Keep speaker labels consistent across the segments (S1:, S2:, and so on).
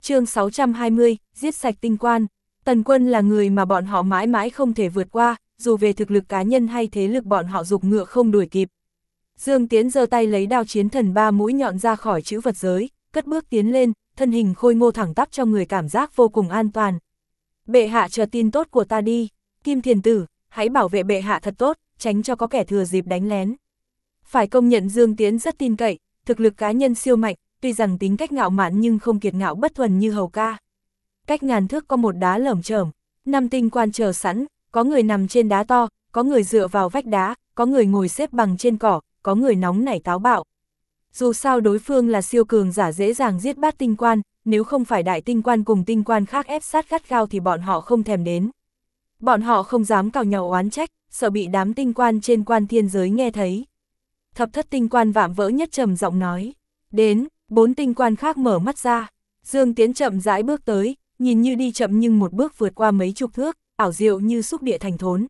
S1: Chương 620, giết sạch tinh quan. Tần Quân là người mà bọn họ mãi mãi không thể vượt qua, dù về thực lực cá nhân hay thế lực bọn họ giục ngựa không đuổi kịp. Dương Tiến giơ tay lấy đao chiến thần 3 mũi nhọn ra khỏi chữ vật giới, cất bước tiến lên, thân hình khôi ngô thẳng tắp cho người cảm giác vô cùng an toàn. Bệ hạ chờ tin tốt của ta đi, Kim Thiền Tử, hãy bảo vệ bệ hạ thật tốt, tránh cho có kẻ thừa dịp đánh lén. Phải công nhận Dương Tiến rất tin cậy, thực lực cá nhân siêu mạnh, tuy rằng tính cách ngạo mạn nhưng không kiệt ngạo bất thuần như hầu ca. Cách ngàn thước có một đá lởm chởm, 5 tinh quan chờ sẵn, có người nằm trên đá to, có người dựa vào vách đá, có người ngồi xếp bằng trên cỏ, có người nóng nảy táo bạo. Dù sao đối phương là siêu cường giả dễ dàng giết bát tinh quan, nếu không phải đại tinh quan cùng tinh quan khác ép sát gắt gao thì bọn họ không thèm đến. Bọn họ không dám cào nhàu oán trách, sợ bị đám tinh quan trên quan thiên giới nghe thấy. Thập thất tinh quan vạm vỡ nhất trầm giọng nói. Đến, 4 tinh quan khác mở mắt ra. Dương Tiến chậm rãi bước tới, nhìn như đi chậm nhưng một bước vượt qua mấy chục thước, ảo diệu như xúc địa thành thốn.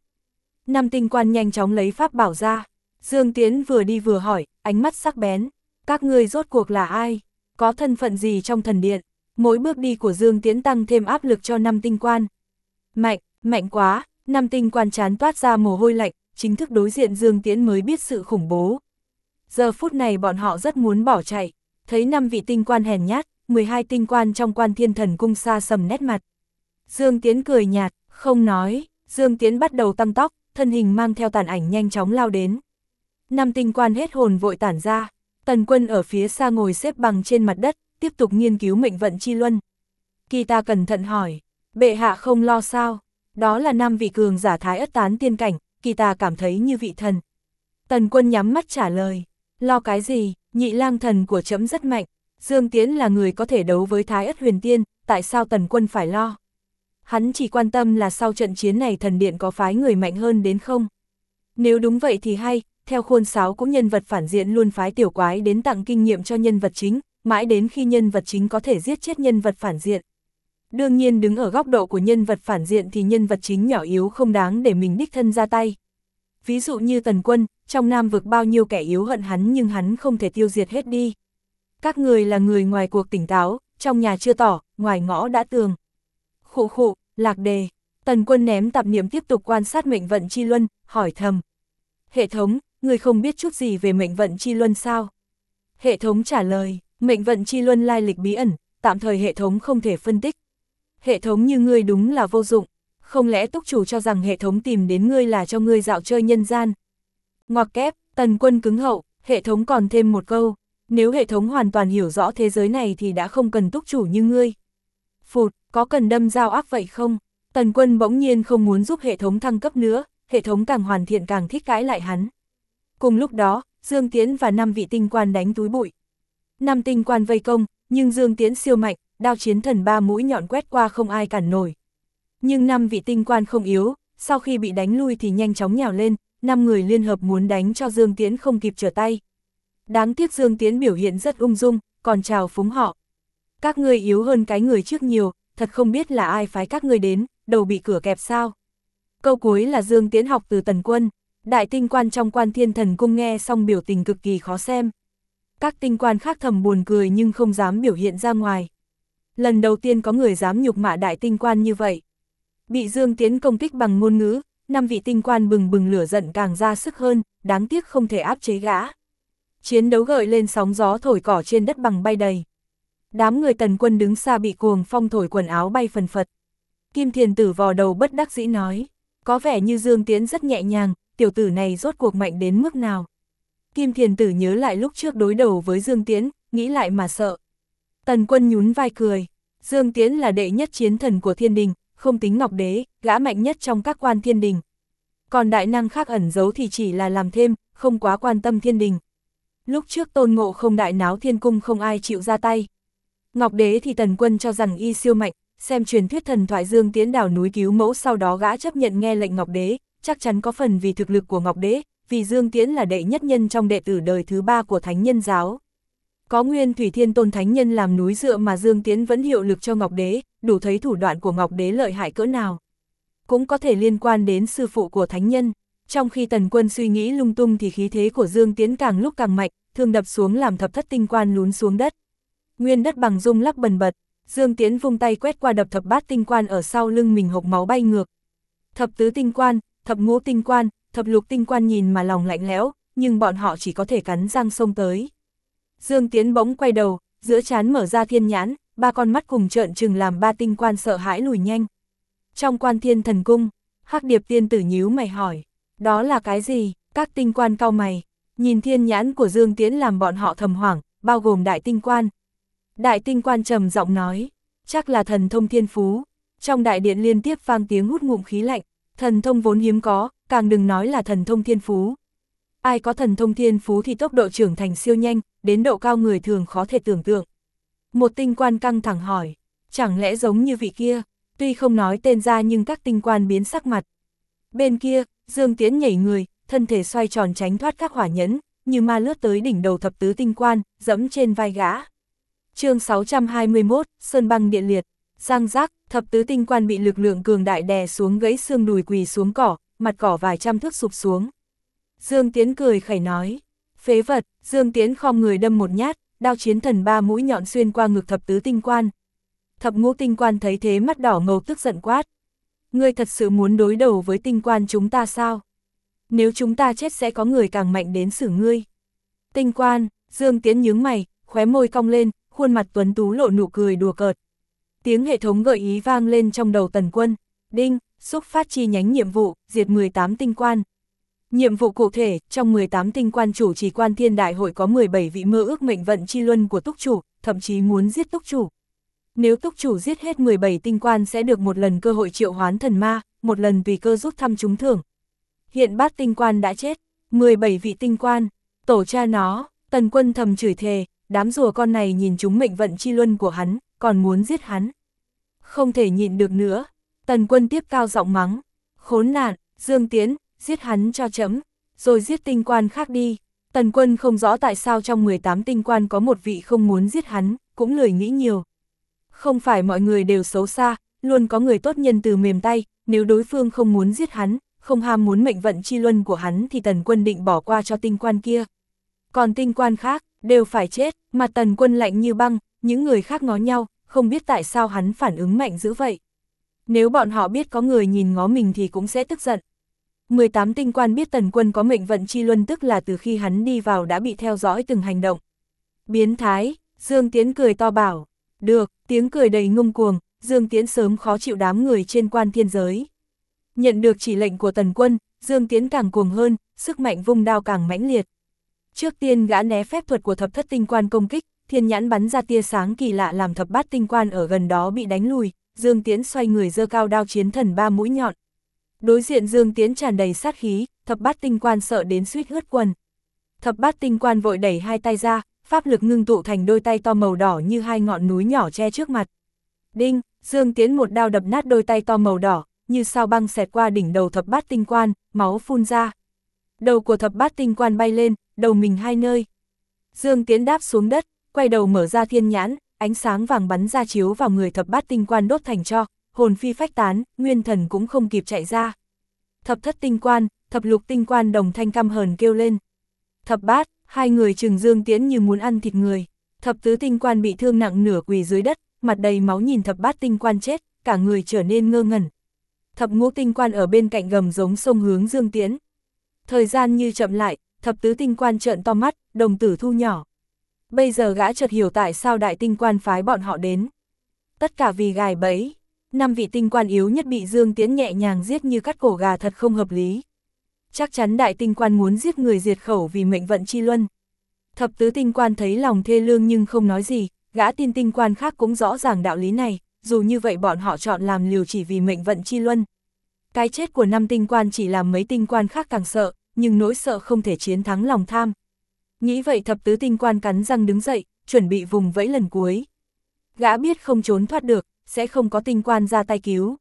S1: 5 tinh quan nhanh chóng lấy pháp bảo ra. Dương Tiến vừa đi vừa hỏi, ánh mắt sắc bén. Các ngươi rốt cuộc là ai? Có thân phận gì trong thần điện? Mỗi bước đi của Dương Tiến tăng thêm áp lực cho 5 tinh quan. Mạnh, mạnh quá, 5 tinh quan chán toát ra mồ hôi lạnh, chính thức đối diện Dương Tiến mới biết sự khủng bố. Giờ phút này bọn họ rất muốn bỏ chạy, thấy 5 vị tinh quan hèn nhát, 12 tinh quan trong Quan Thiên Thần Cung xa sầm nét mặt. Dương Tiến cười nhạt, không nói, Dương Tiến bắt đầu tăng tốc, thân hình mang theo tàn ảnh nhanh chóng lao đến. 5 tinh quan hết hồn vội tản ra, Tần Quân ở phía xa ngồi xếp bằng trên mặt đất, tiếp tục nghiên cứu mệnh vận chi luân. Kỳ Ta cẩn thận hỏi, bệ hạ không lo sao? Đó là 5 vị cường giả Thái Ất Tán tiên cảnh, Kỳ Ta cảm thấy như vị thần. Tần Quân nhắm mắt trả lời, lo cái gì, nhị lang thần của trẫm rất mạnh, Dương Tiến là người có thể đấu với Thái Ất Huyền Tiên, tại sao Tần Quân phải lo? Hắn chỉ quan tâm là sau trận chiến này thần điện có phái người mạnh hơn đến không? Nếu đúng vậy thì hay, theo khuôn sáo cũng nhân vật phản diện luôn phái tiểu quái đến tặng kinh nghiệm cho nhân vật chính, mãi đến khi nhân vật chính có thể giết chết nhân vật phản diện. Đương nhiên đứng ở góc độ của nhân vật phản diện thì nhân vật chính nhỏ yếu không đáng để mình đích thân ra tay. Ví dụ như Tần Quân, trong Nam vực bao nhiêu kẻ yếu hận hắn nhưng hắn không thể tiêu diệt hết đi. Các người là người ngoài cuộc tỉnh táo, trong nhà chưa tỏ, ngoài ngõ đã tường. Khụ khụ, Lạc Đề. Tần Quân ném tạp niệm tiếp tục quan sát mệnh vận chi luân, hỏi thầm. Hệ thống, người không biết chút gì về mệnh vận chi luân sao? Hệ thống trả lời, mệnh vận chi luân lai lịch bí ẩn, tạm thời hệ thống không thể phân tích. Hệ thống như ngươi đúng là vô dụng, không lẽ túc chủ cho rằng hệ thống tìm đến ngươi là cho ngươi dạo chơi nhân gian? Ngoặc kép, Tần Quân cứng hậu, hệ thống còn thêm một câu, nếu hệ thống hoàn toàn hiểu rõ thế giới này thì đã không cần túc chủ như ngươi. Phụt, có cần đâm dao ác vậy không? Tần Quân bỗng nhiên không muốn giúp hệ thống thăng cấp nữa, hệ thống càng hoàn thiện càng thích cãi lại hắn. Cùng lúc đó, Dương Tiến và 5 vị tinh quan đánh túi bụi. 5 tinh quan vây công, nhưng Dương Tiến siêu mạnh, đao chiến thần 3 mũi nhọn quét qua không ai cản nổi. Nhưng 5 vị tinh quan không yếu, sau khi bị đánh lui thì nhanh chóng nhào lên, 5 người liên hợp muốn đánh cho Dương Tiến không kịp trở tay. Đáng tiếc Dương Tiến biểu hiện rất ung dung, còn chào phúng họ. Các ngươi yếu hơn cái người trước nhiều, thật không biết là ai phái các ngươi đến, đầu bị cửa kẹp sao. Câu cuối là Dương Tiến học từ Tần Quân. Đại tinh quan trong Quan Thiên Thần Cung nghe xong biểu tình cực kỳ khó xem. Các tinh quan khác thầm buồn cười nhưng không dám biểu hiện ra ngoài. Lần đầu tiên có người dám nhục mạ đại tinh quan như vậy. Bị Dương Tiến công kích bằng ngôn ngữ, 5 vị tinh quan bừng bừng lửa giận càng ra sức hơn, đáng tiếc không thể áp chế gã. Chiến đấu gợi lên sóng gió thổi cỏ trên đất bằng bay đầy. Đám người Tần Quân đứng xa bị cuồng phong thổi quần áo bay phần phật. Kim Thiền Tử vò đầu bất đắc dĩ nói, có vẻ như Dương Tiến rất nhẹ nhàng, tiểu tử này rốt cuộc mạnh đến mức nào. Kim Thiền Tử nhớ lại lúc trước đối đầu với Dương Tiến, nghĩ lại mà sợ. Tần Quân nhún vai cười, Dương Tiến là đệ nhất chiến thần của thiên đình, không tính Ngọc Đế, gã mạnh nhất trong các quan thiên đình. Còn đại năng khác ẩn giấu thì chỉ là làm thêm, không quá quan tâm thiên đình. Lúc trước Tôn Ngộ Không đại náo thiên cung không ai chịu ra tay. Ngọc Đế thì Tần Quân cho rằng y siêu mạnh, xem truyền thuyết thần thoại Dương Tiến đào núi cứu mẫu sau đó gã chấp nhận nghe lệnh Ngọc Đế, chắc chắn có phần vì thực lực của Ngọc Đế, vì Dương Tiến là đệ nhất nhân trong đệ tử đời thứ 3 của Thánh Nhân giáo. Có Nguyên Thủy Thiên Tôn Thánh Nhân làm núi dựa mà Dương Tiến vẫn hiệu lực cho Ngọc Đế, đủ thấy thủ đoạn của Ngọc Đế lợi hại cỡ nào. Cũng có thể liên quan đến sư phụ của Thánh Nhân. Trong khi Tần Quân suy nghĩ lung tung thì khí thế của Dương Tiến càng lúc càng mạnh, thương đập xuống làm thập thất tinh quan lún xuống đất. Nguyên đất bằng rung lắc bần bật, Dương Tiến vung tay quét qua đập thập bát tinh quan ở sau lưng mình hộc máu bay ngược. Thập tứ tinh quan, thập ngũ tinh quan, thập lục tinh quan nhìn mà lòng lạnh lẽo, nhưng bọn họ chỉ có thể cắn răng xông tới. Dương Tiến bỗng quay đầu, giữa trán mở ra thiên nhãn, ba con mắt cùng trợn trừng làm ba tinh quan sợ hãi lùi nhanh. Trong Quan Thiên Thần Cung, Hắc Điệp tiên tử nhíu mày hỏi, đó là cái gì? Các tinh quan cau mày, nhìn thiên nhãn của Dương Tiến làm bọn họ thầm hoảng, bao gồm đại tinh quan. Đại tinh quan trầm giọng nói, chắc là thần thông thiên phú. Trong đại điện liên tiếp vang tiếng hút ngụm khí lạnh, thần thông vốn hiếm có, càng đừng nói là thần thông thiên phú. Ai có thần thông thiên phú thì tốc độ trưởng thành siêu nhanh, đến độ cao người thường khó thể tưởng tượng. Một tinh quan căng thẳng hỏi, chẳng lẽ giống như vị kia? Tuy không nói tên ra nhưng các tinh quan biến sắc mặt. Bên kia, Dương Tiến nhảy người, thân thể xoay tròn tránh thoát các hỏa nhẫn, như ma lướt tới đỉnh đầu thập tứ tinh quan, dẫm trên vai gã. Chương 621, Sơn băng địa liệt. Răng rác, thập tứ tinh quan bị lực lượng cường đại đè xuống gãy xương đùi quỳ xuống cỏ, mặt cỏ vài trăm thước sụp xuống. Dương Tiến cười khẩy nói, phế vật. Dương Tiến khom người đâm một nhát, đao chiến thần ba mũi nhọn xuyên qua ngực thập tứ tinh quan. Thập ngũ tinh quan thấy thế mắt đỏ ngầu tức giận quát, ngươi thật sự muốn đối đầu với tinh quan chúng ta sao? Nếu chúng ta chết sẽ có người càng mạnh đến xử ngươi. Tinh quan, Dương Tiến nhướng mày, khóe môi cong lên, khuôn mặt tuấn tú lộ nụ cười đùa cợt. Tiếng hệ thống gợi ý vang lên trong đầu Tần Quân, đinh, xúc phát chi nhánh nhiệm vụ, diệt 18 tinh quan. Nhiệm vụ cụ thể, trong 18 tinh quan chủ trì Quan Thiên Đại hội có 17 vị mơ ước mệnh vận chi luân của túc chủ, thậm chí muốn giết túc chủ. Nếu túc chủ giết hết 17 tinh quan sẽ được một lần cơ hội triệu hoán thần ma, một lần tùy cơ rút thăm trúng thưởng. Hiện bát tinh quan đã chết, 17 vị tinh quan, tổ cha nó. Tần Quân thầm chửi thề, đám rùa con này nhìn chúng mệnh vận chi luân của hắn, còn muốn giết hắn. Không thể nhịn được nữa, Tần Quân tiếp cao giọng mắng, khốn nạn. Dương Tiến, giết hắn cho chấm, rồi giết tinh quan khác đi. Tần Quân không rõ tại sao trong 18 tinh quan có một vị không muốn giết hắn, cũng lười nghĩ nhiều. Không phải mọi người đều xấu xa, luôn có người tốt nhân từ mềm tay, nếu đối phương không muốn giết hắn, không ham muốn mệnh vận chi luân của hắn thì Tần Quân định bỏ qua cho tinh quan kia. Còn tinh quan khác, đều phải chết, mà Tần Quân lạnh như băng, những người khác ngó nhau, không biết tại sao hắn phản ứng mạnh dữ vậy. Nếu bọn họ biết có người nhìn ngó mình thì cũng sẽ tức giận. 18 tinh quan biết Tần Quân có mệnh vận chi luân tức là từ khi hắn đi vào đã bị theo dõi từng hành động. Biến thái, Dương Tiến cười to bảo. Được, tiếng cười đầy ngông cuồng, Dương Tiến sớm khó chịu đám người trên Quan Thiên giới. Nhận được chỉ lệnh của Tần Quân, Dương Tiến càng cuồng hơn, sức mạnh vung đao càng mãnh liệt. Trước tiên gã né phép thuật của thập thất tinh quan công kích, thiên nhãn bắn ra tia sáng kỳ lạ làm thập bát tinh quan ở gần đó bị đánh lùi, Dương Tiến xoay người giơ cao đao chiến thần ba mũi nhọn. Đối diện Dương Tiến tràn đầy sát khí, thập bát tinh quan sợ đến suýt ướt quần. Thập bát tinh quan vội đẩy hai tay ra, pháp lực ngưng tụ thành đôi tay to màu đỏ như hai ngọn núi nhỏ che trước mặt. Đinh, Dương Tiến một đao đập nát đôi tay to màu đỏ, như sao băng xẹt qua đỉnh đầu thập bát tinh quan, máu phun ra. Đầu của thập bát tinh quan bay lên, đầu mình hai nơi. Dương Tiến đáp xuống đất, quay đầu mở ra thiên nhãn, ánh sáng vàng bắn ra chiếu vào người thập bát tinh quan đốt thành tro, hồn phi phách tán, nguyên thần cũng không kịp chạy ra. Thập thất tinh quan, thập lục tinh quan đồng thanh căm hờn kêu lên. Thập bát, hai người trừng Dương Tiến như muốn ăn thịt người. Thập tứ tinh quan bị thương nặng nửa quỳ dưới đất, mặt đầy máu nhìn thập bát tinh quan chết, cả người trở nên ngơ ngẩn. Thập ngũ tinh quan ở bên cạnh gầm giống sông hướng Dương Tiến. Thời gian như chậm lại, thập tứ tinh quan trợn to mắt, đồng tử thu nhỏ. Bây giờ gã chợt hiểu tại sao đại tinh quan phái bọn họ đến. Tất cả vì gài bẫy. 5 vị tinh quan yếu nhất bị Dương Tiến nhẹ nhàng giết như cắt cổ gà thật không hợp lý. Chắc chắn đại tinh quan muốn giết người diệt khẩu vì mệnh vận chi luân. Thập tứ tinh quan thấy lòng thê lương nhưng không nói gì, gã tin tinh quan khác cũng rõ ràng đạo lý này, dù như vậy bọn họ chọn làm liều chỉ vì mệnh vận chi luân. Cái chết của 5 tinh quan chỉ làm mấy tinh quan khác càng sợ, nhưng nỗi sợ không thể chiến thắng lòng tham. Nghĩ vậy thập tứ tinh quan cắn răng đứng dậy, chuẩn bị vùng vẫy lần cuối. Gã biết không trốn thoát được, sẽ không có tinh quan ra tay cứu.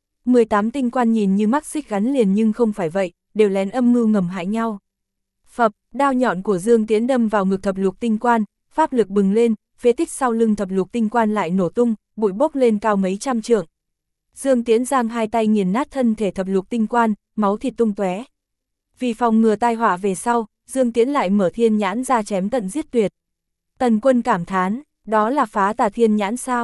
S1: 18 tinh quan nhìn như mắc xích gắn liền nhưng không phải vậy, đều lén âm mưu ngầm hại nhau. Phập, đao nhọn của Dương Tiến đâm vào ngực thập lục tinh quan, pháp lực bừng lên, phế tích sau lưng thập lục tinh quan lại nổ tung, bụi bốc lên cao mấy trăm trượng. Dương Tiến giang hai tay nghiền nát thân thể thập lục tinh quan, máu thịt tung tóe. Vì phòng ngừa tai họa về sau, Dương Tiến lại mở thiên nhãn ra chém tận giết tuyệt. Tần Quân cảm thán, đó là phá tà thiên nhãn sao?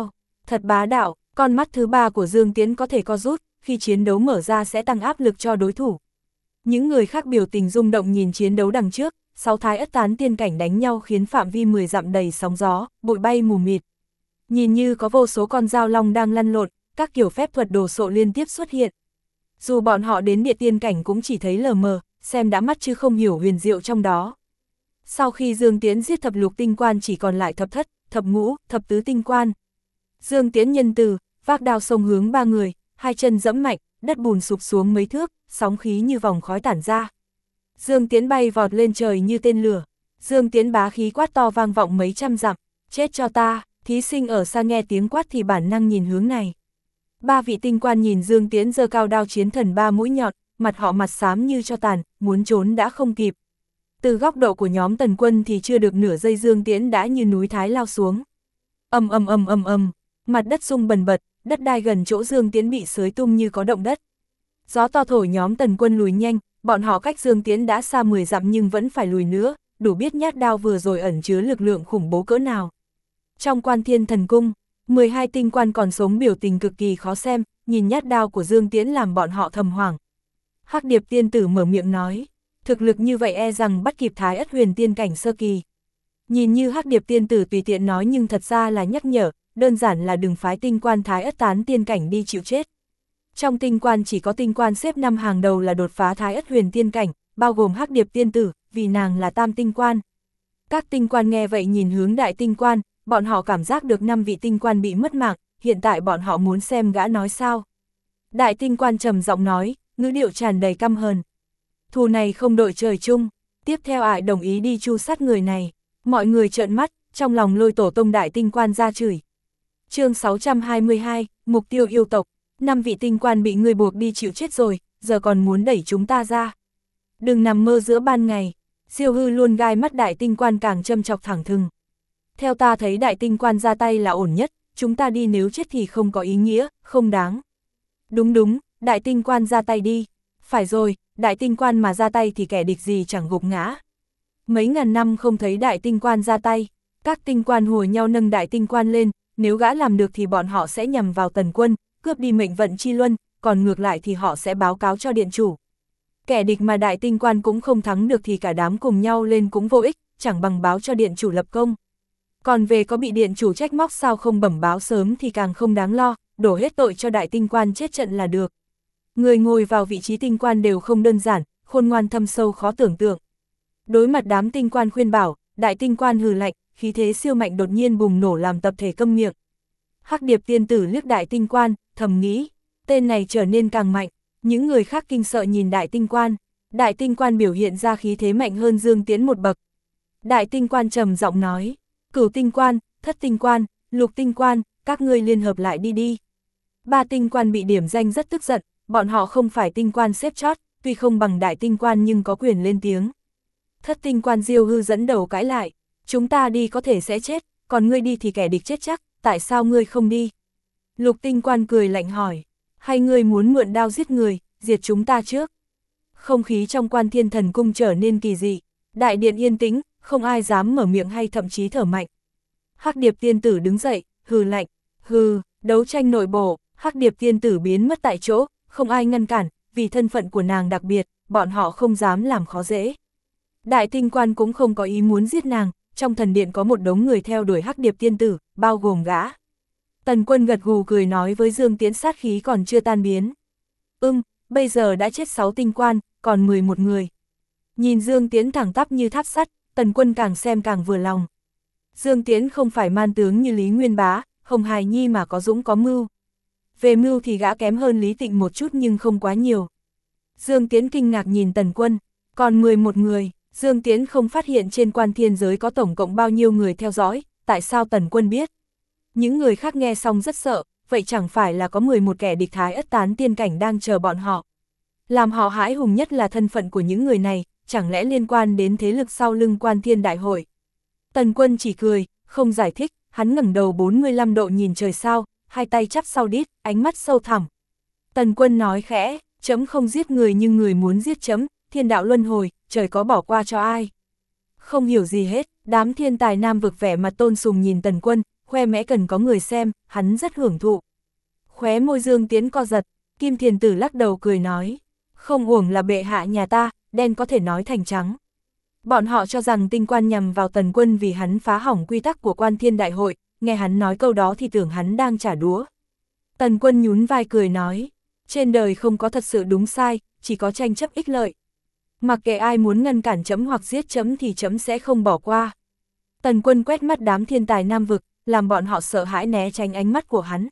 S1: Thật bá đạo, con mắt thứ ba của Dương Tiễn có thể co rút, khi chiến đấu mở ra sẽ tăng áp lực cho đối thủ. Những người khác biểu tình rung động nhìn chiến đấu đằng trước, 6 thái ất tán tiên cảnh đánh nhau khiến phạm vi 10 dặm đầy sóng gió, bụi bay mù mịt. Nhìn như có vô số con dao long đang lăn lộn, các kiểu phép thuật đồ sộ liên tiếp xuất hiện. Dù bọn họ đến địa tiên cảnh cũng chỉ thấy lờ mờ, xem đã mắt chứ không hiểu huyền diệu trong đó. Sau khi Dương Tiễn giết thập lục tinh quan chỉ còn lại thập thất, thập ngũ, thập tứ tinh quan. Dương Tiễn nhân từ, vác đao xông hướng ba người, hai chân giẫm mạnh, đất bùn sụp xuống mấy thước, sóng khí như vòng khói tản ra. Dương Tiễn bay vọt lên trời như tên lửa. Dương Tiễn bá khí quát to vang vọng mấy trăm dặm, chết cho ta, thí sinh ở xa nghe tiếng quát thì bản năng nhìn hướng này. Ba vị tinh quan nhìn Dương Tiễn giơ cao đao chiến thần ba mũi nhọn, mặt họ mặt xám như cho tàn, muốn trốn đã không kịp. Từ góc độ của nhóm Tần Quân thì chưa được nửa giây Dương Tiễn đã như núi thái lao xuống. Ầm ầm ầm ầm ầm, mặt đất rung bần bật, đất đai gần chỗ Dương Tiễn bị xới tung như có động đất. Gió to thổi nhóm Tần Quân lùi nhanh, bọn họ cách Dương Tiễn đã xa 10 dặm nhưng vẫn phải lùi nữa, đủ biết nhát đao vừa rồi ẩn chứa lực lượng khủng bố cỡ nào. Trong Quan Thiên Thần Cung, 12 tinh quan còn sống biểu tình cực kỳ khó xem, nhìn nhát đao của Dương Tiễn làm bọn họ thầm hoảng. Hắc Điệp tiên tử mở miệng nói, thực lực như vậy e rằng bắt kịp Thái Ất Huyền tiên cảnh sơ kỳ. Nhìn như Hắc Điệp tiên tử tùy tiện nói nhưng thật ra là nhắc nhở, đơn giản là đừng phái tinh quan Thái Ất tán tiên cảnh đi chịu chết. Trong tinh quan chỉ có tinh quan xếp 5 hàng đầu là đột phá Thái Ất Huyền tiên cảnh, bao gồm Hắc Điệp tiên tử, vì nàng là tam tinh quan. Các tinh quan nghe vậy nhìn hướng đại tinh quan, bọn họ cảm giác được 5 vị tinh quan bị mất mạng, hiện tại bọn họ muốn xem gã nói sao. Đại tinh quan trầm giọng nói, ngữ điệu tràn đầy căm hờn. Thù này không đội trời chung, tiếp theo ải đồng ý đi tru sát người này. Mọi người trợn mắt, trong lòng lôi tổ tông đại tinh quan ra chửi. Chương 622, mục tiêu yêu tộc. 5 vị tinh quan bị ngươi buộc đi chịu chết rồi, giờ còn muốn đẩy chúng ta ra. Đừng nằm mơ giữa ban ngày. Siêu hư luôn gai mắt đại tinh quan càng châm chọc thẳng thừng. Theo ta thấy đại tinh quan ra tay là ổn nhất, chúng ta đi nếu chết thì không có ý nghĩa, không đáng. Đúng đúng, đại tinh quan ra tay đi. Phải rồi, đại tinh quan mà ra tay thì kẻ địch gì chẳng gục ngã. Mấy ngàn năm không thấy đại tinh quan ra tay, các tinh quan hùa nhau nâng đại tinh quan lên, nếu gã làm được thì bọn họ sẽ nhằm vào Tần Quân, cướp đi mệnh vận chi luân, còn ngược lại thì họ sẽ báo cáo cho điện chủ. Kẻ địch mà đại tinh quan cũng không thắng được thì cả đám cùng nhau lên cũng vô ích, chẳng bằng báo cho điện chủ lập công. Còn về có bị điện chủ trách móc sao không bẩm báo sớm thì càng không đáng lo, đổ hết tội cho đại tinh quan chết trận là được. Người ngồi vào vị trí tinh quan đều không đơn giản, khôn ngoan thâm sâu khó tưởng tượng. Đối mặt đám tinh quan khuyên bảo, đại tinh quan hừ lạnh, khí thế siêu mạnh đột nhiên bùng nổ làm tập thể câm miệng. Hắc Điệp tiên tử liếc đại tinh quan, thầm nghĩ, tên này trở nên càng mạnh, những người khác kinh sợ nhìn đại tinh quan. Đại tinh quan biểu hiện ra khí thế mạnh hơn Dương Tiễn một bậc. Đại tinh quan trầm giọng nói, Cửu tinh quan, Thất tinh quan, Lục tinh quan, các ngươi liên hợp lại đi đi. 3 tinh quan bị điểm danh rất tức giận, bọn họ không phải tinh quan xếp chót, tuy không bằng đại tinh quan nhưng có quyền lên tiếng. Thất tinh quan Diêu Hư dẫn đầu cãi lại, chúng ta đi có thể sẽ chết, còn ngươi đi thì kẻ địch chết chắc, tại sao ngươi không đi? Lục tinh quan cười lạnh hỏi, hay ngươi muốn mượn đao giết người, diệt chúng ta trước? Không khí trong Quan Thiên Thần Cung trở nên kỳ dị, đại điện yên tĩnh, không ai dám mở miệng hay thậm chí thở mạnh. Hắc Điệp tiên tử đứng dậy, hừ lạnh, hừ, đấu tranh nội bộ, Hắc Điệp tiên tử biến mất tại chỗ, không ai ngăn cản, vì thân phận của nàng đặc biệt, bọn họ không dám làm khó dễ. Đại tinh quan cũng không có ý muốn giết nàng, trong thần điện có một đống người theo đuổi Hắc Điệp tiên tử, bao gồm gã. Tần Quân gật gù cười nói với Dương Tiễn sát khí còn chưa tan biến. Bây giờ đã chết 6 tinh quan, còn 11 người. Nhìn Dương Tiễn thẳng tắp như tháp sắt, Tần Quân càng xem càng vừa lòng. Dương Tiễn không phải man tướng như Lý Nguyên Bá, Hồng Hải Nhi mà có dũng có mưu. Về mưu thì gã kém hơn Lý Tịnh một chút nhưng không quá nhiều. Dương Tiễn kinh ngạc nhìn Tần Quân, còn 11 người, Dương Tiễn không phát hiện trên Quan Thiên giới có tổng cộng bao nhiêu người theo dõi, tại sao Tần Quân biết. Những người khác nghe xong rất sợ, vậy chẳng phải là có 11 kẻ địch Thái Ất tán tiên cảnh đang chờ bọn họ. Làm họ hãi hùng nhất là thân phận của những người này, chẳng lẽ liên quan đến thế lực sau lưng Quan Thiên đại hội. Tần Quân chỉ cười, không giải thích, hắn ngẩng đầu 45 độ nhìn trời sao, hai tay chắp sau đít, ánh mắt sâu thẳm. Tần Quân nói khẽ, chấm không giết người nhưng người muốn giết chấm, thiên đạo luân hồi, trời có bỏ qua cho ai. Không hiểu gì hết, đám thiên tài nam vực vẻ mặt tôn sùng nhìn Tần Quân, khoe mẽ cần có người xem, hắn rất hưởng thụ. Khóe môi Dương Tiến co giật, Kim Thiền Tử lắc đầu cười nói, không uổng là bệ hạ nhà ta, đen có thể nói thành trắng. Bọn họ cho rằng Tinh Quan nhằm vào Tần Quân vì hắn phá hỏng quy tắc của Quan Thiên Đại hội, nghe hắn nói câu đó thì tưởng hắn đang trả đũa. Tần Quân nhún vai cười nói, trên đời không có thật sự đúng sai, chỉ có tranh chấp ích lợi. Mặc kệ ai muốn ngăn cản chấm hoặc giết chấm thì chấm sẽ không bỏ qua. Tần Quân quét mắt đám thiên tài Nam vực, làm bọn họ sợ hãi né tránh ánh mắt của hắn.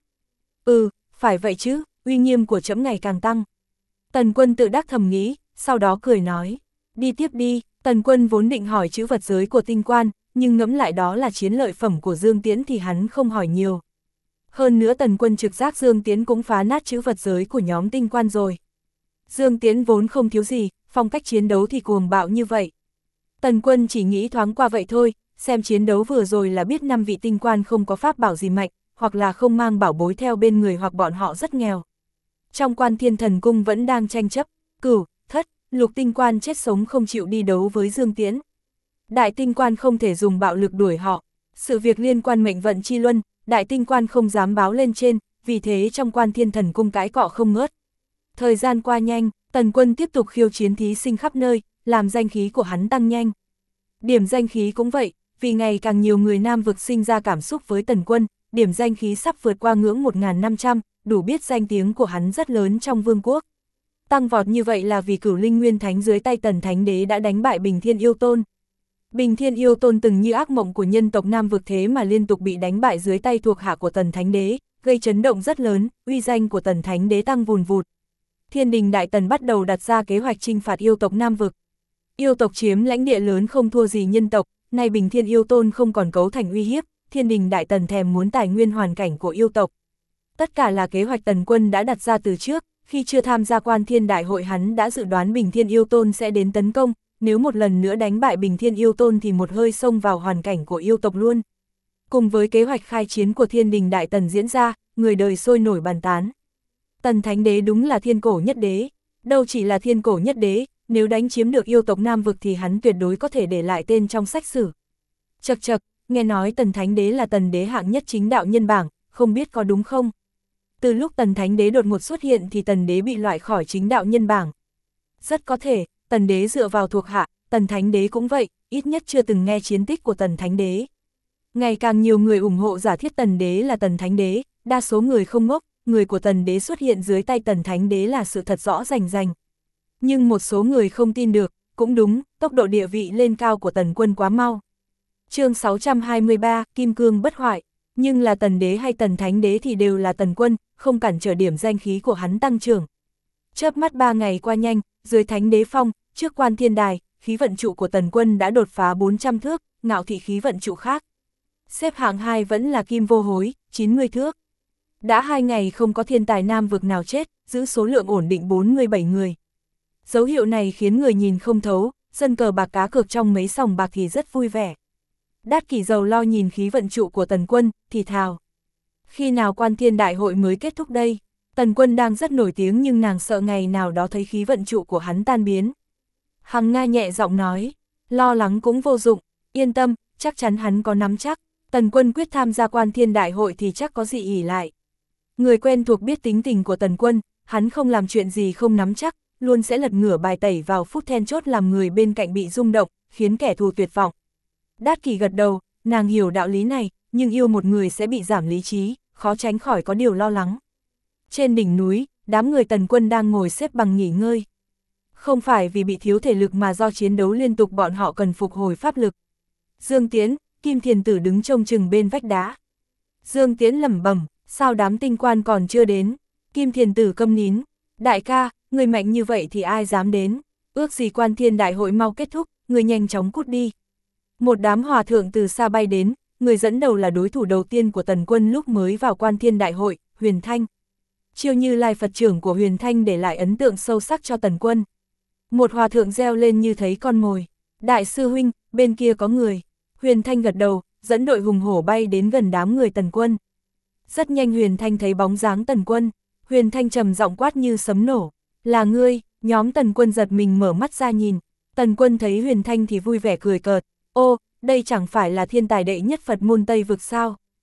S1: Phải vậy chứ, uy nghiêm của chấm ngày càng tăng. Tần Quân tự đắc thầm nghĩ, sau đó cười nói, đi tiếp đi. Tần Quân vốn định hỏi chữ vật giới của Tinh Quan, nhưng ngẫm lại đó là chiến lợi phẩm của Dương Tiễn thì hắn không hỏi nhiều. Hơn nữa Tần Quân trực giác Dương Tiễn cũng phá nát chữ vật giới của nhóm Tinh Quan rồi. Dương Tiễn vốn không thiếu gì, phong cách chiến đấu thì cuồng bạo như vậy. Tần Quân chỉ nghĩ thoáng qua vậy thôi, xem chiến đấu vừa rồi là biết 5 vị Tinh Quan không có pháp bảo gì mạnh, hoặc là không mang bảo bối theo bên người hoặc bọn họ rất nghèo. Trong Quan Thiên Thần Cung vẫn đang tranh chấp, Cửu, Thất, Lục Tinh Quan chết sống không chịu đi đấu với Dương Tiễn. Đại Tinh Quan không thể dùng bạo lực đuổi họ, sự việc liên quan mệnh vận chi luân, Đại Tinh Quan không dám báo lên trên, vì thế trong Quan Thiên Thần Cung cãi cọ không ngớt. Thời gian qua nhanh, Tần Quân tiếp tục khiêu chiến thí sinh khắp nơi, làm danh khí của hắn tăng nhanh. Điểm danh khí cũng vậy, vì ngày càng nhiều người Nam vực sinh ra cảm xúc với Tần Quân, điểm danh khí sắp vượt qua ngưỡng 1.500, đủ biết danh tiếng của hắn rất lớn trong vương quốc. Tăng vọt như vậy là vì Cửu Linh Nguyên Thánh dưới tay Tần Thánh Đế đã đánh bại Bình Thiên Yêu Tôn. Bình Thiên Yêu Tôn từng như ác mộng của nhân tộc Nam vực thế mà liên tục bị đánh bại dưới tay thuộc hạ của Tần Thánh Đế, gây chấn động rất lớn, uy danh của Tần Thánh Đế tăng vùn vụt. Thiên Đình Đại Tần bắt đầu đặt ra kế hoạch chinh phạt yêu tộc Nam vực. Yêu tộc chiếm lãnh địa lớn không thua gì nhân tộc, nay Bình Thiên Yêu Tôn không còn cấu thành uy hiếp, Thiên Đình Đại Tần thèm muốn tài nguyên hoàn cảnh của yêu tộc. Tất cả là kế hoạch Tần Quân đã đặt ra từ trước, khi chưa tham gia Quan Thiên Đại hội hắn đã dự đoán Bình Thiên Yêu Tôn sẽ đến tấn công, nếu một lần nữa đánh bại Bình Thiên Yêu Tôn thì một hơi xông vào hoàn cảnh của yêu tộc luôn. Cùng với kế hoạch khai chiến của Thiên Đình Đại Tần diễn ra, người đời sôi nổi bàn tán. Tần Thánh Đế đúng là thiên cổ nhất đế, đâu chỉ là thiên cổ nhất đế, nếu đánh chiếm được yêu tộc Nam vực thì hắn tuyệt đối có thể để lại tên trong sách sử. Chậc chậc, nghe nói Tần Thánh Đế là Tần Đế hạng nhất chính đạo nhân bảng, không biết có đúng không? Từ lúc Tần Thánh Đế đột ngột xuất hiện thì Tần Đế bị loại khỏi chính đạo nhân bảng. Rất có thể, Tần Đế dựa vào thuộc hạ, Tần Thánh Đế cũng vậy, ít nhất chưa từng nghe chiến tích của Tần Thánh Đế. Ngày càng nhiều người ủng hộ giả thiết Tần Đế là Tần Thánh Đế, đa số người không ngốc, người của Tần Đế xuất hiện dưới tay Tần Thánh Đế là sự thật rõ rành rành. Nhưng một số người không tin được, cũng đúng, tốc độ địa vị lên cao của Tần Quân quá mau. Chương 623, Kim Cương bất hoại, nhưng là Tần Đế hay Tần Thánh Đế thì đều là Tần Quân, không cản trở điểm danh khí của hắn tăng trưởng. Chớp mắt 3 ngày qua nhanh, dưới Thánh Đế phong, trước Quan Thiên Đài, khí vận trụ của Tần Quân đã đột phá 400 thước, ngạo thị khí vận trụ khác. Xếp hạng 2 vẫn là Kim Vô Hối, 90 thước. Đã 2 ngày không có thiên tài Nam vực nào chết, giữ số lượng ổn định 47 người. Dấu hiệu này khiến người nhìn không thấu, dân cờ bạc cá cược trong mấy sòng bạc thì rất vui vẻ. Đát Kỷ Dầu lo nhìn khí vận trụ của Tần Quân, thì thào. Khi nào Quan Thiên Đại hội mới kết thúc đây? Tần Quân đang rất nổi tiếng nhưng nàng sợ ngày nào đó thấy khí vận trụ của hắn tan biến. Hằng Nga nhẹ giọng nói, lo lắng cũng vô dụng, yên tâm, chắc chắn hắn có nắm chắc. Tần Quân quyết tham gia Quan Thiên Đại hội thì chắc có gì ỷ lại. Người quen thuộc biết tính tình của Tần Quân, hắn không làm chuyện gì không nắm chắc, luôn sẽ lật ngửa bài tẩy vào phút then chốt làm người bên cạnh bị rung động, khiến kẻ thù tuyệt vọng. Đát Kỷ gật đầu, nàng hiểu đạo lý này, nhưng yêu một người sẽ bị giảm lý trí, khó tránh khỏi có điều lo lắng. Trên đỉnh núi, đám người Tần Quân đang ngồi xếp bằng nghỉ ngơi. Không phải vì bị thiếu thể lực mà do chiến đấu liên tục bọn họ cần phục hồi pháp lực. Dương Tiễn, Kim Thiền Tử đứng trông chừng bên vách đá. Dương Tiễn lẩm bẩm, sao đám tinh quan còn chưa đến? Kim Thiền Tử câm nín, đại ca, người mạnh như vậy thì ai dám đến? Ước gì Quan Thiên Đại hội mau kết thúc, người nhanh chóng cút đi. Một đám hòa thượng từ xa bay đến, người dẫn đầu là đối thủ đầu tiên của Tần Quân lúc mới vào Quan Thiên Đại hội, Huyền Thanh. Chiêu Như Lai Phật trưởng của Huyền Thanh để lại ấn tượng sâu sắc cho Tần Quân. Một hòa thượng reo lên như thấy con mồi. Đại sư huynh, bên kia có người. Huyền Thanh gật đầu, dẫn đội hùng hổ bay đến gần đám người Tần Quân. Rất nhanh Huyền Thanh thấy bóng dáng Tần Quân. Huyền Thanh trầm giọng quát như sấm nổ. Là ngươi, nhóm Tần Quân giật mình mở mắt ra nhìn. Tần Quân thấy Huyền Thanh thì vui vẻ cười cợt. Ô, đây chẳng phải là thiên tài đệ nhất Phật môn Tây vực sao?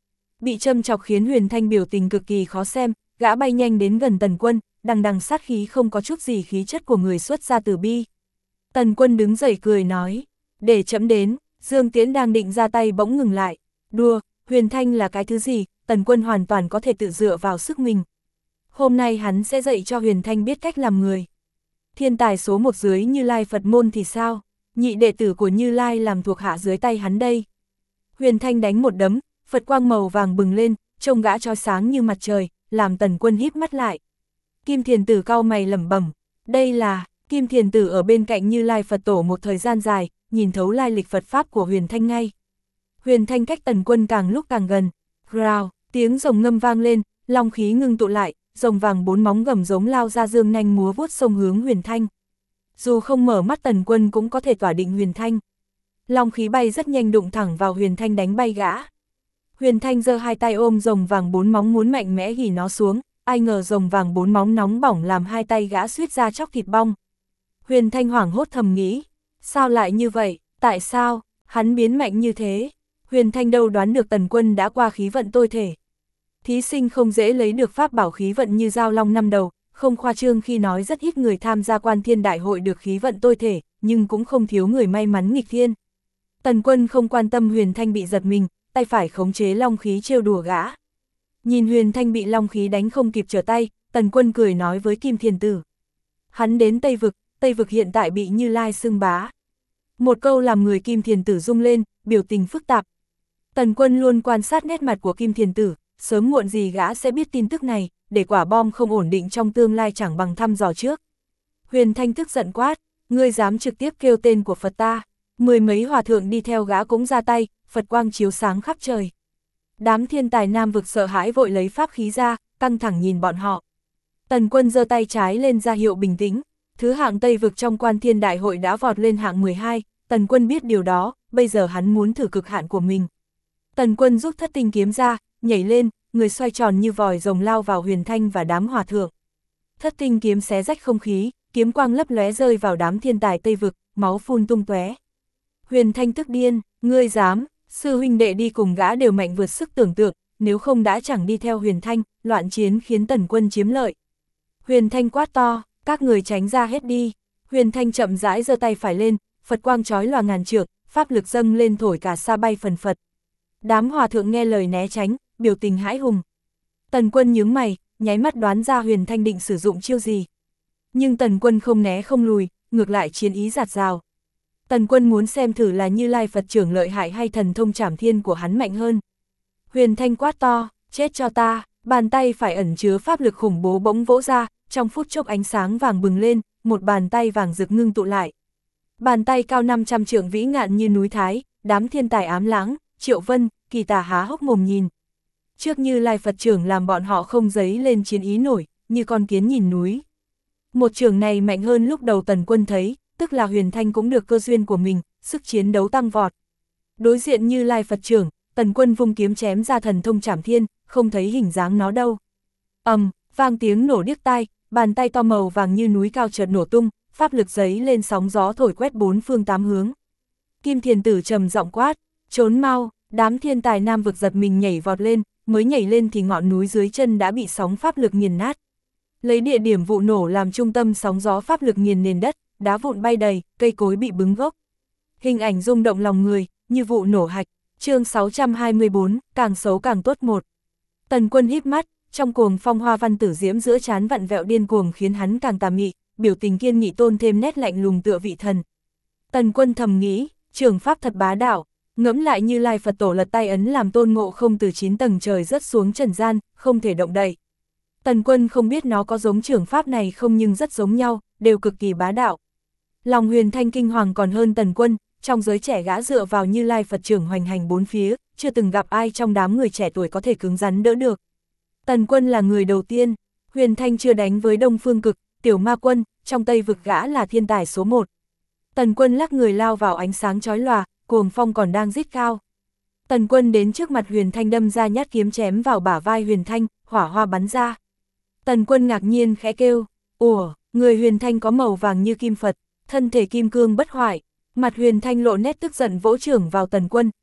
S1: Bị châm chọc khiến Huyền Thanh biểu tình cực kỳ khó xem, gã bay nhanh đến gần Tần Quân, đằng đằng sát khí không có chút gì khí chất của người xuất ra từ bi. Tần Quân đứng dậy cười nói, để chậm đến. Dương Tiễn đang định ra tay bỗng ngừng lại. Đùa, Huyền Thanh là cái thứ gì, Tần Quân hoàn toàn có thể tự dựa vào sức mình. Hôm nay hắn sẽ dạy cho Huyền Thanh biết cách làm người. Thiên tài số 1 dưới Như Lai Phật môn thì sao? Nhị đệ tử của Như Lai làm thuộc hạ dưới tay hắn đây. Huyền Thanh đánh một đấm, Phật quang màu vàng bừng lên, trông gã chói sáng như mặt trời, làm Tần Quân híp mắt lại. Kim Thiền Tử cau mày lẩm bẩm, đây là... Kim Thiền Tử ở bên cạnh Như Lai Phật tổ một thời gian dài, nhìn thấu lai lịch Phật pháp của Huyền Thanh ngay. Huyền Thanh cách Tần Quân càng lúc càng gần. Rào, tiếng rồng ngâm vang lên, long khí ngưng tụ lại, rồng vàng 4 móng gầm giống lao ra dương nanh múa vuốt xông hướng Huyền Thanh. Dù không mở mắt Tần Quân cũng có thể tỏa định Huyền Thanh. Long khí bay rất nhanh đụng thẳng vào Huyền Thanh đánh bay gã. Huyền Thanh giơ hai tay ôm rồng vàng 4 móng muốn mạnh mẽ ghì nó xuống, ai ngờ rồng vàng 4 móng nóng bỏng làm hai tay gã suýt ra chóc thịt bong. Huyền Thanh hoảng hốt thầm nghĩ, sao lại như vậy, tại sao, hắn biến mạnh như thế? Huyền Thanh đâu đoán được Tần Quân đã qua khí vận tôi thể. Thí sinh không dễ lấy được pháp bảo khí vận như Giao Long năm đầu, không khoa trương khi nói rất ít người tham gia Quan Thiên Đại hội được khí vận tôi thể, nhưng cũng không thiếu người may mắn nghịch thiên. Tần Quân không quan tâm Huyền Thanh bị giật mình, tay phải khống chế long khí trêu đùa gã. Nhìn Huyền Thanh bị long khí đánh không kịp trở tay, Tần Quân cười nói với Kim Thiền Tử. Hắn đến Tây vực hiện tại bị Như Lai xưng bá. Một câu làm người Kim Thiền Tử rung lên, biểu tình phức tạp. Tần Quân luôn quan sát nét mặt của Kim Thiền Tử, sớm muộn gì gã sẽ biết tin tức này, để quả bom không ổn định trong tương lai chẳng bằng thăm dò trước. Huyền Thanh tức giận quát, ngươi dám trực tiếp kêu tên của Phật ta. 10 mấy hòa thượng đi theo gã cũng ra tay, Phật quang chiếu sáng khắp trời. Đám thiên tài Nam vực sợ hãi vội lấy pháp khí ra, căng thẳng nhìn bọn họ. Tần Quân giơ tay trái lên ra hiệu bình tĩnh. Thứ hạng Tây vực trong Quan Thiên Đại hội đã vọt lên hạng 12, Tần Quân biết điều đó, bây giờ hắn muốn thử cực hạn của mình. Tần Quân rút thất tinh kiếm ra, nhảy lên, người xoay tròn như vòi rồng lao vào Huyền Thanh và đám hòa thượng. Thất tinh kiếm xé rách không khí, kiếm quang lấp lóe rơi vào đám thiên tài Tây vực, máu phun tung tóe. Huyền Thanh tức điên, ngươi dám, sư huynh đệ đi cùng gã đều mạnh vượt sức tưởng tượng, nếu không đã chẳng đi theo Huyền Thanh, loạn chiến khiến Tần Quân chiếm lợi. Huyền Thanh quát to, các người tránh ra hết đi. Huyền Thanh chậm rãi giơ tay phải lên, Phật quang chói lòa ngàn trượng, pháp lực dâng lên thổi cả xa bay phần phật. Đám hòa thượng nghe lời né tránh, biểu tình hãi hùng. Tần Quân nhướng mày, nháy mắt đoán ra Huyền Thanh định sử dụng chiêu gì. Nhưng Tần Quân không né không lùi, ngược lại chiến ý dạt dào. Tần Quân muốn xem thử là Như Lai Phật trưởng lợi hại hay thần thông trảm thiên của hắn mạnh hơn. Huyền Thanh quát to, chết cho ta, bàn tay phải ẩn chứa pháp lực khủng bố bỗng vỗ ra, trong phút chốc ánh sáng vàng bừng lên, một bàn tay vàng rực ngưng tụ lại. Bàn tay cao 500 trượng vĩ ngạn như núi Thái, đám thiên tài ám lãng, Triệu Vân, Kỳ Tà há hốc mồm nhìn. Trước Như Lai Phật trưởng làm bọn họ không dấy lên chiến ý nổi, như con kiến nhìn núi. Một trưởng này mạnh hơn lúc đầu Tần Quân thấy, tức là Huyền Thanh cũng được cơ duyên của mình, sức chiến đấu tăng vọt. Đối diện Như Lai Phật trưởng, Tần Quân vung kiếm chém ra thần thông trảm thiên, không thấy hình dáng nó đâu. Vang tiếng nổ điếc tai, bàn tay to màu vàng như núi cao chợt nổ tung, pháp lực giấy lên sóng gió thổi quét 4 phương 8 hướng. Kim Thiền Tử trầm giọng quát, trốn mau, đám thiên tài Nam vực giật mình nhảy vọt lên, mới nhảy lên thì ngọn núi dưới chân đã bị sóng pháp lực nghiền nát. Lấy địa điểm vụ nổ làm trung tâm, sóng gió pháp lực nghiền nền đất, đá vụn bay đầy, cây cối bị bứng gốc. Hình ảnh rung động lòng người, như vụ nổ hạch. Chương 624, càng xấu càng tốt 1. Tần Quân híp mắt, trong cuồng phong hoa văn tử diễm giữa trán vặn vẹo điên cuồng khiến hắn càng tà mị, biểu tình kiên nghị tôn thêm nét lạnh lùng tựa vị thần. Tần Quân thầm nghĩ, trường pháp thật bá đạo, ngẫm lại Như Lai Phật tổ lật tay ấn làm Tôn Ngộ Không từ 9 tầng trời rớt xuống trần gian, không thể động đậy. Tần Quân không biết nó có giống trường pháp này không, nhưng rất giống nhau, đều cực kỳ bá đạo. Lòng Huyền Thanh kinh hoàng còn hơn Tần Quân, trong giới trẻ gã dựa vào Như Lai Phật trưởng hoành hành bốn phía, chưa từng gặp ai trong đám người trẻ tuổi có thể cứng rắn đỡ được. Tần Quân là người đầu tiên, Huyền Thanh chưa đánh với Đông Phương Cực, Tiểu Ma Quân, trong Tây vực gã là thiên tài số 1. Tần Quân lắc người lao vào ánh sáng chói lòa, cuồng phong còn đang rít cao. Tần Quân đến trước mặt Huyền Thanh đâm ra nhát kiếm chém vào bả vai Huyền Thanh, hỏa hoa bắn ra. Tần Quân ngạc nhiên khẽ kêu, ủa, người Huyền Thanh có màu vàng như kim Phật, thân thể kim cương bất hoại. Mặt Huyền Thanh lộ nét tức giận vỗ chưởng vào Tần Quân,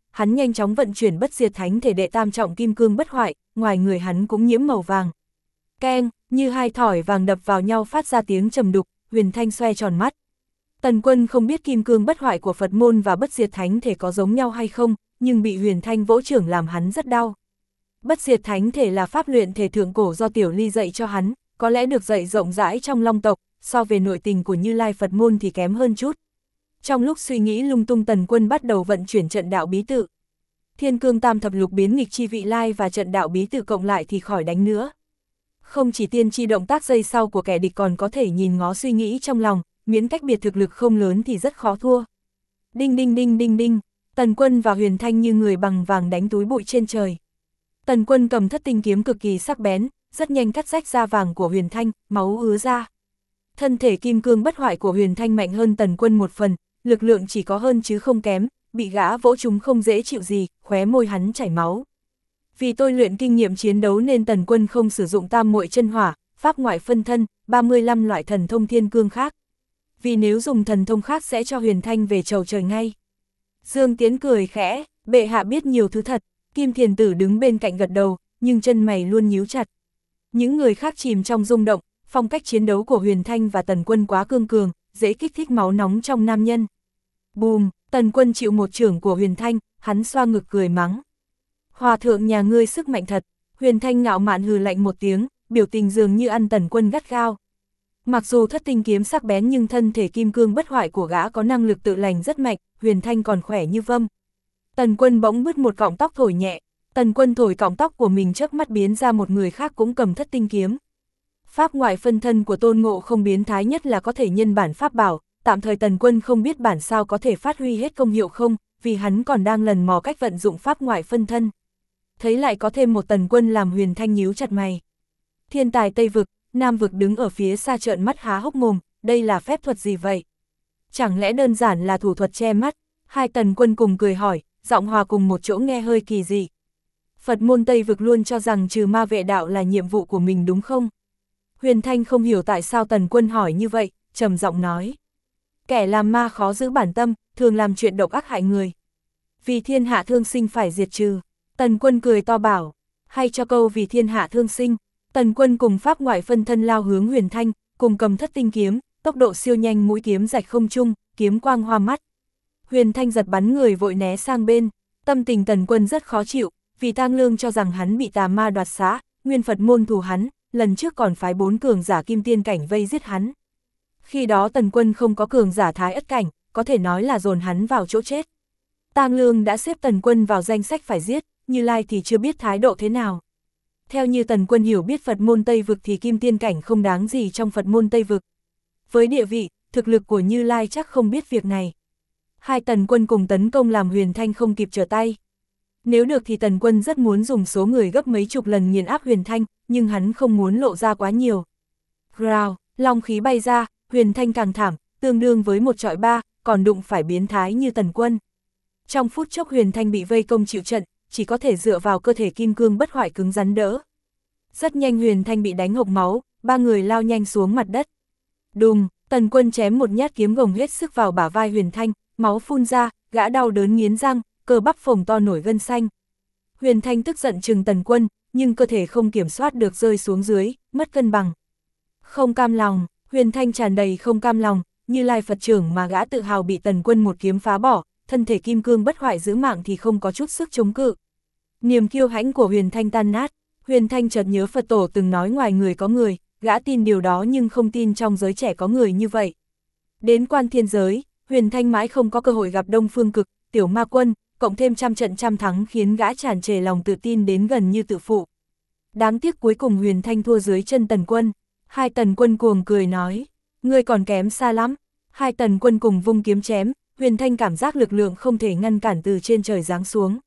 S1: hắn nhanh chóng vận chuyển bất diệt thánh thể đệ tam trọng kim cương bất hoại, ngoài người hắn cũng nhiễm màu vàng. Keng, như hai thỏi vàng đập vào nhau phát ra tiếng trầm đục, Huyền Thanh xoe tròn mắt. Tần Quân không biết kim cương bất hoại của Phật môn và bất diệt thánh thể có giống nhau hay không, nhưng bị Huyền Thanh vỗ chưởng làm hắn rất đau. Bất diệt thánh thể là pháp luyện thể thượng cổ do Tiểu Ly dạy cho hắn, có lẽ được dạy rộng rãi trong Long tộc, so về nội tình của Như Lai Phật môn thì kém hơn chút. Trong lúc suy nghĩ lung tung, Tần Quân bắt đầu vận chuyển trận đạo bí tự. Thiên cương tam thập lục biến nghịch chi vị lai và trận đạo bí tự cộng lại thì khỏi đánh nữa. Không chỉ tiên tri động tác giây sau của kẻ địch còn có thể nhìn ngó suy nghĩ trong lòng, miễn cách biệt thực lực không lớn thì rất khó thua. Đinh đinh đinh đinh đinh, Tần Quân và Huyền Thanh như người bằng vàng đánh túi bụi trên trời. Tần Quân cầm thất tinh kiếm cực kỳ sắc bén, rất nhanh cắt rách da vàng của Huyền Thanh, máu ứa ra. Thân thể kim cương bất hoại của Huyền Thanh mạnh hơn Tần Quân một phần, lực lượng chỉ có hơn chứ không kém, bị gã vỗ trúng không dễ chịu gì, khóe môi hắn chảy máu. Vì tôi luyện kinh nghiệm chiến đấu nên Tần Quân không sử dụng tam muội chân hỏa, pháp ngoại phân thân, 35 loại thần thông thiên cương khác. Vì nếu dùng thần thông khác sẽ cho Huyền Thanh về chầu trời ngay. Dương Tiến cười khẽ, bệ hạ biết nhiều thứ thật. Kim Thiền Tử đứng bên cạnh gật đầu, nhưng chân mày luôn nhíu chặt. Những người khác chìm trong rung động, phong cách chiến đấu của Huyền Thanh và Tần Quân quá cương cường, dễ kích thích máu nóng trong nam nhân. Bùm, Tần Quân chịu một chưởng của Huyền Thanh, hắn xoa ngực cười mắng. Hòa thượng nhà ngươi sức mạnh thật. Huyền Thanh ngạo mạn hừ lạnh một tiếng, biểu tình dường như ăn Tần Quân gắt gao. Mặc dù thất tinh kiếm sắc bén nhưng thân thể kim cương bất hoại của gã có năng lực tự lành rất mạnh, Huyền Thanh còn khỏe như vâm. Tần Quân bỗng bứt một cọng tóc thổi nhẹ, Tần Quân thổi cọng tóc của mình chớp mắt biến ra một người khác cũng cầm thất tinh kiếm. Pháp ngoại phân thân của Tôn Ngộ Không biến thái nhất là có thể nhân bản pháp bảo, tạm thời Tần Quân không biết bản sao có thể phát huy hết công hiệu không, vì hắn còn đang lần mò cách vận dụng pháp ngoại phân thân. Thấy lại có thêm một Tần Quân làm Huyền Thanh nhíu chặt mày. Thiên tài Tây Vực, Nam Vực đứng ở phía xa trợn mắt há hốc mồm, đây là phép thuật gì vậy? Chẳng lẽ đơn giản là thủ thuật che mắt? Hai Tần Quân cùng cười hỏi, giọng hòa cùng một chỗ nghe hơi kỳ dị. Phật môn Tây Vực luôn cho rằng trừ ma vệ đạo là nhiệm vụ của mình đúng không? Huyền Thanh không hiểu tại sao Tần Quân hỏi như vậy, trầm giọng nói. Kẻ làm ma khó giữ bản tâm, thường làm chuyện độc ác hại người. Vì thiên hạ thương sinh phải diệt trừ. Tần Quân cười to bảo, hay cho câu vì thiên hạ thương sinh. Tần Quân cùng pháp ngoại phân thân lao hướng Huyền Thanh, cùng cầm thất tinh kiếm, tốc độ siêu nhanh, mũi kiếm rạch không trung, kiếm quang hoa mắt. Huyền Thanh giật bắn người vội né sang bên, tâm tình Tần Quân rất khó chịu, vì Tang Lương cho rằng hắn bị tà ma đoạt xá, nguyên Phật môn thù hắn, lần trước còn phái 4 cường giả kim tiên cảnh vây giết hắn. Khi đó Tần Quân không có cường giả thái ất cảnh, có thể nói là dồn hắn vào chỗ chết. Tang Lương đã xếp Tần Quân vào danh sách phải giết, Như Lai thì chưa biết thái độ thế nào. Theo như Tần Quân hiểu biết Phật môn Tây Vực thì kim tiên cảnh không đáng gì trong Phật môn Tây Vực. Với địa vị, thực lực của Như Lai chắc không biết việc này. Hai Tần Quân cùng tấn công làm Huyền Thanh không kịp trở tay. Nếu được thì Tần Quân rất muốn dùng số người gấp mấy chục lần nghiền áp Huyền Thanh, nhưng hắn không muốn lộ ra quá nhiều. Rào, long khí bay ra, Huyền Thanh càng thảm, tương đương với một trọi ba, còn đụng phải biến thái như Tần Quân. Trong phút chốc Huyền Thanh bị vây công chịu trận, chỉ có thể dựa vào cơ thể kim cương bất hoại cứng rắn đỡ. Rất nhanh Huyền Thanh bị đánh hộc máu, ba người lao nhanh xuống mặt đất. Đùng, Tần Quân chém một nhát kiếm gồng hết sức vào bả vai Huyền Thanh, máu phun ra, gã đau đớn nghiến răng, cơ bắp phồng to nổi gân xanh. Huyền Thanh tức giận trừng Tần Quân, nhưng cơ thể không kiểm soát được rơi xuống dưới, mất cân bằng. Không cam lòng, Huyền Thanh tràn đầy không cam lòng, Như Lai Phật trưởng mà gã tự hào bị Tần Quân một kiếm phá bỏ, thân thể kim cương bất hoại giữ mạng thì không có chút sức chống cự. Niềm kiêu hãnh của Huyền Thanh tan nát, Huyền Thanh chợt nhớ Phật tổ từng nói ngoài người có người, gã tin điều đó nhưng không tin trong giới trẻ có người như vậy. Đến Quan Thiên giới, Huyền Thanh mãi không có cơ hội gặp Đông Phương Cực, Tiểu Ma Quân, cộng thêm trăm trận trăm thắng khiến gã tràn trề lòng tự tin đến gần như tự phụ. Đáng tiếc cuối cùng Huyền Thanh thua dưới chân Tần Quân. Hai Tần Quân cuồng cười nói, ngươi còn kém xa lắm. Hai Tần Quân cùng vung kiếm chém, Huyền Thanh cảm giác lực lượng không thể ngăn cản từ trên trời giáng xuống.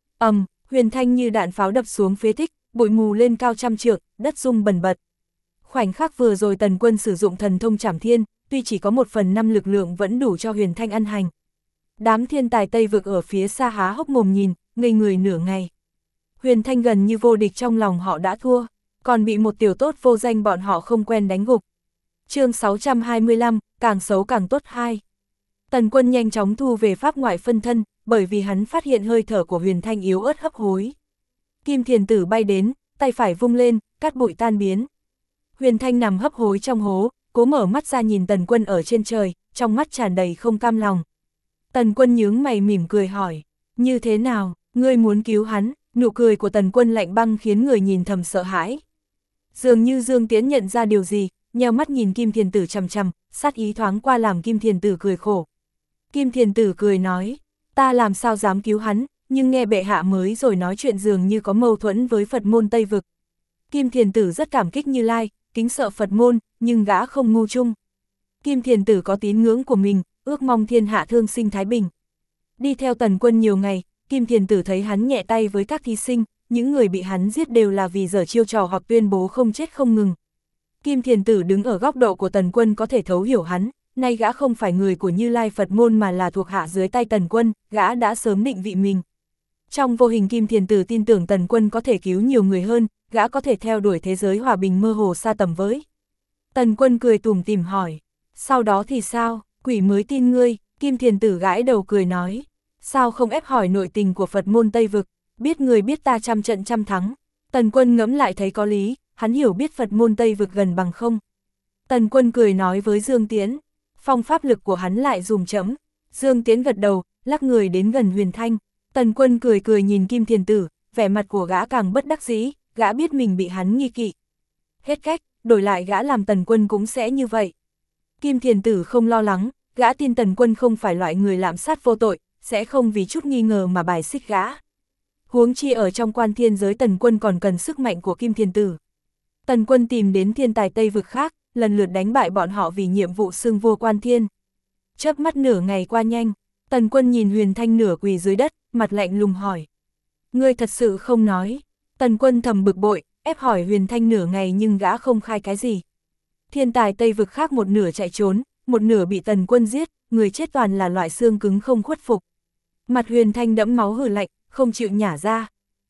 S1: Huyền Thanh như đạn pháo đập xuống phế tích, bụi mù lên cao trăm trượng, đất rung bần bật. Khoảnh khắc vừa rồi Tần Quân sử dụng thần thông Trảm Thiên, tuy chỉ có 1/5 lực lượng vẫn đủ cho Huyền Thanh ăn hành. Đám thiên tài Tây Vực ở phía xa há hốc mồm nhìn, ngây người nửa ngày. Huyền Thanh gần như vô địch, trong lòng họ đã thua, còn bị một tiểu tốt vô danh bọn họ không quen đánh gục. Chương 625, càng xấu càng tốt 2. Tần Quân nhanh chóng thu về pháp ngoại phân thân, bởi vì hắn phát hiện hơi thở của Huyền Thanh yếu ớt hấp hối. Kim Thiền Tử bay đến, tay phải vung lên, cát bụi tan biến. Huyền Thanh nằm hấp hối trong hố, cố mở mắt ra nhìn Tần Quân ở trên trời, trong mắt tràn đầy không cam lòng. Tần Quân nhướng mày mỉm cười hỏi, như thế nào, ngươi muốn cứu hắn? Nụ cười của Tần Quân lạnh băng khiến người nhìn thầm sợ hãi. Dường như Dương Tiễn nhận ra điều gì, nheo mắt nhìn Kim Thiền Tử chằm chằm, sát ý thoáng qua làm Kim Thiền Tử cười khổ. Kim Thiền Tử cười nói, ta làm sao dám cứu hắn, nhưng nghe bệ hạ mới rồi nói chuyện dường như có mâu thuẫn với Phật môn Tây Vực. Kim Thiền Tử rất cảm kích Như Lai, kính sợ Phật môn, nhưng gã không ngu chung. Kim Thiền Tử có tín ngưỡng của mình, ước mong thiên hạ thương sinh thái bình. Đi theo Tần Quân nhiều ngày, Kim Thiền Tử thấy hắn nhẹ tay với các thí sinh, những người bị hắn giết đều là vì giở chiêu trò hoặc tuyên bố không chết không ngừng. Kim Thiền Tử đứng ở góc độ của Tần Quân có thể thấu hiểu hắn, nay gã không phải người của Như Lai Phật môn mà là thuộc hạ dưới tay Tần Quân, gã đã sớm định vị mình. Trong vô hình Kim Thiền Tử tin tưởng Tần Quân có thể cứu nhiều người hơn, gã có thể theo đuổi thế giới hòa bình mơ hồ xa tầm với. Tần Quân cười tủm tỉm hỏi, sau đó thì sao, quỷ mới tin ngươi? Kim Thiền Tử gãi đầu cười nói, sao không ép hỏi nội tình của Phật môn Tây Vực, biết người biết ta trăm trận trăm thắng. Tần Quân ngẫm lại thấy có lý, hắn hiểu biết Phật môn Tây Vực gần bằng không. Tần Quân cười nói với Dương Tiễn, phong pháp lực của hắn lại dùng chấm. Dương Tiễn gật đầu, lắc người đến gần Huyền Thanh. Tần Quân cười cười nhìn Kim Thiền Tử, vẻ mặt của gã càng bất đắc dĩ, gã biết mình bị hắn nghi kỵ. Hết cách, đổi lại gã làm Tần Quân cũng sẽ như vậy. Kim Thiền Tử không lo lắng, gã tin Tần Quân không phải loại người lạm sát vô tội, sẽ không vì chút nghi ngờ mà bài xích gã. Huống chi ở trong Quan Thiên giới Tần Quân còn cần sức mạnh của Kim Thiền Tử. Tần Quân tìm đến thiên tài Tây Vực khác, lần lượt đánh bại bọn họ vì nhiệm vụ xưng vô Quan Thiên. Chớp mắt nửa ngày qua nhanh, Tần Quân nhìn Huyền Thanh nửa quỳ dưới đất, mặt lạnh lùng hỏi. Ngươi thật sự không nói. Tần Quân thầm bực bội, ép hỏi Huyền Thanh nửa ngày nhưng gã không khai cái gì. Thiên tài Tây Vực khác một nửa chạy trốn, một nửa bị Tần Quân giết, người chết toàn là loại xương cứng không khuất phục. Mặt Huyền Thanh đẫm máu hừ lạnh, không chịu nhả ra.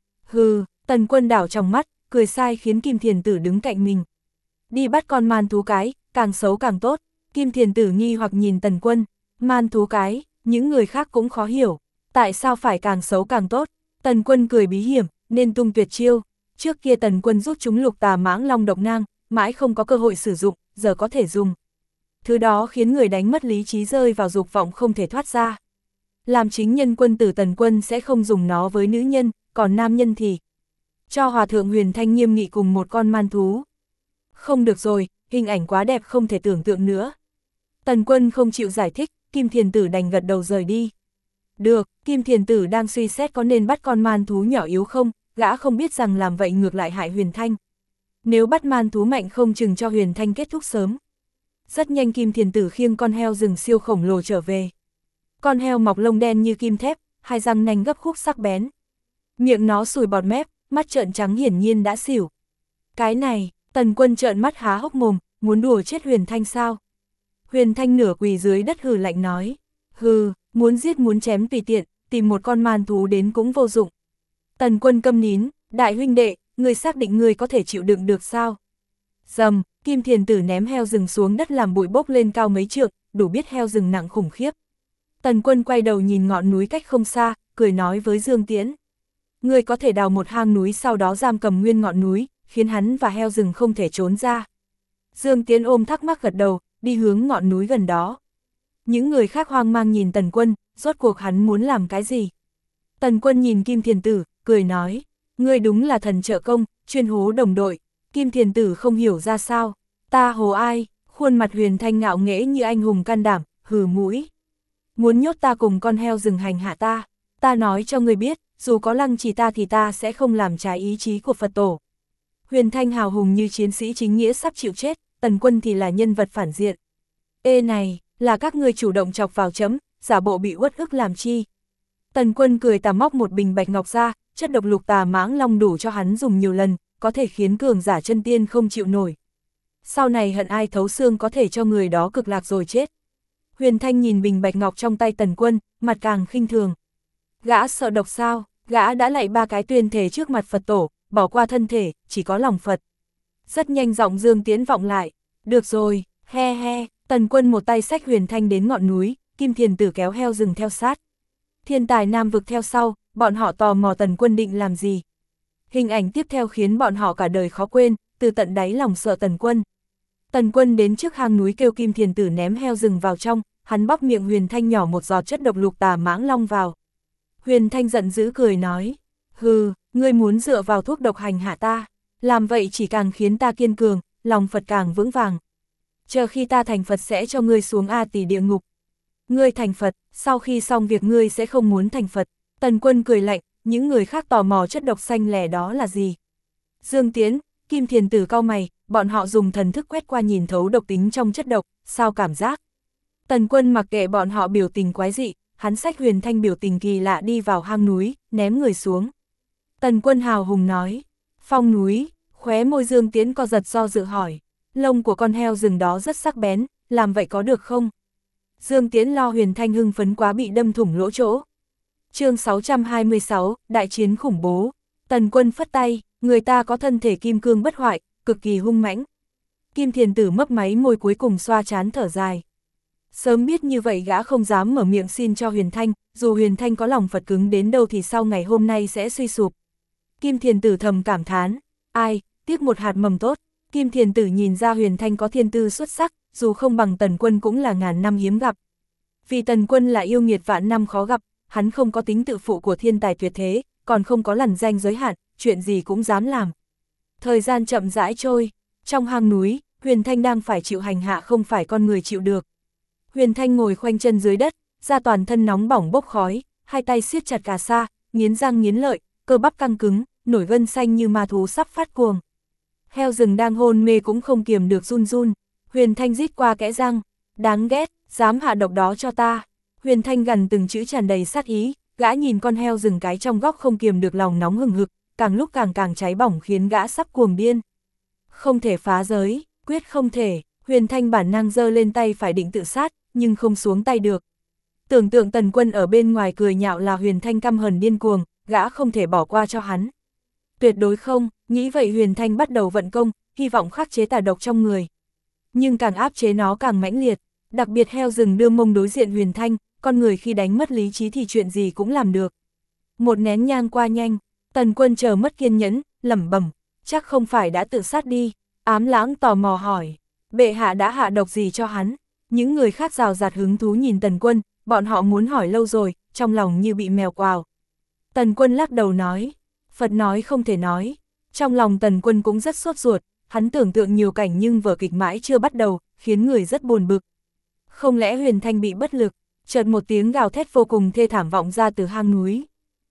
S1: Hừ, Tần Quân đảo trong mắt, cười sai khiến Kim Thiền Tử đứng cạnh mình. Đi bắt con man thú cái, càng xấu càng tốt. Kim Thiền Tử nghi hoặc nhìn Tần Quân, man thú cái, những người khác cũng khó hiểu. Tại sao phải càng xấu càng tốt? Tần Quân cười bí hiểm, nên tung tuyệt chiêu. Trước kia Tần Quân rút chúng Lục Tà Mãng Long độc nang, mãi không có cơ hội sử dụng, giờ có thể dùng. Thứ đó khiến người đánh mất lý trí rơi vào dục vọng không thể thoát ra. Làm chính nhân quân tử Tần Quân sẽ không dùng nó với nữ nhân, còn nam nhân thì cho Hòa Thượng Huyền Thanh nghiêm nghị cùng một con man thú. Không được rồi, hình ảnh quá đẹp không thể tưởng tượng nữa. Tần Quân không chịu giải thích, Kim Thiền Tử đành gật đầu rời đi. Được, Kim Thiền Tử đang suy xét có nên bắt con man thú nhỏ yếu không, gã không biết rằng làm vậy ngược lại hại Huyền Thanh. Nếu bắt man thú mạnh không chừng cho Huyền Thanh kết thúc sớm. Rất nhanh Kim Thiền Tử khiêng con heo rừng siêu khổng lồ trở về. Con heo mọc lông đen như kim thép, hai răng nanh gấp khúc sắc bén. Miệng nó sùi bọt mép, mắt trợn trắng hiển nhiên đã xỉu. Cái này, Tần Quân trợn mắt há hốc mồm, muốn đùa chết Huyền Thanh sao? Huyền Thanh nửa quỳ dưới đất hừ lạnh nói. Hừ, muốn giết muốn chém tùy tiện, tìm một con man thú đến cũng vô dụng. Tần Quân câm nín, đại huynh đệ, người xác định người có thể chịu đựng được sao? Dầm, Kim Thiền Tử ném heo rừng xuống đất làm bụi bốc lên cao mấy trượng, đủ biết heo rừng nặng khủng khiếp. Tần Quân quay đầu nhìn ngọn núi cách không xa, cười nói với Dương Tiễn. Ngươi có thể đào một hang núi sau đó giam cầm nguyên ngọn núi, khiến hắn và heo rừng không thể trốn ra. Dương Tiễn ôm thắc mắc gật đầu, đi hướng ngọn núi gần đó. Những người khác hoang mang nhìn Tần Quân, rốt cuộc hắn muốn làm cái gì? Tần Quân nhìn Kim Thiền Tử, cười nói. Ngươi đúng là thần trợ công, chuyên hố đồng đội. Kim Thiền Tử không hiểu ra sao. Ta hố ai? Khuôn mặt Huyền Thanh ngạo nghễ như anh hùng can đảm, hừ mũi. Muốn nhốt ta cùng con heo rừng hành hạ ta. Ta nói cho ngươi biết, dù có lăng trì ta thì ta sẽ không làm trái ý chí của Phật tổ. Huyền Thanh hào hùng như chiến sĩ chính nghĩa sắp chịu chết, Tần Quân thì là nhân vật phản diện. Ê này, là các ngươi chủ động chọc vào chấm, giả bộ bị uất ức làm chi. Tần Quân cười tà móc một bình bạch ngọc ra, chất độc Lục Tà Mãng Long đủ cho hắn dùng nhiều lần, có thể khiến cường giả chân tiên không chịu nổi. Sau này hận ai thấu xương có thể cho người đó cực lạc rồi chết. Huyền Thanh nhìn bình bạch ngọc trong tay Tần Quân, mặt càng khinh thường. Gã sợ độc sao, gã đã lạy 3 cái tuyên thể trước mặt Phật tổ, bỏ qua thân thể, chỉ có lòng Phật. Rất nhanh giọng Dương Tiễn vọng lại. Được rồi, he he, Tần Quân một tay xách Huyền Thanh đến ngọn núi, Kim Thiền Tử kéo heo rừng theo sát. Thiên tài Nam vực theo sau, bọn họ tò mò Tần Quân định làm gì. Hình ảnh tiếp theo khiến bọn họ cả đời khó quên, từ tận đáy lòng sợ Tần Quân. Tần Quân đến trước hang núi kêu Kim Thiền Tử ném heo rừng vào trong, hắn bóp miệng Huyền Thanh nhỏ một giọt chất độc Lục Tà Mãng Long vào. Huyền Thanh giận dữ cười nói, hừ, ngươi muốn dựa vào thuốc độc hành hạ ta, làm vậy chỉ càng khiến ta kiên cường, lòng Phật càng vững vàng. Chờ khi ta thành Phật sẽ cho ngươi xuống A Tỳ địa ngục. Ngươi thành Phật, sau khi xong việc ngươi sẽ không muốn thành Phật. Tần Quân cười lạnh, những người khác tò mò chất độc xanh lẻ đó là gì. Dương Tiến, Kim Thiền Tử cau mày, bọn họ dùng thần thức quét qua nhìn thấu độc tính trong chất độc, sao cảm giác. Tần Quân mặc kệ bọn họ biểu tình quái dị, hắn xách Huyền Thanh biểu tình kỳ lạ đi vào hang núi, ném người xuống. Tần Quân hào hùng nói, phong núi, khóe môi Dương Tiến co giật do dự hỏi, lông của con heo rừng đó rất sắc bén, làm vậy có được không? Dương Tiến lo Huyền Thanh hưng phấn quá bị đâm thủng lỗ chỗ. Chương 626, đại chiến khủng bố. Tần Quân phất tay, người ta có thân thể kim cương bất hoại, cực kỳ hung mãnh. Kim Thiền Tử mấp máy môi cuối cùng xoa trán thở dài. Sớm biết như vậy gã không dám mở miệng xin cho Huyền Thanh, dù Huyền Thanh có lòng Phật cứng đến đâu thì sau ngày hôm nay sẽ suy sụp. Kim Thiền Tử thầm cảm thán, ai, tiếc một hạt mầm tốt. Kim Thiền Tử nhìn ra Huyền Thanh có thiên tư xuất sắc, dù không bằng Tần Quân cũng là ngàn năm hiếm gặp. Vì Tần Quân là yêu nghiệt vạn năm khó gặp, hắn không có tính tự phụ của thiên tài tuyệt thế, còn không có lằn danh giới hạn, chuyện gì cũng dám làm. Thời gian chậm rãi trôi, trong hang núi, Huyền Thanh đang phải chịu hành hạ không phải con người chịu được. Huyền Thanh ngồi khoanh chân dưới đất, da toàn thân nóng bỏng bốc khói, hai tay siết chặt cà sa, nghiến răng nghiến lợi, cơ bắp căng cứng, nổi gân xanh như ma thú sắp phát cuồng. Heo rừng đang hôn mê cũng không kiềm được run run. Huyền Thanh rít qua kẽ răng, đáng ghét, dám hạ độc đó cho ta. Huyền Thanh gằn từng chữ tràn đầy sát ý, gã nhìn con heo rừng cái trong góc không kiềm được lòng nóng hừng hực, càng lúc càng cháy bỏng khiến gã sắp cuồng điên. Không thể phá giới, quyết không thể. Huyền Thanh bản năng giơ lên tay phải định tự sát, nhưng không xuống tay được. Tưởng tượng Tần Quân ở bên ngoài cười nhạo là Huyền Thanh căm hờn điên cuồng, gã không thể bỏ qua cho hắn. Tuyệt đối không, nghĩ vậy Huyền Thanh bắt đầu vận công, hy vọng khắc chế tà độc trong người. Nhưng càng áp chế nó càng mãnh liệt, đặc biệt heo rừng đưa mông đối diện Huyền Thanh, con người khi đánh mất lý trí thì chuyện gì cũng làm được. Một nén nhang qua nhanh, Tần Quân chờ mất kiên nhẫn, lẩm bẩm, chắc không phải đã tự sát đi. Ám Lãng tò mò hỏi, bệ hạ đã hạ độc gì cho hắn? Những người khác rào rạt hứng thú nhìn Tần Quân, bọn họ muốn hỏi lâu rồi, trong lòng như bị mèo quào. Tần Quân lắc đầu nói, Phật nói không thể nói. Trong lòng Tần Quân cũng rất sốt ruột, hắn tưởng tượng nhiều cảnh nhưng vở kịch mãi chưa bắt đầu, khiến người rất buồn bực. Không lẽ Huyền Thanh bị bất lực? Chợt một tiếng gào thét vô cùng thê thảm vọng ra từ hang núi.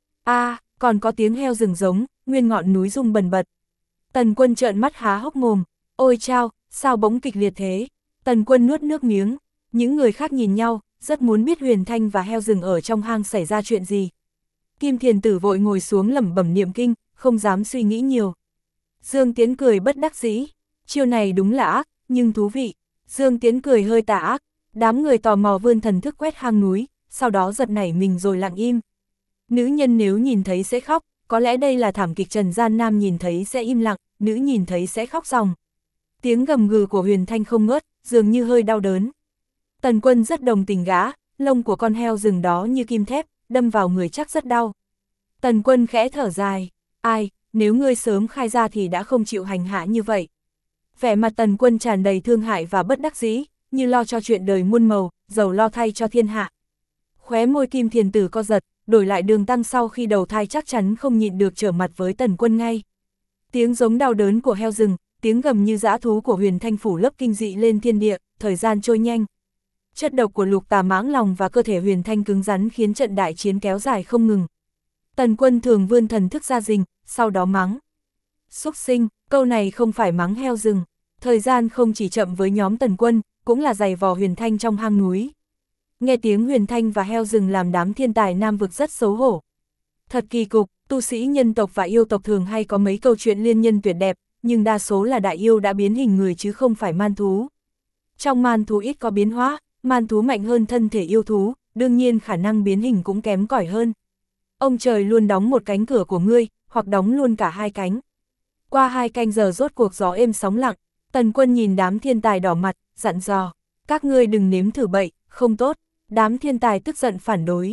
S1: Còn có tiếng heo rừng giống, nguyên ngọn núi rung bần bật. Tần Quân trợn mắt há hốc mồm, ôi chao, sao bỗng kịch liệt thế? Tần Quân nuốt nước miếng, những người khác nhìn nhau, rất muốn biết Huyền Thanh và heo rừng ở trong hang xảy ra chuyện gì. Kim Thiền Tử vội ngồi xuống lẩm bẩm niệm kinh, không dám suy nghĩ nhiều. Dương Tiến cười bất đắc dĩ, chiêu này đúng là ác, nhưng thú vị. Dương Tiến cười hơi tà ác, đám người tò mò vươn thần thức quét hang núi, sau đó giật nảy mình rồi lặng im. Nữ nhân nếu nhìn thấy sẽ khóc, có lẽ đây là thảm kịch trần gian, nam nhìn thấy sẽ im lặng, nữ nhìn thấy sẽ khóc ròng. Tiếng gầm gừ của Huyền Thanh không ngớt, dường như hơi đau đớn. Tần Quân rất đồng tình gã, lông của con heo rừng đó như kim thép, đâm vào người chắc rất đau. Tần Quân khẽ thở dài, ai, nếu ngươi sớm khai ra thì đã không chịu hành hạ như vậy. Vẻ mặt Tần Quân tràn đầy thương hại và bất đắc dĩ, như lo cho chuyện đời muôn màu, giàu lo thay cho thiên hạ. Khóe môi Kim Thiền Tử co giật, đổi lại đường tăng sau khi đầu thai chắc chắn không nhịn được trở mặt với Tần Quân ngay. Tiếng giống đau đớn của heo rừng, tiếng gầm như dã thú của Huyền Thanh phủ lớp kinh dị lên thiên địa, thời gian trôi nhanh. Chất độc của Lục Tà Mãng Lòng và cơ thể Huyền Thanh cứng rắn khiến trận đại chiến kéo dài không ngừng. Tần Quân thường vươn thần thức ra rình, sau đó mắng. Xúc sinh, câu này không phải mắng heo rừng. Thời gian không chỉ chậm với nhóm Tần Quân, cũng là giày vò Huyền Thanh trong hang núi. Nghe tiếng Huyền Thanh và heo rừng làm đám thiên tài Nam vực rất xấu hổ. Thật kỳ cục, tu sĩ nhân tộc và yêu tộc thường hay có mấy câu chuyện liên nhân tuyệt đẹp, nhưng đa số là đại yêu đã biến hình người chứ không phải man thú. Trong man thú ít có biến hóa, man thú mạnh hơn thân thể yêu thú, đương nhiên khả năng biến hình cũng kém cỏi hơn. Ông trời luôn đóng một cánh cửa của ngươi, hoặc đóng luôn cả hai cánh. Qua 2 canh giờ rốt cuộc gió êm sóng lặng, Tần Quân nhìn đám thiên tài đỏ mặt, dặn dò, các ngươi đừng nếm thử bậy, không tốt. Đám thiên tài tức giận phản đối,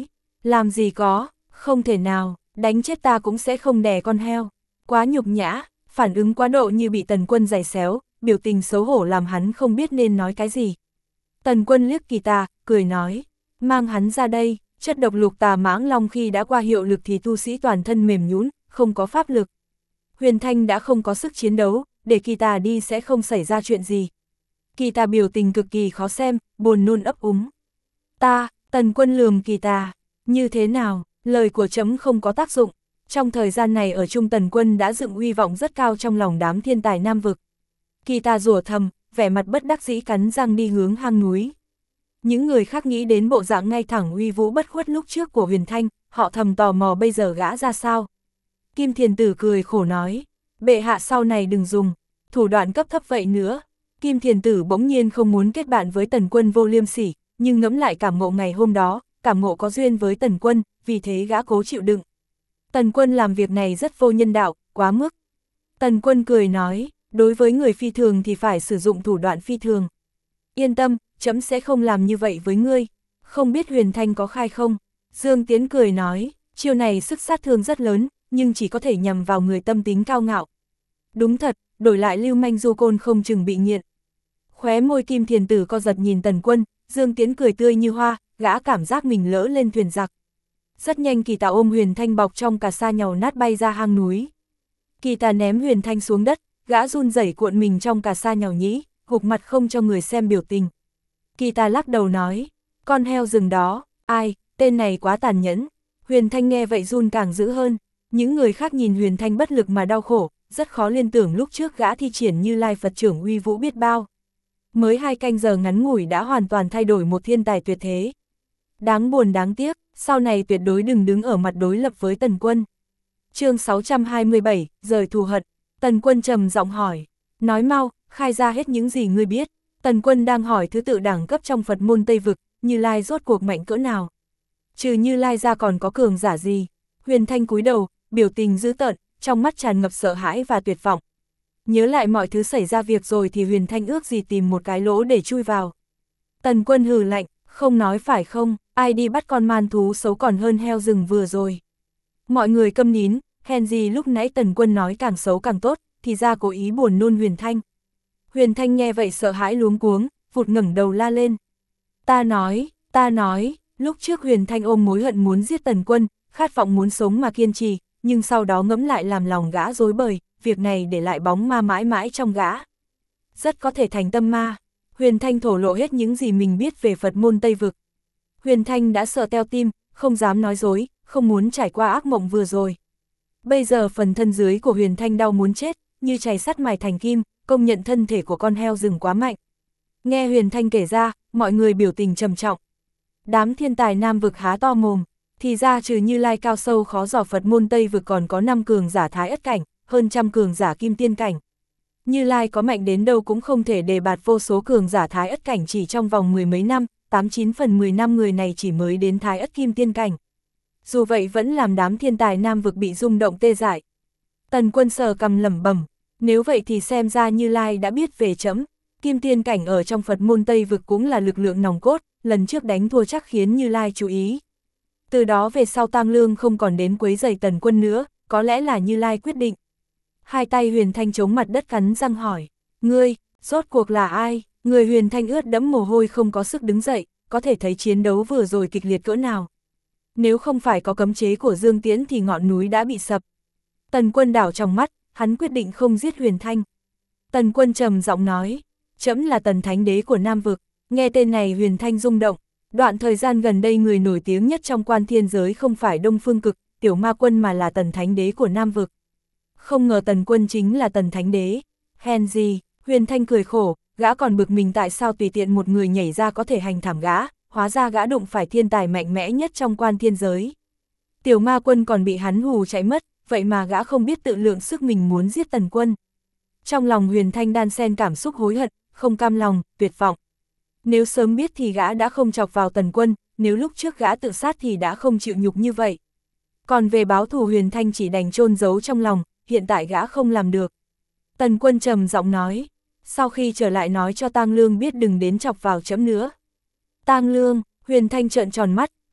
S1: Làm gì có, không thể nào, đánh chết ta cũng sẽ không đẻ con heo. Quá nhục nhã, phản ứng quá độ như bị Tần Quân giày xéo, biểu tình xấu hổ làm hắn không biết nên nói cái gì. Tần Quân liếc Kỳ Tà, cười nói, mang hắn ra đây, chất độc lục tà mãng long khi đã qua hiệu lực thì tu sĩ toàn thân mềm nhũn, không có pháp lực. Huyền Thanh đã không có sức chiến đấu, để Kỳ Tà đi sẽ không xảy ra chuyện gì. Kỳ Tà biểu tình cực kỳ khó xem, buồn nôn ấp úng. Tần Quân lườm Kỳ Tà, như thế nào, lời của chấm không có tác dụng. Trong thời gian này ở Trung Tần Quân đã dựng uy vọng rất cao trong lòng đám thiên tài Nam vực. Kỳ Tà rủa thầm, vẻ mặt bất đắc dĩ cắn răng đi hướng hang núi. Những người khác nghĩ đến bộ dạng ngay thẳng uy vũ bất khuất lúc trước của Huyền Thanh, họ thầm tò mò bây giờ gã ra sao. Kim Thiền Tử cười khổ nói, bệ hạ sau này đừng dùng thủ đoạn cấp thấp vậy nữa. Kim Thiền Tử bỗng nhiên không muốn kết bạn với Tần Quân vô liêm sỉ, nhưng ngẫm lại cảm ngộ ngày hôm đó, cảm ngộ có duyên với Tần Quân, vì thế gã cố chịu đựng. Tần Quân làm việc này rất vô nhân đạo, quá mức. Tần Quân cười nói, đối với người phi thường thì phải sử dụng thủ đoạn phi thường. Yên tâm, chấm sẽ không làm như vậy với ngươi. Không biết Huyền Thanh có khai không? Dương Tiến cười nói, chiêu này sức sát thương rất lớn, nhưng chỉ có thể nhằm vào người tâm tính cao ngạo. Đúng thật, đổi lại lưu manh du côn không chừng bị nghiện. Khóe môi Kim Thiền Tử co giật nhìn Tần Quân, Dương Tiến cười tươi như hoa, gã cảm giác mình lỡ lên thuyền giặc. Rất nhanh Kỳ Tà ôm Huyền Thanh bọc trong cà sa nhàu nát bay ra hang núi. Kỳ Tà ném Huyền Thanh xuống đất, gã run rẩy cuộn mình trong cà sa nhàu nhĩ, gục mặt không cho người xem biểu tình. Kỳ Tà lắc đầu nói, con heo rừng đó, ai, tên này quá tàn nhẫn. Huyền Thanh nghe vậy run càng dữ hơn. Những người khác nhìn Huyền Thanh bất lực mà đau khổ, rất khó liên tưởng lúc trước gã thi triển Như Lai Phật trưởng uy vũ biết bao. Mới 2 canh giờ ngắn ngủi đã hoàn toàn thay đổi một thiên tài tuyệt thế. Đáng buồn đáng tiếc, sau này tuyệt đối đừng đứng ở mặt đối lập với Tần Quân. Chương 627, rời thù hận. Tần Quân trầm giọng hỏi, nói mau, khai ra hết những gì ngươi biết. Tần Quân đang hỏi thứ tự đẳng cấp trong Phật môn Tây Vực, Như Lai rốt cuộc mạnh cỡ nào. Trừ Như Lai ra còn có cường giả gì? Huyền Thanh cúi đầu, biểu tình dữ tợn, trong mắt tràn ngập sợ hãi và tuyệt vọng. Nhớ lại mọi thứ xảy ra việc rồi thì Huyền Thanh ước gì tìm một cái lỗ để chui vào. Tần Quân hừ lạnh, không nói phải không, ai đi bắt con man thú xấu còn hơn heo rừng vừa rồi. Mọi người câm nín, hèn gì lúc nãy Tần Quân nói càng xấu càng tốt, thì ra cố ý buồn nôn Huyền Thanh. Huyền Thanh nghe vậy sợ hãi luống cuống, vụt ngẩng đầu la lên. Ta nói, lúc trước Huyền Thanh ôm mối hận muốn giết Tần Quân, khát vọng muốn sống mà kiên trì, nhưng sau đó ngẫm lại làm lòng gã rối bời, việc này để lại bóng ma mãi mãi trong gã. Rất có thể thành tâm ma. Huyền Thanh thổ lộ hết những gì mình biết về Phật môn Tây Vực. Huyền Thanh đã sợ teo tim, không dám nói dối, không muốn trải qua ác mộng vừa rồi. Bây giờ phần thân dưới của Huyền Thanh đau muốn chết, như chày sắt mài thành kim, công nhận thân thể của con heo rừng quá mạnh. Nghe Huyền Thanh kể ra, mọi người biểu tình trầm trọng. Đám thiên tài Nam Vực há to mồm, thì ra trừ Như Lai cao sâu khó dò Phật môn Tây Vực còn có 5 cường giả Thái Ất cảnh, hơn trăm cường giả Kim Tiên cảnh. Như Lai có mạnh đến đâu cũng không thể đề bạt vô số cường giả Thái Ất cảnh chỉ trong vòng 10 mấy năm, 89 phần 10 năm người này chỉ mới đến Thái Ất Kim Tiên cảnh. Dù vậy vẫn làm đám thiên tài Nam Vực bị rung động tê dại. Tần Quân sờ cằm lẩm bẩm, nếu vậy thì xem ra Như Lai đã biết về chấm. Kim Tiên cảnh ở trong Phật môn Tây Vực cũng là lực lượng nòng cốt, lần trước đánh thua chắc khiến Như Lai chú ý. Từ đó về sau Tam Lương không còn đến quấy rầy Tần Quân nữa, có lẽ là Như Lai quyết định. Hai tay Huyền Thanh chống mặt đất cắn răng hỏi, ngươi, rốt cuộc là ai? Người Huyền Thanh ướt đẫm mồ hôi không có sức đứng dậy, có thể thấy chiến đấu vừa rồi kịch liệt cỡ nào. Nếu không phải có cấm chế của Dương Tiễn thì ngọn núi đã bị sập. Tần Quân đảo trong mắt, hắn quyết định không giết Huyền Thanh. Tần Quân trầm giọng nói, trẫm là Tần Thánh Đế của Nam Vực. Nghe tên này Huyền Thanh rung động. Đoạn thời gian gần đây người nổi tiếng nhất trong quan thiên giới không phải Đông Phương Cực, Tiểu Ma Quân mà là Tần Thánh Đế của Nam Vực. Không ngờ Tần Quân chính là Tần Thánh Đế. Hèn gì, Huyền Thanh cười khổ, gã còn bực mình tại sao tùy tiện một người nhảy ra có thể hành thảm gã, hóa ra gã đụng phải thiên tài mạnh mẽ nhất trong quan thiên giới. Tiểu Ma Quân còn bị hắn hù chạy mất, vậy mà gã không biết tự lượng sức mình muốn giết Tần Quân. Trong lòng Huyền Thanh đan xen cảm xúc hối hận, không cam lòng, tuyệt vọng. Nếu sớm biết thì gã đã không chọc vào Tần Quân, nếu lúc trước gã tự sát thì đã không chịu nhục như vậy. Còn về báo thù Huyền Thanh chỉ đành chôn giấu trong lòng, hiện tại gã không làm được. Tần Quân trầm giọng nói, sau khi trở lại nói cho Tang Lương biết đừng đến chọc vào chấm nữa. Tang Lương, Huyền Thanh trợn tròn mắt,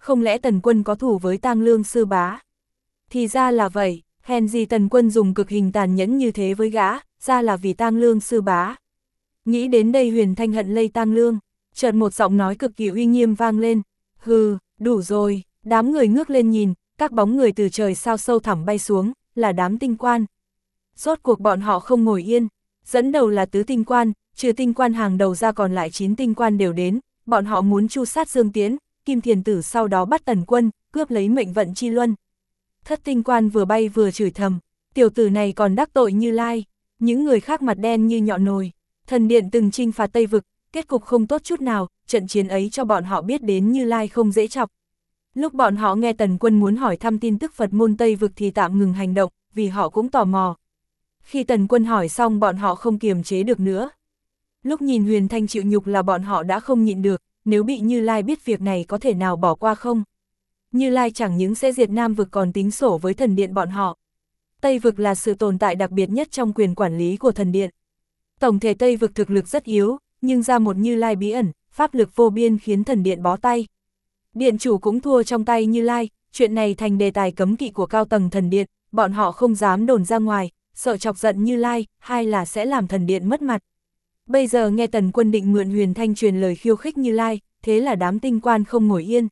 S1: không lẽ Tần Quân có thù với Tang Lương sư bá? Thì ra là vậy, hèn gì Tần Quân dùng cực hình tàn nhẫn như thế với gã, ra là vì Tang Lương sư bá. Nghĩ đến đây Huyền Thanh hận lây Tang Lương, chợt một giọng nói cực kỳ uy nghiêm vang lên, hừ, đủ rồi, đám người ngước lên nhìn, các bóng người từ trời sao sâu thẳm bay xuống, là đám tinh quan. Rốt cuộc bọn họ không ngồi yên, dẫn đầu là tứ tinh quan, trừ tinh quan hàng đầu ra còn lại 9 tinh quan đều đến, bọn họ muốn tru sát Dương Tiễn, Kim Thiền Tử sau đó bắt Tần Quân, cướp lấy mệnh vận chi luân. Thất tinh quan vừa bay vừa chửi thầm, tiểu tử này còn đắc tội Như Lai, những người khác mặt đen như nhọn nồi. Thần điện từng chinh phạt Tây Vực, kết cục không tốt chút nào, trận chiến ấy cho bọn họ biết đến Như Lai không dễ chọc. Lúc bọn họ nghe Tần Quân muốn hỏi thăm tin tức Phật môn Tây Vực thì tạm ngừng hành động, vì họ cũng tò mò. Khi Tần Quân hỏi xong bọn họ không kiềm chế được nữa. Lúc nhìn Huyền Thanh chịu nhục là bọn họ đã không nhịn được, nếu bị Như Lai biết việc này có thể nào bỏ qua không? Như Lai chẳng những sẽ diệt Nam Vực còn tính sổ với thần điện bọn họ. Tây Vực là sự tồn tại đặc biệt nhất trong quyền quản lý của thần điện. Tổng thể Tây Vực thực lực rất yếu, nhưng ra một Như Lai bí ẩn, pháp lực vô biên khiến thần điện bó tay. Điện chủ cũng thua trong tay Như Lai, chuyện này thành đề tài cấm kỵ của cao tầng thần điện, bọn họ không dám đồn ra ngoài, sợ chọc giận Như Lai, hay là sẽ làm thần điện mất mặt. Bây giờ nghe Tần Quân định mượn Huyền Thanh truyền lời khiêu khích Như Lai, thế là đám tinh quan không ngồi yên.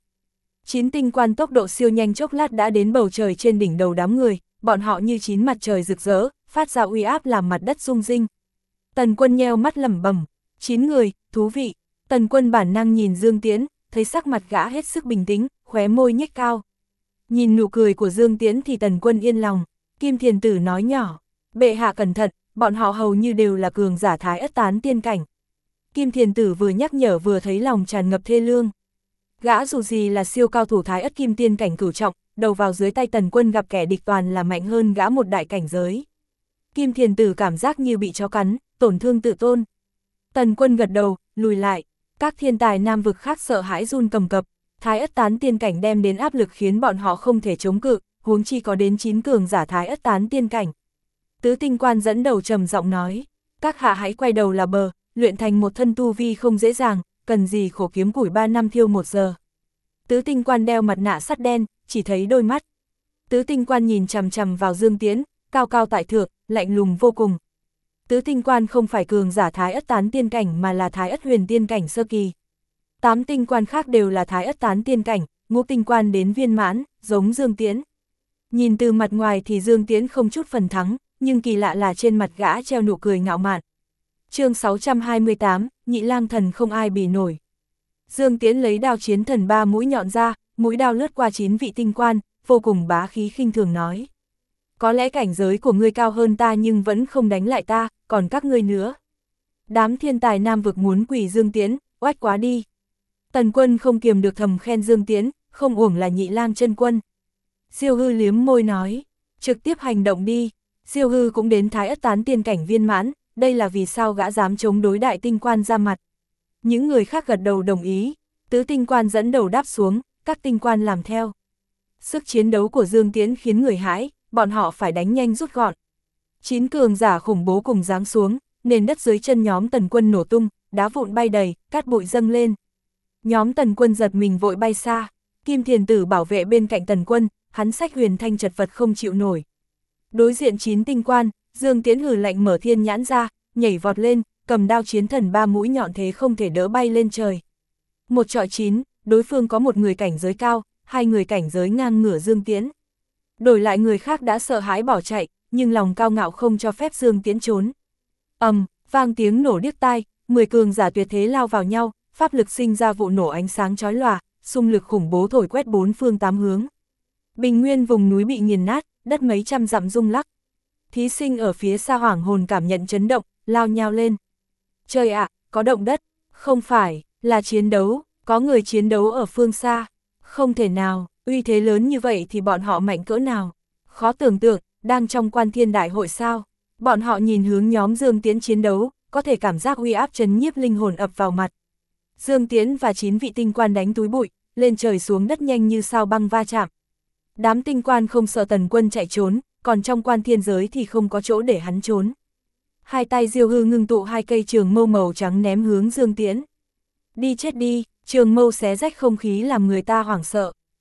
S1: 9 tinh quan tốc độ siêu nhanh chốc lát đã đến bầu trời trên đỉnh đầu đám người, bọn họ như 9 mặt trời rực rỡ, phát ra uy áp làm mặt đất rung rinh. Tần Quân nheo mắt lẩm bẩm, 9 người, thú vị. Tần Quân bản năng nhìn Dương Tiễn, thấy sắc mặt gã hết sức bình tĩnh, khóe môi nhếch cao. Nhìn nụ cười của Dương Tiễn thì Tần Quân yên lòng. Kim Thiền Tử nói nhỏ, bệ hạ cẩn thận, bọn họ hầu như đều là cường giả Thái Ất Tán tiên cảnh. Kim Thiền Tử vừa nhắc nhở vừa thấy lòng tràn ngập thê lương. Gã dù gì là siêu cao thủ Thái Ất Kim tiên cảnh cửu trọng, đầu vào dưới tay Tần Quân gặp kẻ địch toàn là mạnh hơn gã một đại cảnh giới. Kim Thiền Tử cảm giác như bị chó cắn, tổn thương tự tôn. Tần Quân gật đầu, lùi lại, các thiên tài Nam Vực khác sợ hãi run cầm cập, Thái Ất Tán tiên cảnh đem đến áp lực khiến bọn họ không thể chống cự, huống chi có đến 9 cường giả Thái Ất Tán tiên cảnh. Tứ tinh quan dẫn đầu trầm giọng nói, các hạ hãy quay đầu là bờ, luyện thành một thân tu vi không dễ dàng, cần gì khổ kiếm củi 3 năm thiêu 1 giờ. Tứ tinh quan đeo mặt nạ sắt đen, chỉ thấy đôi mắt. Tứ tinh quan nhìn chằm chằm vào Dương Tiễn, cao cao tại thượng, lạnh lùng vô cùng. Tứ tinh quan không phải cường giả Thái Ất Tán tiên cảnh mà là Thái Ất Huyền tiên cảnh sơ kỳ. 8 tinh quan khác đều là Thái Ất Tán tiên cảnh, ngũ tinh quan đến viên mãn, giống Dương Tiễn. Nhìn từ mặt ngoài thì Dương Tiễn không chút phần thắng, nhưng kỳ lạ là trên mặt gã treo nụ cười ngạo mạn. Chương 628, Nhị Lang Thần không ai bì nổi. Dương Tiễn lấy đao chiến thần 3 mũi nhọn ra, mũi đao lướt qua 9 vị tinh quan, vô cùng bá khí khinh thường nói. Có lẽ cảnh giới của ngươi cao hơn ta nhưng vẫn không đánh lại ta, còn các ngươi nữa. Đám thiên tài Nam Vực muốn quỳ Dương Tiễn, oách quá đi. Tần Quân không kiềm được thầm khen Dương Tiễn, không uổng là Nhị Lang chân quân. Diêu Hư liếm môi nói, trực tiếp hành động đi. Diêu Hư cũng đến Thái Ất Tán tiên cảnh viên mãn, đây là vì sao gã dám chống đối đại tinh quan ra mặt. Những người khác gật đầu đồng ý, tứ tinh quan dẫn đầu đáp xuống, các tinh quan làm theo. Sức chiến đấu của Dương Tiễn khiến người hãi, bọn họ phải đánh nhanh rút gọn. 9 cường giả khủng bố cùng giáng xuống, nền đất dưới chân nhóm Tần Quân nổ tung, đá vụn bay đầy, cát bụi dâng lên. Nhóm Tần Quân giật mình vội bay xa, Kim Thiền Tử bảo vệ bên cạnh Tần Quân, hắn xách Huyền Thanh chật vật không chịu nổi. Đối diện 9 tinh quan, Dương Tiễn hừ lạnh mở thiên nhãn ra, nhảy vọt lên, cầm đao chiến thần 3 mũi nhọn thế không thể đỡ bay lên trời. Một trọi 9, đối phương có một người cảnh giới cao, 2 người cảnh giới ngang ngửa Dương Tiễn. Đổi lại người khác đã sợ hãi bỏ chạy, nhưng lòng cao ngạo không cho phép Dương Tiễn trốn. Vang tiếng nổ điếc tai, 10 cường giả tuyệt thế lao vào nhau, pháp lực sinh ra vụ nổ ánh sáng chói lòa, xung lực khủng bố thổi quét 4 phương 8 hướng. Bình nguyên vùng núi bị nghiền nát, đất mấy trăm dặm rung lắc. Thí sinh ở phía xa hoảng hồn cảm nhận chấn động, lao nhao lên. Trời ạ, có động đất, không phải, là chiến đấu, có người chiến đấu ở phương xa. Không thể nào, uy thế lớn như vậy thì bọn họ mạnh cỡ nào? Khó tưởng tượng, đang trong Quan Thiên Đại hội sao? Bọn họ nhìn hướng nhóm Dương Tiễn chiến đấu, có thể cảm giác uy áp chấn nhiếp linh hồn ập vào mặt. Dương Tiễn và 9 vị tinh quan đánh túi bụi, lên trời xuống đất nhanh như sao băng va chạm. Đám tinh quan không sợ Tần Quân chạy trốn, còn trong quan thiên giới thì không có chỗ để hắn trốn. Hai tay Diêu Hư ngưng tụ 2 cây trường mâu màu trắng ném hướng Dương Tiễn. Đi chết đi, trường mâu xé rách không khí làm người ta hoảng sợ.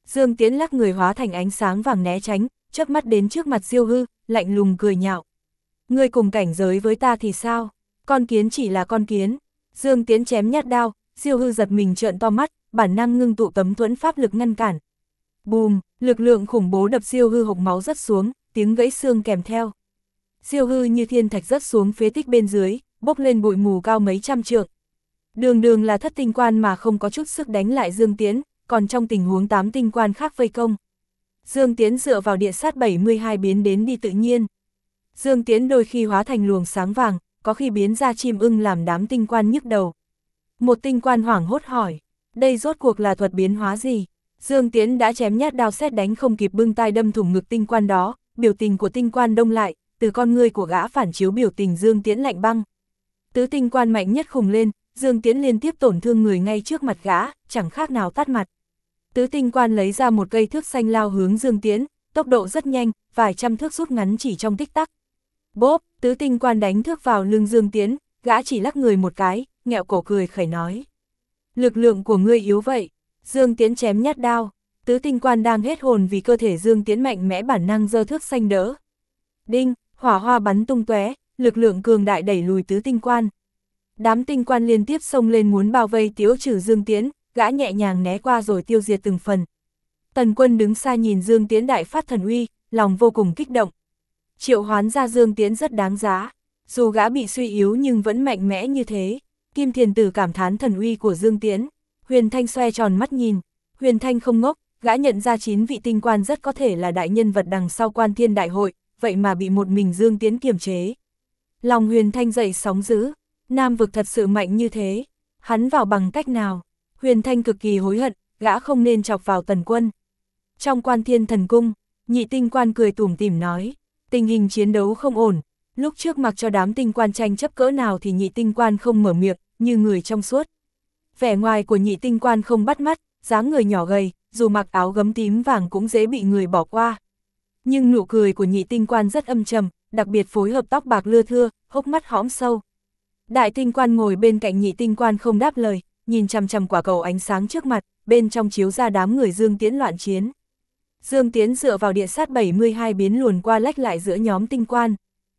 S1: Dương Tiễn lắc người hóa thành ánh sáng vàng né tránh, chớp mắt đến trước mặt Diêu Hư, lạnh lùng cười nhạo. Ngươi cùng cảnh giới với ta thì sao? Con kiến chỉ là con kiến. Dương Tiễn chém nhát đao, Diêu Hư giật mình trợn to mắt, bản năng ngưng tụ tấm thuẫn pháp lực ngăn cản. Bùm, lực lượng khủng bố đập Diêu Hư hộc máu rớt xuống, tiếng gãy xương kèm theo. Diêu Hư như thiên thạch rớt xuống phế tích bên dưới, bốc lên bụi mù cao mấy trăm trượng. Đường đường là thất tinh quan mà không có chút sức đánh lại Dương Tiễn, còn trong tình huống 8 tinh quan khác vây công. Dương Tiễn dựa vào địa sát 72 biến đến đi tự nhiên. Dương Tiễn đôi khi hóa thành luồng sáng vàng, có khi biến ra chim ưng làm đám tinh quan nhức đầu. Một tinh quan hoảng hốt hỏi, đây rốt cuộc là thuật biến hóa gì? Dương Tiễn đã chém nhát đao sét đánh không kịp bưng tay đâm thủng ngực tinh quan đó, biểu tình của tinh quan đông lại, từ con ngươi của gã phản chiếu biểu tình Dương Tiễn lạnh băng. Tứ tinh quan mạnh nhất khùng lên, Dương Tiễn liên tiếp tổn thương người ngay trước mặt gã, chẳng khác nào tát mặt. Tứ tinh quan lấy ra một cây thước xanh lao hướng Dương Tiễn, tốc độ rất nhanh, vài trăm thước rút ngắn chỉ trong tích tắc. Bốp, tứ tinh quan đánh thước vào lưng Dương Tiễn, gã chỉ lắc người một cái, nghẹo cổ cười khẩy nói. Lực lượng của ngươi yếu vậy. Dương Tiễn chém nhát đao, tứ tinh quan đang hết hồn vì cơ thể Dương Tiễn mạnh mẽ bản năng giơ thước xanh đỡ. Đinh, hỏa hoa bắn tung tóe, lực lượng cường đại đẩy lùi tứ tinh quan. Đám tinh quan liên tiếp xông lên muốn bao vây tiêu trừ Dương Tiễn, gã nhẹ nhàng né qua rồi tiêu diệt từng phần. Tần Quân đứng xa nhìn Dương Tiễn đại phát thần uy, lòng vô cùng kích động. Triệu hoán ra Dương Tiễn rất đáng giá, dù gã bị suy yếu nhưng vẫn mạnh mẽ như thế. Kim Thiền Tử cảm thán thần uy của Dương Tiễn. Huyền Thanh xoe tròn mắt nhìn, Huyền Thanh không ngốc, gã nhận ra 9 vị tinh quan rất có thể là đại nhân vật đằng sau Quan Thiên Đại Hội, vậy mà bị một mình Dương Tiễn kiềm chế. Lòng Huyền Thanh dậy sóng dữ, Nam vực thật sự mạnh như thế, hắn vào bằng cách nào? Huyền Thanh cực kỳ hối hận, gã không nên chọc vào Tần Quân. Trong Quan Thiên Thần Cung, nhị tinh quan cười tủm tỉm nói, tình hình chiến đấu không ổn, lúc trước mặc cho đám tinh quan tranh chấp cỡ nào thì nhị tinh quan không mở miệng, như người trong suốt. Vẻ ngoài của nhị tinh quan không bắt mắt, dáng người nhỏ gầy, dù mặc áo gấm tím vàng cũng dễ bị người bỏ qua. Nhưng nụ cười của nhị tinh quan rất âm trầm, đặc biệt phối hợp tóc bạc lưa thưa, hốc mắt hõm sâu. Đại tinh quan ngồi bên cạnh nhị tinh quan không đáp lời, nhìn chằm chằm quả cầu ánh sáng trước mặt, bên trong chiếu ra đám người Dương Tiễn loạn chiến. Dương Tiễn dựa vào địa sát 72 biến luồn qua lách lại giữa nhóm tinh quan.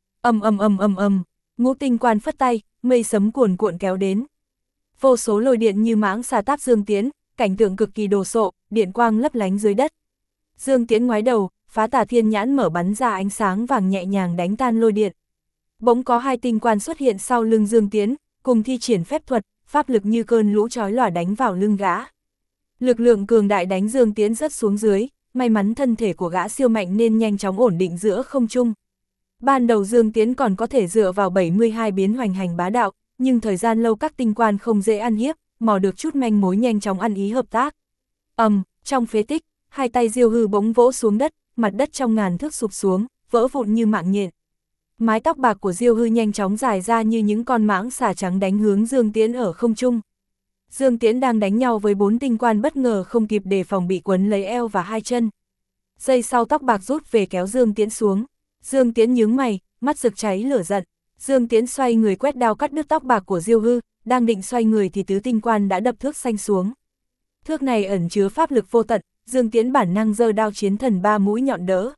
S1: Ngũ tinh quan phất tay, mây sấm cuồn cuộn kéo đến. Vô số lôi điện như mãng xà táp Dương Tiễn, cảnh tượng cực kỳ đồ sộ, điện quang lấp lánh dưới đất. Dương Tiễn ngoái đầu, phá tà thiên nhãn mở bắn ra ánh sáng vàng nhẹ nhàng đánh tan lôi điện. Bỗng có hai tinh quan xuất hiện sau lưng Dương Tiễn, cùng thi triển phép thuật, pháp lực như cơn lũ chói lòa đánh vào lưng gã. Lực lượng cường đại đánh Dương Tiễn rớt xuống dưới, may mắn thân thể của gã siêu mạnh nên nhanh chóng ổn định giữa không trung. Ban đầu Dương Tiễn còn có thể dựa vào 72 biến hoành hành bá đạo, nhưng thời gian lâu các tinh quan không dễ ăn hiếp, mò được chút manh mối nhanh chóng ăn ý hợp tác. Trong phế tích, hai tay Diêu Hư bỗng vỗ xuống đất, mặt đất trong ngàn thước sụp xuống, vỡ vụn như mạng nhện. Mái tóc bạc của Diêu Hư nhanh chóng dài ra như những con mãng xà trắng đánh hướng Dương Tiễn ở không trung. Dương Tiễn đang đánh nhau với 4 tinh quan bất ngờ không kịp đề phòng bị quấn lấy eo và hai chân. Giây sau tóc bạc rút về kéo Dương Tiễn xuống. Dương Tiễn nhướng mày, mắt rực cháy lửa giận. Dương Tiễn xoay người quét đao cắt đứt tóc bạc của Diêu Hư, đang định xoay người thì tứ tinh quan đã đập thước xanh xuống. Thước này ẩn chứa pháp lực vô tận, Dương Tiễn bản năng giơ đao chiến thần 3 mũi nhọn đỡ.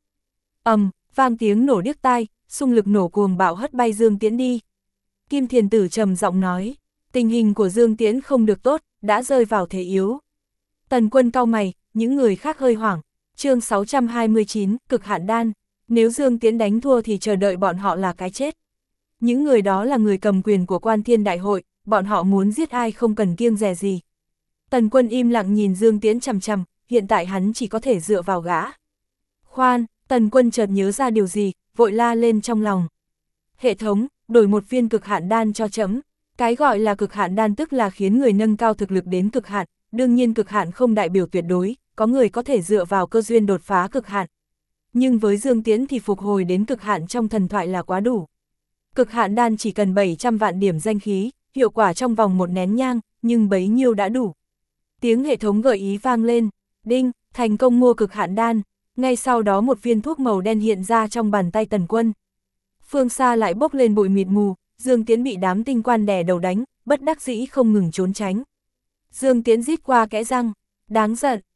S1: Vang tiếng nổ điếc tai, xung lực nổ cuồng bạo hất bay Dương Tiễn đi. Kim Thiền Tử trầm giọng nói, tình hình của Dương Tiễn không được tốt, đã rơi vào thế yếu. Tần Quân cau mày, những người khác hơi hoảng. Chương 629, cực hạn đan. Nếu Dương Tiễn đánh thua thì chờ đợi bọn họ là cái chết. Những người đó là người cầm quyền của Quan Thiên Đại Hội, bọn họ muốn giết ai không cần kiêng dè gì. Tần Quân im lặng nhìn Dương Tiễn chằm chằm, hiện tại hắn chỉ có thể dựa vào gã. Khoan, Tần Quân chợt nhớ ra điều gì, vội la lên trong lòng. Hệ thống, đổi một viên cực hạn đan cho chấm. Cái gọi là cực hạn đan tức là khiến người nâng cao thực lực đến cực hạn, đương nhiên cực hạn không đại biểu tuyệt đối, có người có thể dựa vào cơ duyên đột phá cực hạn. Nhưng với Dương Tiễn thì phục hồi đến cực hạn trong thần thoại là quá đủ. Cực hạn đan chỉ cần 700 vạn điểm danh khí, hiệu quả trong vòng một nén nhang, nhưng bấy nhiêu đã đủ. Tiếng hệ thống gợi ý vang lên, đinh, thành công mua cực hạn đan. Ngay sau đó một viên thuốc màu đen hiện ra trong bàn tay Tần Quân. Phương xa lại bốc lên bụi mịt mù, Dương Tiễn bị đám tinh quan đè đầu đánh, bất đắc dĩ không ngừng trốn tránh. Dương Tiễn rít qua kẽ răng, đáng giận,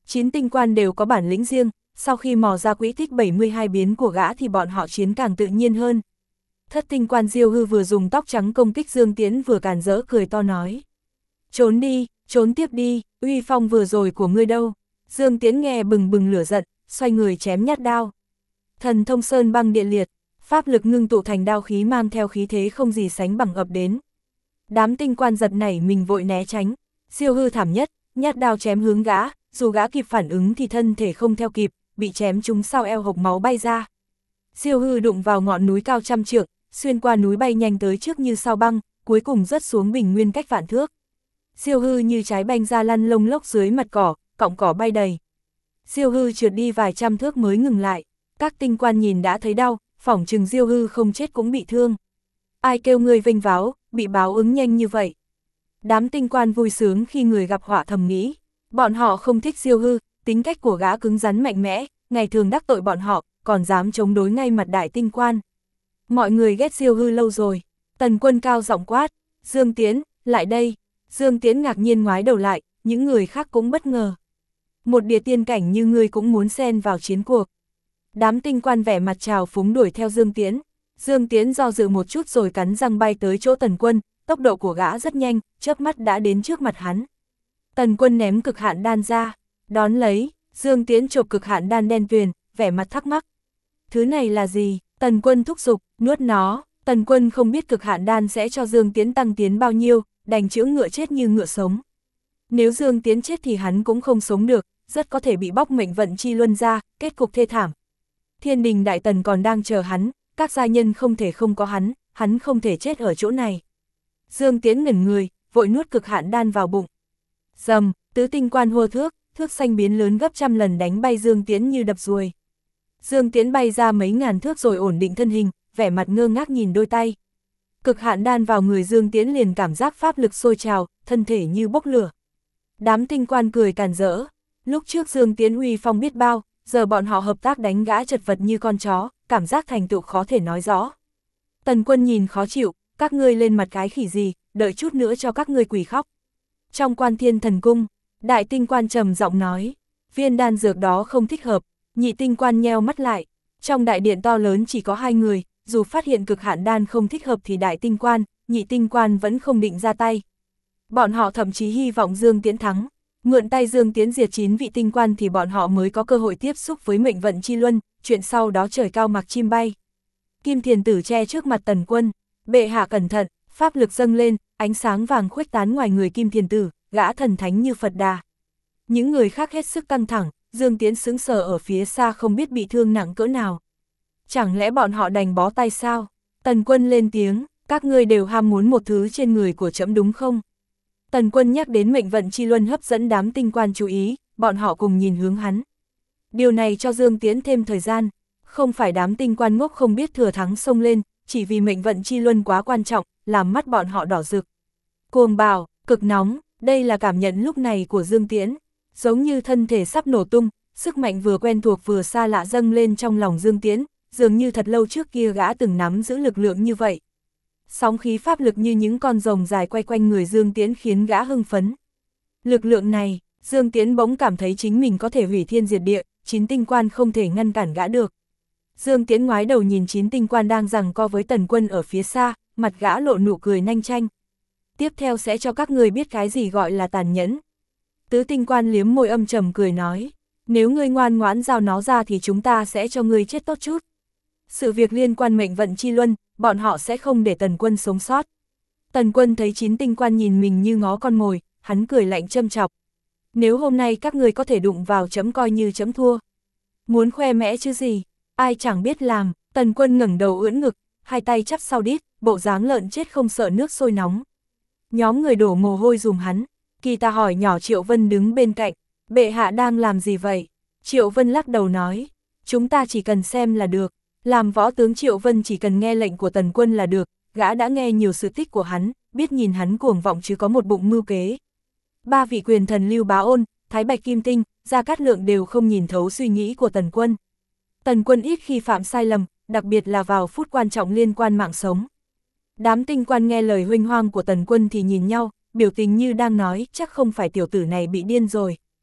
S1: 9 tinh quan đều có bản lĩnh riêng, sau khi mò ra quỹ tích 72 biến của gã thì bọn họ chiến càng tự nhiên hơn. Thất tinh quan Diêu Hư vừa dùng tóc trắng công kích Dương Tiễn vừa càn rỡ cười to nói. Trốn đi, trốn tiếp đi, uy phong vừa rồi của ngươi đâu. Dương Tiễn nghe bừng bừng lửa giận, xoay người chém nhát đao. Thần thông sơn băng địa liệt, pháp lực ngưng tụ thành đao khí mang theo khí thế không gì sánh bằng ập đến. Đám tinh quan giật nảy mình vội né tránh, Diêu Hư thảm nhất, nhát đao chém hướng gã, dù gã kịp phản ứng thì thân thể không theo kịp, bị chém trúng sau eo hộc máu bay ra. Diêu Hư đụng vào ngọn núi cao trăm trượng, xuyên qua núi bay nhanh tới trước như sao băng, cuối cùng rớt xuống bình nguyên cách vạn thước. Diêu Hư như trái banh ra lăn lông lốc dưới mặt cỏ, cọng cỏ bay đầy. Diêu Hư trượt đi vài trăm thước mới ngừng lại, các tinh quan nhìn đã thấy đau, phỏng chừng Diêu Hư không chết cũng bị thương. Ai kêu ngươi vênh váo, bị báo ứng nhanh như vậy. Đám tinh quan vui sướng khi người gặp họa thầm nghĩ, bọn họ không thích Diêu Hư, tính cách của gã cứng rắn mạnh mẽ, ngày thường đắc tội bọn họ, còn dám chống đối ngay mặt đại tinh quan. Mọi người ghét Diêu Hư lâu rồi. Tần Quân cao giọng quát, Dương Tiễn, lại đây. Dương Tiễn ngạc nhiên ngoái đầu lại, những người khác cũng bất ngờ. Một địa tiên cảnh như ngươi cũng muốn xen vào chiến cuộc. Đám tinh quan vẻ mặt trào phúng đuổi theo Dương Tiễn. Dương Tiễn do dự một chút rồi cắn răng bay tới chỗ Tần Quân, tốc độ của gã rất nhanh, chớp mắt đã đến trước mặt hắn. Tần Quân ném cực hạn đan ra, đón lấy, Dương Tiễn chộp cực hạn đan đen tuyền, vẻ mặt thắc mắc. Thứ này là gì? Tần Quân thúc giục, nuốt nó. Tần Quân không biết cực hạn đan sẽ cho Dương Tiễn tăng tiến bao nhiêu, đành chữa ngựa chết như ngựa sống. Nếu Dương Tiễn chết thì hắn cũng không sống được, rất có thể bị bóc mệnh vận chi luân ra, kết cục thê thảm. Thiên đình đại tần còn đang chờ hắn, các gia nhân không thể không có hắn không thể chết ở chỗ này. Dương Tiễn ngẩn người, vội nuốt cực hạn đan vào bụng. Rầm, tứ tinh quan hô thước, thước xanh biến lớn gấp trăm lần đánh bay Dương Tiễn như đập ruồi. Dương Tiễn bay ra mấy ngàn thước rồi ổn định thân hình, vẻ mặt ngơ ngác nhìn đôi tay. Cực hạn đan vào người Dương Tiễn liền cảm giác pháp lực sôi trào, thân thể như bốc lửa. Đám tinh quan cười càn rỡ. Lúc trước Dương Tiễn uy phong biết bao, giờ bọn họ hợp tác đánh gã chật vật như con chó, cảm giác thành tựu khó thể nói rõ. Tần Quân nhìn khó chịu, các ngươi lên mặt cái khỉ gì, đợi chút nữa cho các ngươi quỳ khóc. Trong Quan Thiên Thần Cung, đại tinh quan trầm giọng nói, viên đan dược đó không thích hợp. Nhị tinh quan nheo mắt lại, trong đại điện to lớn chỉ có hai người, dù phát hiện cực hạn đan không thích hợp thì đại tinh quan, nhị tinh quan vẫn không định ra tay. Bọn họ thậm chí hy vọng Dương Tiễn thắng, mượn tay Dương Tiễn diệt 9 vị tinh quan thì bọn họ mới có cơ hội tiếp xúc với mệnh vận chi luân, chuyện sau đó trời cao mặc chim bay. Kim Thiền Tử che trước mặt Tần Quân, bệ hạ cẩn thận, pháp lực dâng lên, ánh sáng vàng khuếch tán ngoài người Kim Thiền Tử, gã thần thánh như Phật Đà. Những người khác hết sức căng thẳng, Dương Tiễn sững sờ ở phía xa không biết bị thương nặng cỡ nào. Chẳng lẽ bọn họ đành bó tay sao? Tần Quân lên tiếng, các ngươi đều ham muốn một thứ trên người của trẫm đúng không? Tần Quân nhắc đến mệnh vận chi luân hấp dẫn đám tinh quan chú ý, bọn họ cùng nhìn hướng hắn. Điều này cho Dương Tiễn thêm thời gian, không phải đám tinh quan ngốc không biết thừa thắng xông lên, chỉ vì mệnh vận chi luân quá quan trọng, làm mắt bọn họ đỏ rực. Cuồng bạo, cực nóng, đây là cảm nhận lúc này của Dương Tiễn. Giống như thân thể sắp nổ tung, sức mạnh vừa quen thuộc vừa xa lạ dâng lên trong lòng Dương Tiễn, dường như thật lâu trước kia gã từng nắm giữ lực lượng như vậy. Sóng khí pháp lực như những con rồng dài quay quanh người Dương Tiễn khiến gã hưng phấn. Lực lượng này, Dương Tiễn bỗng cảm thấy chính mình có thể hủy thiên diệt địa, 9 tinh quan không thể ngăn cản gã được. Dương Tiễn ngoái đầu nhìn 9 tinh quan đang giằng co với Tần Quân ở phía xa, mặt gã lộ nụ cười nanh chanh. Tiếp theo sẽ cho các người biết cái gì gọi là tàn nhẫn. Tứ tinh quan liếm môi âm trầm cười nói, nếu ngươi ngoan ngoãn giao nó ra thì chúng ta sẽ cho ngươi chết tốt chút. Sự việc liên quan mệnh vận chi luân, bọn họ sẽ không để Tần Quân sống sót. Tần Quân thấy 9 tinh quan nhìn mình như ngó con mồi, hắn cười lạnh châm chọc. Nếu hôm nay các ngươi có thể đụng vào chấm coi như chấm thua. Muốn khoe mẽ chứ gì, ai chẳng biết làm. Tần Quân ngẩng đầu ưỡn ngực, hai tay chắp sau đít, bộ dáng lợn chết không sợ nước sôi nóng. Nhóm người đổ mồ hôi dùm hắn. Kỳ ta hỏi nhỏ Triệu Vân đứng bên cạnh, bệ hạ đang làm gì vậy? Triệu Vân lắc đầu nói, chúng ta chỉ cần xem là được, làm võ tướng Triệu Vân chỉ cần nghe lệnh của Tần Quân là được, gã đã nghe nhiều sự tích của hắn, biết nhìn hắn cuồng vọng chứ có một bụng mưu kế. Ba vị quyền thần Lưu Bá Ôn, Thái Bạch Kim Tinh, Gia Cát Lượng đều không nhìn thấu suy nghĩ của Tần Quân. Tần Quân ít khi phạm sai lầm, đặc biệt là vào phút quan trọng liên quan mạng sống. Đám tinh quan nghe lời huênh hoang của Tần Quân thì nhìn nhau, biểu tình như đang nói chắc không phải tiểu tử này bị điên rồi.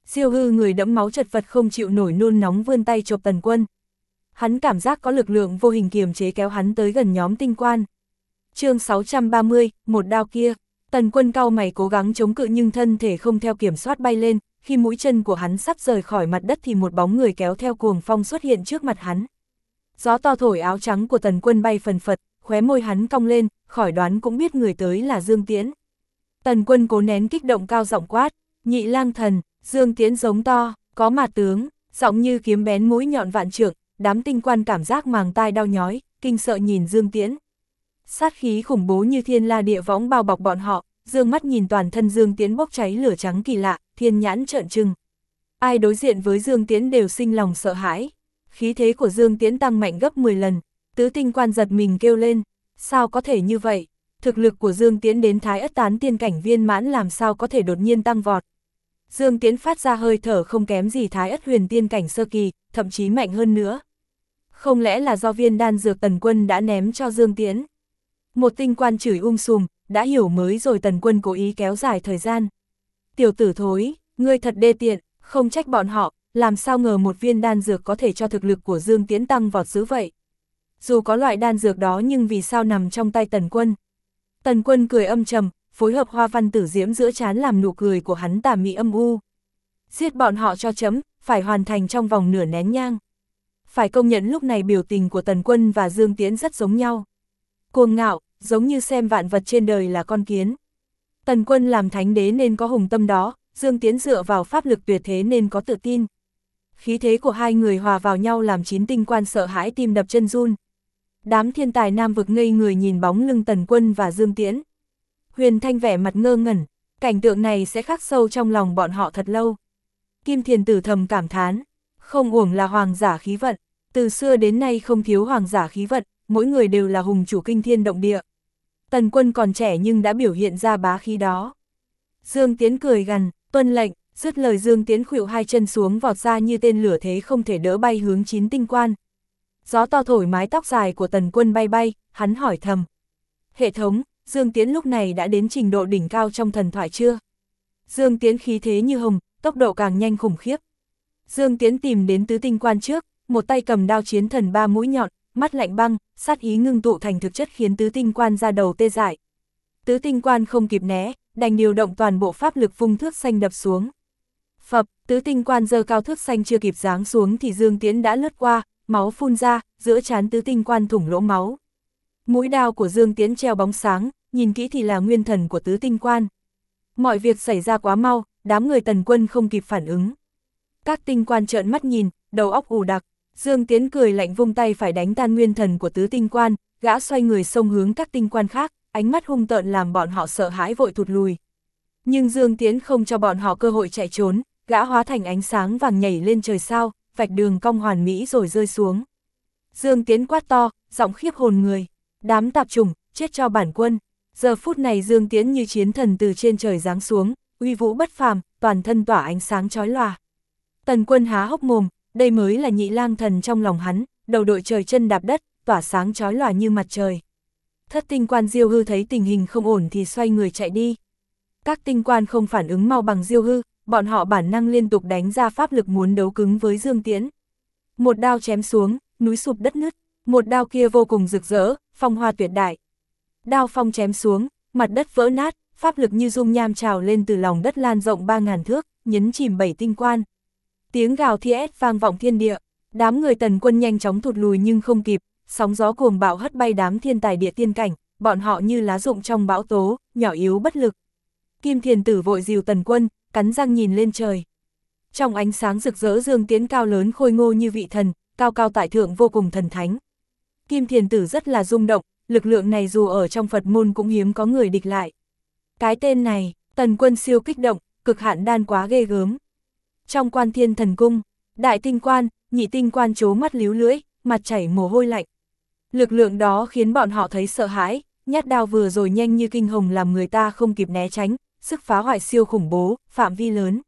S1: Diêu Hư người đẫm máu chật vật không chịu nổi nôn nóng vươn tay chộp Tần Quân. Hắn cảm giác có lực lượng vô hình kiềm chế kéo hắn tới gần nhóm tinh quan. Chương 630, một đao kia. Tần Quân cau mày cố gắng chống cự nhưng thân thể không theo kiểm soát bay lên, khi mũi chân của hắn sắp rời khỏi mặt đất thì một bóng người kéo theo cuồng phong xuất hiện trước mặt hắn. Gió to thổi áo trắng của Tần Quân bay phần phật, khóe môi hắn cong lên, khỏi đoán cũng biết người tới là Dương Tiễn. Tần Quân cố nén kích động cao giọng quát, Nhị Lang Thần. Dương Tiễn giống to, có mà tướng, giọng như kiếm bén mũi nhọn vạn trượng, đám tinh quan cảm giác màng tai đau nhói, kinh sợ nhìn Dương Tiễn. Sát khí khủng bố như thiên la địa võng bao bọc bọn họ, dương mắt nhìn toàn thân Dương Tiễn bốc cháy lửa trắng kỳ lạ, thiên nhãn trợn trừng. Ai đối diện với Dương Tiễn đều sinh lòng sợ hãi. Khí thế của Dương Tiễn tăng mạnh gấp 10 lần, tứ tinh quan giật mình kêu lên, sao có thể như vậy? Thực lực của Dương Tiễn đến Thái Ất Tán tiên cảnh viên mãn làm sao có thể đột nhiên tăng vọt. Dương Tiễn phát ra hơi thở không kém gì Thái Ất huyền tiên cảnh sơ kỳ, thậm chí mạnh hơn nữa. Không lẽ là do viên đan dược Tần Quân đã ném cho Dương Tiễn? Một tinh quan chửi sùm, đã hiểu mới rồi Tần Quân cố ý kéo dài thời gian. Tiểu tử thối, ngươi thật đê tiện, không trách bọn họ, làm sao ngờ một viên đan dược có thể cho thực lực của Dương Tiễn tăng vọt dữ vậy. Dù có loại đan dược đó nhưng vì sao nằm trong tay Tần Quân? Tần Quân cười âm trầm, phối hợp hoa văn tử diễm giữa trán làm nụ cười của hắn tà mị âm u. Giết bọn họ cho chấm, phải hoàn thành trong vòng nửa nén nhang. Phải công nhận lúc này biểu tình của Tần Quân và Dương Tiễn rất giống nhau. Cuồng ngạo, giống như xem vạn vật trên đời là con kiến. Tần Quân làm thánh đế nên có hùng tâm đó, Dương Tiễn dựa vào pháp lực tuyệt thế nên có tự tin. Khí thế của hai người hòa vào nhau làm 9 tinh quan sợ hãi tim đập chân run. Đám thiên tài nam vực ngây người nhìn bóng lưng Tần Quân và Dương Tiễn. Huyền Thanh vẻ mặt ngơ ngẩn, cảnh tượng này sẽ khắc sâu trong lòng bọn họ thật lâu. Kim Thiền Tử thầm cảm thán, không uổng là hoàng giả khí vận, từ xưa đến nay không thiếu hoàng giả khí vận, mỗi người đều là hùng chủ kinh thiên động địa. Tần Quân còn trẻ nhưng đã biểu hiện ra bá khí đó. Dương Tiễn cười gằn, tuân lệnh, dứt lời Dương Tiễn khuỵu hai chân xuống vọt ra như tên lửa thế không thể đỡ bay hướng 9 tinh quan. Gió to thổi mái tóc dài của Tần Quân bay bay, hắn hỏi thầm. Hệ thống, Dương Tiễn lúc này đã đến trình độ đỉnh cao trong thần thoại chưa? Dương Tiễn khí thế như hồng, tốc độ càng nhanh khủng khiếp. Dương Tiễn tìm đến tứ tinh quan trước, một tay cầm đao chiến thần 3 mũi nhọn, mắt lạnh băng, sát ý ngưng tụ thành thực chất khiến tứ tinh quan ra đầu tê dại. Tứ tinh quan không kịp né, đành điều động toàn bộ pháp lực vung thước xanh đập xuống. Phập, tứ tinh quan giơ cao thước xanh chưa kịp giáng xuống thì Dương Tiễn đã lướt qua, máu phun ra, giữa trán tứ tinh quan thủng lỗ máu. Mũi đao của Dương Tiễn treo bóng sáng, nhìn kỹ thì là nguyên thần của tứ tinh quan. Mọi việc xảy ra quá mau, đám người Tần Quân không kịp phản ứng. Các tinh quan trợn mắt nhìn, đầu óc ù đặc. Dương Tiễn cười lạnh vung tay phải đánh tan nguyên thần của tứ tinh quan, gã xoay người xông hướng các tinh quan khác, ánh mắt hung tợn làm bọn họ sợ hãi vội thụt lùi. Nhưng Dương Tiễn không cho bọn họ cơ hội chạy trốn, gã hóa thành ánh sáng vàng nhảy lên trời sao, vạch đường cong hoàn mỹ rồi rơi xuống. Dương Tiễn quát to, giọng khiếp hồn người, đám tạp chủng, chết cho bản quân. Giờ phút này Dương Tiễn như chiến thần từ trên trời giáng xuống, uy vũ bất phàm, toàn thân tỏa ánh sáng chói lòa. Tần Quân há hốc mồm, đây mới là Nhị Lang Thần trong lòng hắn, đầu đội trời chân đạp đất, tỏa sáng chói lòa như mặt trời. Thất tinh quan Diêu Hư thấy tình hình không ổn thì xoay người chạy đi. Các tinh quan không phản ứng mau bằng Diêu Hư, bọn họ bản năng liên tục đánh ra pháp lực muốn đấu cứng với Dương Tiễn. Một đao chém xuống, núi sụp đất nứt, một đao kia vô cùng rực rỡ, phong hoa tuyệt đại. Đao phong chém xuống, mặt đất vỡ nát, pháp lực như dung nham trào lên từ lòng đất lan rộng 3000 thước, nhấn chìm 7 tinh quan. Tiếng gào thiết vang vọng thiên địa, đám người Tần Quân nhanh chóng thụt lùi nhưng không kịp, sóng gió cuồng bạo hất bay đám thiên tài địa tiên cảnh, bọn họ như lá rụng trong bão tố, nhỏ yếu bất lực. Kim Thiền Tử vội dìu Tần Quân, cắn răng nhìn lên trời. Trong ánh sáng rực rỡ Dương Tiễn cao lớn khôi ngô như vị thần, cao cao tại thượng vô cùng thần thánh. Kim Thiền Tử rất là rung động, lực lượng này dù ở trong Phật môn cũng hiếm có người địch lại. Cái tên này, Tần Quân siêu kích động, cực hạn đan quá ghê gớm. Trong Quan Thiên Thần Cung, đại tinh quan, nhị tinh quan trố mắt líu lưỡi, mặt chảy mồ hôi lạnh. Lực lượng đó khiến bọn họ thấy sợ hãi, nhát đao vừa rồi nhanh như kinh hồng làm người ta không kịp né tránh, sức phá hoại siêu khủng bố, phạm vi lớn.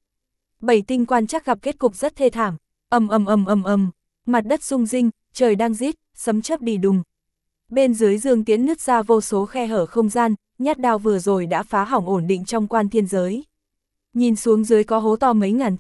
S1: 7 tinh quan chắc gặp kết cục rất thê thảm, mặt đất rung rinh, trời đang rít, sấm chớp đi đùng. Bên dưới Dương Tiễn nứt ra vô số khe hở không gian, nhát đao vừa rồi đã phá hỏng ổn định trong quan thiên giới. Nhìn xuống dưới có hố to mấy ngàn thước,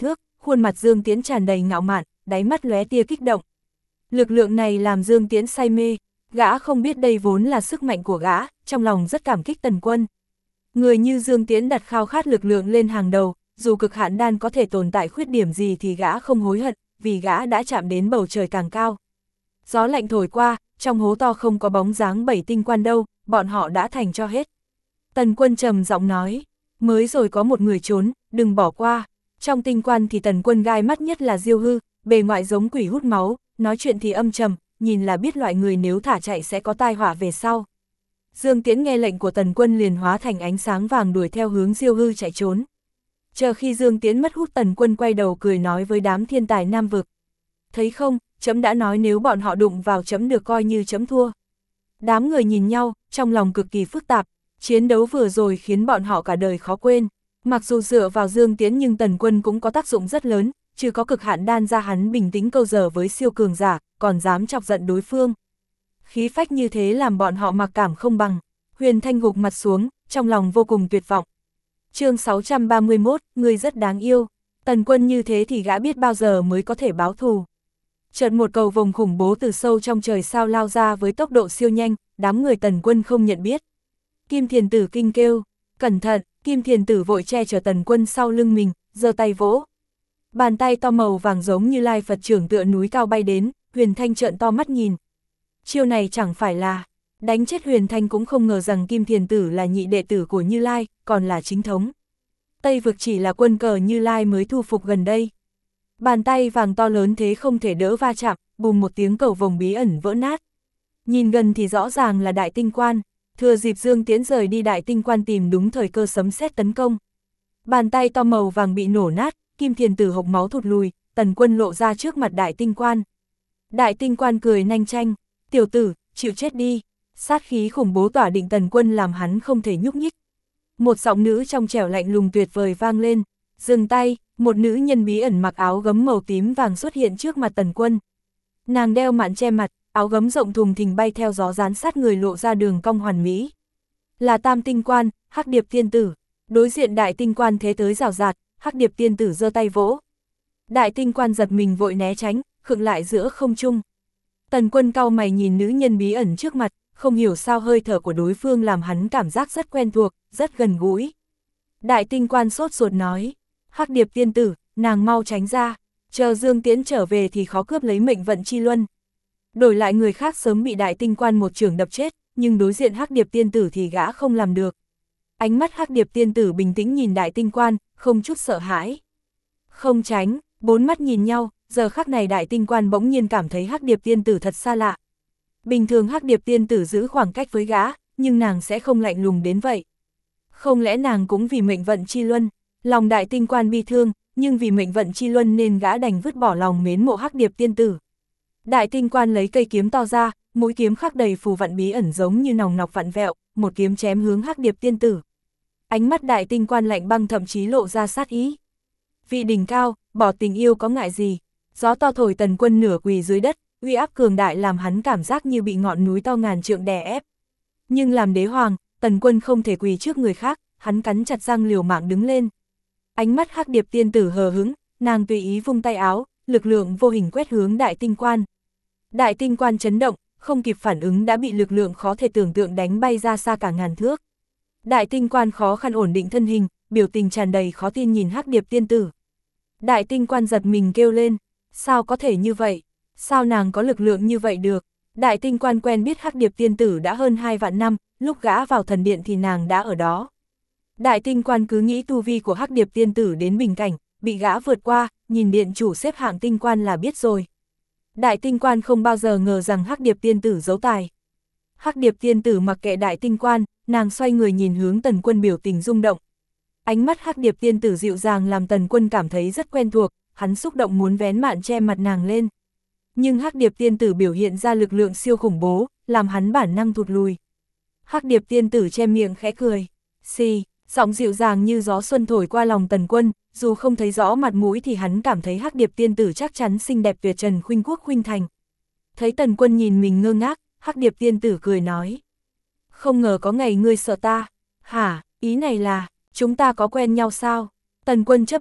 S1: khuôn mặt Dương Tiễn tràn đầy ngạo mạn, đáy mắt lóe tia kích động. Lực lượng này làm Dương Tiễn say mê, gã không biết đây vốn là sức mạnh của gã, trong lòng rất cảm kích Tần Quân. Người như Dương Tiễn đặt khao khát lực lượng lên hàng đầu, dù cực hạn đan có thể tồn tại khuyết điểm gì thì gã không hối hận, vì gã đã chạm đến bầu trời càng cao. Gió lạnh thổi qua, trong hố to không có bóng dáng 7 tinh quan đâu, bọn họ đã thành cho hết. Tần Quân trầm giọng nói, mới rồi có một người trốn, đừng bỏ qua. Trong tinh quan thì Tần Quân gai mắt nhất là Diêu Hư, bề ngoài giống quỷ hút máu, nói chuyện thì âm trầm, nhìn là biết loại người nếu thả chạy sẽ có tai họa về sau. Dương Tiễn nghe lệnh của Tần Quân liền hóa thành ánh sáng vàng đuổi theo hướng Diêu Hư chạy trốn. Chờ khi Dương Tiễn mất hút, Tần Quân quay đầu cười nói với đám thiên tài Nam Vực. Thấy không, trẫm đã nói nếu bọn họ đụng vào trẫm được coi như trẫm thua. Đám người nhìn nhau, trong lòng cực kỳ phức tạp, chiến đấu vừa rồi khiến bọn họ cả đời khó quên. Mặc dù dựa vào Dương Tiễn nhưng Tần Quân cũng có tác dụng rất lớn, trừ có cực hạn đan ra hắn bình tĩnh câu giờ với siêu cường giả, còn dám chọc giận đối phương. Khí phách như thế làm bọn họ mặc cảm không bằng. Huyền Thanh gục mặt xuống, trong lòng vô cùng tuyệt vọng. Chương 631, người rất đáng yêu. Tần Quân như thế thì gã biết bao giờ mới có thể báo thù. Chợt một cầu vồng khủng bố từ sâu trong trời sao lao ra với tốc độ siêu nhanh, đám người Tần Quân không nhận biết. Kim Thiền Tử kinh kêu, cẩn thận. Kim Thiền Tử vội che chở Tần Quân sau lưng mình, giơ tay vỗ. Bàn tay to màu vàng giống như Lai Phật trưởng tựa núi cao bay đến, Huyền Thanh trợn to mắt nhìn. Chiêu này chẳng phải là đánh chết Huyền Thanh, cũng không ngờ rằng Kim Thiền Tử là nhị đệ tử của Như Lai, còn là chính thống. Tây Vực chỉ là quân cờ Như Lai mới thu phục gần đây. Bàn tay vàng to lớn thế không thể đỡ va chạm, bùm một tiếng cầu vồng bí ẩn vỡ nát. Nhìn gần thì rõ ràng là Đại Tinh Quan, thừa dịp Dương Tiễn rời đi Đại Tinh Quan tìm đúng thời cơ sấm sét tấn công. Bàn tay to màu vàng bị nổ nát, Kim Thiền Tử hộc máu thụt lùi, Tần Quân lộ ra trước mặt Đại Tinh Quan. Đại Tinh Quan cười nanh chanh, tiểu tử, chịu chết đi. Sát khí khủng bố tỏa định Tần Quân làm hắn không thể nhúc nhích. Một giọng nữ trong trẻo lạnh lùng tuyệt vời vang lên, dừng tay. Một nữ nhân bí ẩn mặc áo gấm màu tím vàng xuất hiện trước mặt Tần Quân. Nàng đeo mạn che mặt, áo gấm rộng thùng thình bay theo gió dán sát người lộ ra đường cong hoàn mỹ. Là Tam Tinh Quan, Hắc Điệp Tiên Tử. Đối diện Đại Tinh Quan thế tới rào rạt, Hắc Điệp Tiên Tử giơ tay vỗ. Đại Tinh Quan giật mình vội né tránh, khựng lại giữa không trung. Tần Quân cau mày nhìn nữ nhân bí ẩn trước mặt, không hiểu sao hơi thở của đối phương làm hắn cảm giác rất quen thuộc, rất gần gũi. Đại Tinh Quan sốt ruột nói, Hắc Điệp Tiên Tử, nàng mau tránh ra, chờ Dương Tiễn trở về thì khó cướp lấy mệnh vận chi luân. Đổi lại người khác sớm bị Đại Tinh Quan một chưởng đập chết, nhưng đối diện Hắc Điệp Tiên Tử thì gã không làm được. Ánh mắt Hắc Điệp Tiên Tử bình tĩnh nhìn Đại Tinh Quan, không chút sợ hãi. Không tránh, bốn mắt nhìn nhau, giờ khắc này Đại Tinh Quan bỗng nhiên cảm thấy Hắc Điệp Tiên Tử thật xa lạ. Bình thường Hắc Điệp Tiên Tử giữ khoảng cách với gã, nhưng nàng sẽ không lạnh lùng đến vậy. Không lẽ nàng cũng vì mệnh vận chi luân? Lòng Đại Tinh Quan bi thương, nhưng vì mệnh vận chi luân nên gã đành vứt bỏ lòng mến mộ Hắc Điệp Tiên Tử. Đại Tinh Quan lấy cây kiếm to ra, mũi kiếm khắc đầy phù vặn bí ẩn giống như nòng nọc vặn vẹo, một kiếm chém hướng Hắc Điệp Tiên Tử. Ánh mắt Đại Tinh Quan lạnh băng thậm chí lộ ra sát ý. Vị đỉnh cao, bỏ tình yêu có ngại gì? Gió to thổi Tần Quân nửa quỳ dưới đất, uy áp cường đại làm hắn cảm giác như bị ngọn núi to ngàn trượng đè ép. Nhưng làm đế hoàng, Tần Quân không thể quỳ trước người khác, hắn cắn chặt răng liều mạng đứng lên. Ánh mắt Hắc Điệp Tiên Tử hờ hững, nàng tùy ý vung tay áo, lực lượng vô hình quét hướng Đại Tinh Quan. Đại Tinh Quan chấn động, không kịp phản ứng đã bị lực lượng khó thể tưởng tượng đánh bay ra xa cả ngàn thước. Đại Tinh Quan khó khăn ổn định thân hình, biểu tình tràn đầy khó tin nhìn Hắc Điệp Tiên Tử. Đại Tinh Quan giật mình kêu lên, sao có thể như vậy? Sao nàng có lực lượng như vậy được? Đại Tinh Quan quen biết Hắc Điệp Tiên Tử đã hơn 2 vạn năm, lúc gã vào thần điện thì nàng đã ở đó. Đại Tinh Quan cứ nghĩ tu vi của Hắc Điệp Tiên Tử đến bình cảnh, bị gã vượt qua, nhìn điện chủ xếp hạng Tinh Quan là biết rồi. Đại Tinh Quan không bao giờ ngờ rằng Hắc Điệp Tiên Tử giấu tài. Hắc Điệp Tiên Tử mặc kệ Đại Tinh Quan, nàng xoay người nhìn hướng Tần Quân biểu tình rung động. Ánh mắt Hắc Điệp Tiên Tử dịu dàng làm Tần Quân cảm thấy rất quen thuộc, hắn xúc động muốn vén mạn che mặt nàng lên. Nhưng Hắc Điệp Tiên Tử biểu hiện ra lực lượng siêu khủng bố, làm hắn bản năng thụt lùi. Hắc Điệp Tiên Tử che miệng khẽ cười, xì, giọng dịu dàng như gió xuân thổi qua lòng Tần Quân, dù không thấy rõ mặt mũi thì hắn cảm thấy Hắc Điệp Tiên Tử chắc chắn xinh đẹp tuyệt trần khuynh quốc khuynh thành. Thấy Tần Quân nhìn mình ngơ ngác, Hắc Điệp Tiên Tử cười nói, không ngờ có ngày ngươi sợ ta. Hả, ý này là, chúng ta có quen nhau sao? Tần Quân chớp mắt,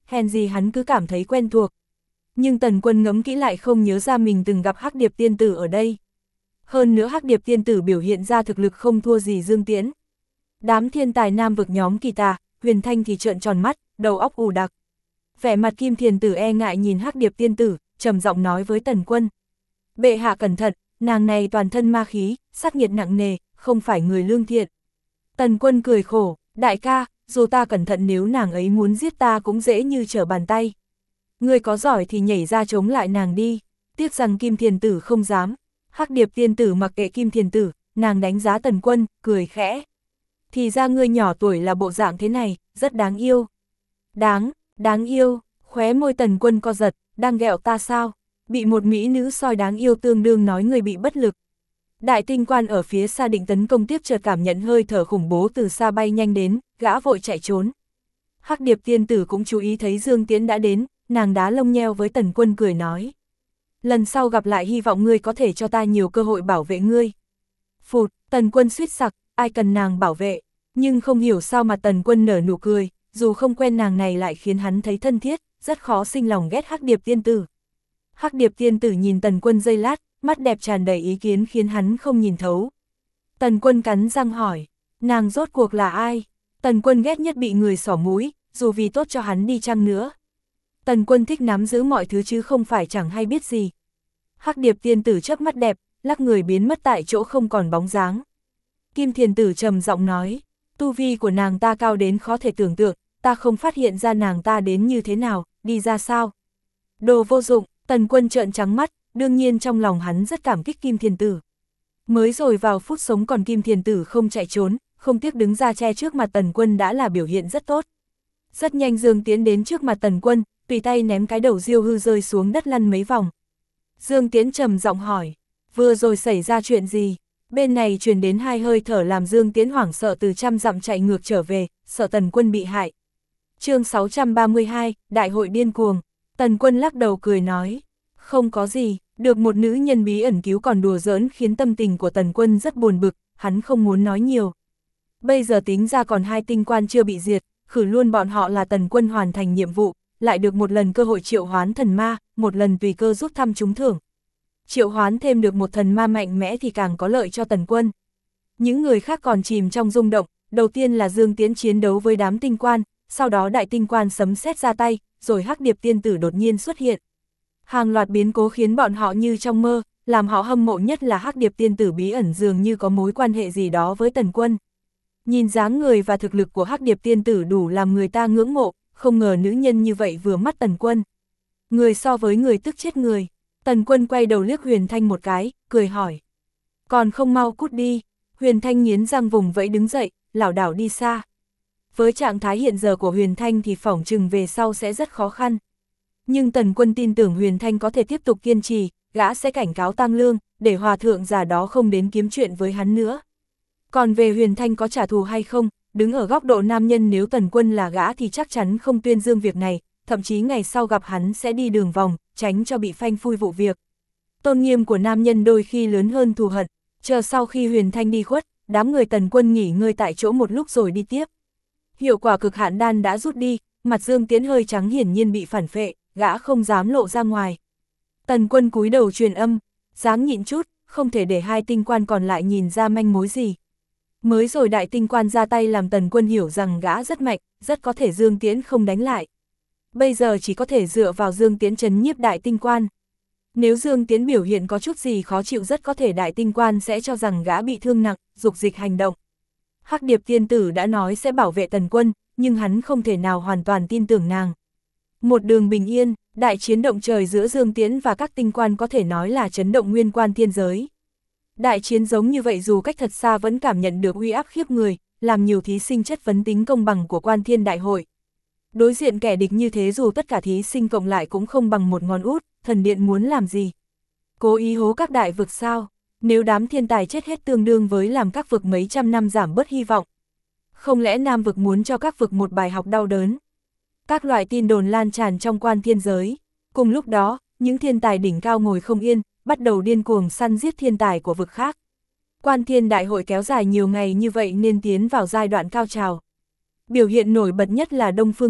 S1: hèn gì hắn cứ cảm thấy quen thuộc. Nhưng Tần Quân ngẫm kỹ lại không nhớ ra mình từng gặp Hắc Điệp tiên tử ở đây. Hơn nữa Hắc Điệp tiên tử biểu hiện ra thực lực không thua gì Dương Tiễn. Đám thiên tài nam vực nhóm Kỳ Tà, Huyền Thanh thì trợn tròn mắt, đầu óc ù đặc. Vẻ mặt Kim Thiền Tử e ngại nhìn Hắc Điệp tiên tử, trầm giọng nói với Tần Quân. Bệ hạ cẩn thận, nàng này toàn thân ma khí, sát nghiệt nặng nề, không phải người lương thiện. Tần Quân cười khổ, đại ca, dù ta cẩn thận nếu nàng ấy muốn giết ta cũng dễ như trở bàn tay. Ngươi có giỏi thì nhảy ra chống lại nàng đi. Tiếc rằng Kim Thiền Tử không dám. Hắc Điệp tiên tử mặc kệ Kim Thiền Tử, nàng đánh giá Tần Quân, cười khẽ. Thì ra ngươi nhỏ tuổi là bộ dạng thế này, rất đáng yêu. Đáng yêu, khóe môi Tần Quân co giật, đang ghẹo ta sao? Bị một mỹ nữ soi đáng yêu tương đương nói người bị bất lực. Đại tinh quan ở phía xa định tấn công tiếp chợt cảm nhận hơi thở khủng bố từ xa bay nhanh đến, gã vội chạy trốn. Hắc Điệp tiên tử cũng chú ý thấy Dương Tiễn đã đến, nàng đá lông nheo với Tần Quân cười nói. Lần sau gặp lại hy vọng ngươi có thể cho ta nhiều cơ hội bảo vệ ngươi. Phụt, Tần Quân suýt sặc, ai cần nàng bảo vệ, nhưng không hiểu sao mà Tần Quân nở nụ cười, dù không quen nàng này lại khiến hắn thấy thân thiết, rất khó sinh lòng ghét Hắc Điệp tiên tử. Hắc Điệp tiên tử nhìn Tần Quân giây lát, mắt đẹp tràn đầy ý kiến khiến hắn không nhìn thấu. Tần Quân cắn răng hỏi, nàng rốt cuộc là ai? Tần Quân ghét nhất bị người xỏ mũi, dù vì tốt cho hắn đi chăng nữa. Tần Quân thích nắm giữ mọi thứ chứ không phải chẳng hay biết gì. Hắc Điệp tiên tử chớp mắt đẹp, lắc người biến mất tại chỗ không còn bóng dáng. Kim Thiền Tử trầm giọng nói, tu vi của nàng ta cao đến khó thể tưởng tượng, ta không phát hiện ra nàng ta đến như thế nào, đi ra sao. Đồ vô dụng, Tần Quân trợn trắng mắt, đương nhiên trong lòng hắn rất cảm kích Kim Thiền Tử. Mới rồi vào phút sống còn Kim Thiền Tử không chạy trốn, không tiếc đứng ra che trước mặt Tần Quân đã là biểu hiện rất tốt. Rất nhanh Dương Tiễn đến trước mặt Tần Quân, tùy tay ném cái đầu diêu hư rơi xuống đất lăn mấy vòng. Dương Tiễn trầm giọng hỏi, vừa rồi xảy ra chuyện gì? Bên này truyền đến hai hơi thở làm Dương Tiễn hoảng sợ từ trăm dặm chạy ngược trở về, sợ Tần Quân bị hại. Chương 632, Đại hội điên cuồng. Tần Quân lắc đầu cười nói, không có gì, được một nữ nhân bí ẩn cứu còn đùa giỡn khiến tâm tình của Tần Quân rất buồn bực, hắn không muốn nói nhiều. Bây giờ tính ra còn hai tinh quan chưa bị diệt, khử luôn bọn họ là Tần Quân hoàn thành nhiệm vụ, lại được một lần cơ hội triệu hoán thần ma, một lần tùy cơ rút thăm trúng thưởng. Triệu hoán thêm được một thần ma mạnh mẽ thì càng có lợi cho Tần Quân. Những người khác còn chìm trong rung động, đầu tiên là Dương Tiễn chiến đấu với đám tinh quan, sau đó đại tinh quan sấm sét ra tay, rồi Hắc Điệp tiên tử đột nhiên xuất hiện. Hàng loạt biến cố khiến bọn họ như trong mơ, làm họ hâm mộ nhất là Hắc Điệp tiên tử bí ẩn dường như có mối quan hệ gì đó với Tần Quân. Nhìn dáng người và thực lực của Hắc Điệp tiên tử đủ làm người ta ngưỡng mộ, không ngờ nữ nhân như vậy vừa mắt Tần Quân. Người so với người tức chết người. Tần Quân quay đầu liếc Huyền Thanh một cái, cười hỏi. Còn không mau cút đi. Huyền Thanh nghiến răng vùng vẫy đứng dậy, lảo đảo đi xa. Với trạng thái hiện giờ của Huyền Thanh thì phỏng chừng về sau sẽ rất khó khăn. Nhưng Tần Quân tin tưởng Huyền Thanh có thể tiếp tục kiên trì, gã sẽ cảnh cáo Tăng Lương, để hòa thượng già đó không đến kiếm chuyện với hắn nữa. Còn về Huyền Thanh có trả thù hay không, đứng ở góc độ nam nhân nếu Tần Quân là gã thì chắc chắn không tuyên dương việc này, thậm chí ngày sau gặp hắn sẽ đi đường vòng, tránh cho bị phanh phui vụ việc. Tôn nghiêm của nam nhân đôi khi lớn hơn thù hận, chờ sau khi Huyền Thanh đi khuất, đám người Tần Quân nghỉ ngơi tại chỗ một lúc rồi đi tiếp. Hiệu quả cực hạn đan đã rút đi, mặt Dương Tiễn hơi trắng hiển nhiên bị phản phệ, gã không dám lộ ra ngoài. Tần Quân cúi đầu truyền âm, dáng nhịn chút, không thể để hai tinh quan còn lại nhìn ra manh mối gì. Mới rồi đại tinh quan ra tay làm Tần Quân hiểu rằng gã rất mạnh, rất có thể Dương Tiễn không đánh lại. Bây giờ chỉ có thể dựa vào Dương Tiễn trấn nhiếp đại tinh quan. Nếu Dương Tiễn biểu hiện có chút gì khó chịu rất có thể đại tinh quan sẽ cho rằng gã bị thương nặng, dục dịch hành động. Hắc Điệp tiên tử đã nói sẽ bảo vệ Tần Quân, nhưng hắn không thể nào hoàn toàn tin tưởng nàng. Một đường bình yên, đại chiến động trời giữa Dương Tiễn và các tinh quan có thể nói là chấn động nguyên quan thiên giới. Đại chiến giống như vậy dù cách thật xa vẫn cảm nhận được uy áp khiếp người, làm nhiều thí sinh chất vấn tính công bằng của quan thiên đại hội. Đối diện kẻ địch như thế dù tất cả thí sinh cộng lại cũng không bằng một ngón út, thần điện muốn làm gì? Cố ý hố các đại vực sao? Nếu đám thiên tài chết hết tương đương với làm các vực mấy trăm năm giảm bớt hy vọng. Không lẽ Nam vực muốn cho các vực một bài học đau đớn? Các loại tin đồn lan tràn trong quan thiên giới. Cùng lúc đó, những thiên tài đỉnh cao ngồi không yên, bắt đầu điên cuồng săn giết thiên tài của vực khác. Quan thiên đại hội kéo dài nhiều ngày như vậy nên tiến vào giai đoạn cao trào. Biểu hiện nổi bật nhất là Đông Phương Cực,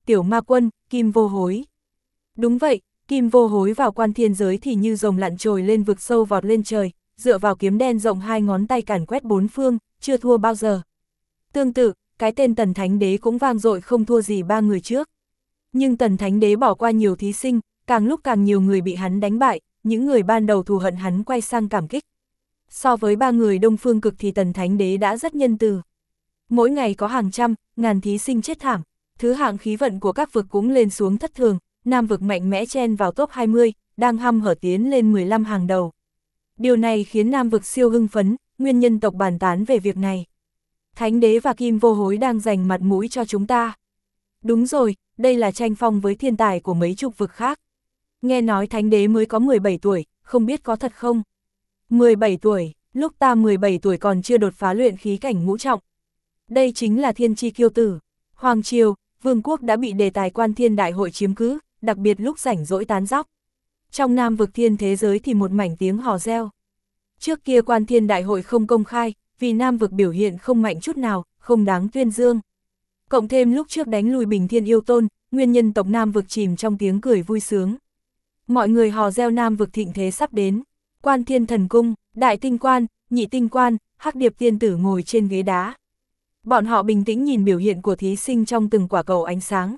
S1: tiểu ma quân, Kim Vô Hối. Đúng vậy, Kim Vô Hối vào quan thiên giới thì như rồng lặn trồi lên vực sâu vọt lên trời, dựa vào kiếm đen rộng 2 ngón tay càn quét 4 phương, chưa thua bao giờ. Tương tự, cái tên Tần Thánh Đế cũng vang dội không thua gì 3 người trước. Nhưng Tần Thánh Đế bỏ qua nhiều thí sinh, càng lúc càng nhiều người bị hắn đánh bại, những người ban đầu thù hận hắn quay sang cảm kích. So với 3 người Đông Phương Cực thì Tần Thánh Đế đã rất nhân từ. Mỗi ngày có hàng trăm, ngàn thí sinh chết thảm, thứ hạng khí vận của các vực cũng lên xuống thất thường, Nam vực mạnh mẽ chen vào top 20, đang hăm hở tiến lên 15 hàng đầu. Điều này khiến Nam vực siêu hưng phấn, nguyên nhân tộc bàn tán về việc này. Thánh Đế và Kim Vô Hối đang giành mặt mũi cho chúng ta. Đúng rồi, đây là tranh phong với thiên tài của mấy chục vực khác. Nghe nói Thánh Đế mới có 17 tuổi, không biết có thật không? 17 tuổi, lúc ta 17 tuổi còn chưa đột phá luyện khí cảnh ngũ trọng. Đây chính là thiên chi kiêu tử. Hoàng triều, vương quốc đã bị đề tài quan thiên đại hội chiếm cứ, đặc biệt lúc rảnh rỗi tán dóc. Trong Nam vực thiên thế giới thì một mảnh tiếng hò reo. Trước kia quan thiên đại hội không công khai, vì Nam vực biểu hiện không mạnh chút nào, không đáng tuyên dương. Cộng thêm lúc trước đánh lùi Bình Thiên Yêu Tôn, nguyên nhân tộc Nam vực chìm trong tiếng cười vui sướng. Mọi người hò reo Nam vực thịnh thế sắp đến. Quan Thiên Thần Cung, Đại Tinh Quan, Nhị Tinh Quan, Hắc Điệp Tiên Tử ngồi trên ghế đá. Bọn họ bình tĩnh nhìn biểu hiện của thí sinh trong từng quả cầu ánh sáng.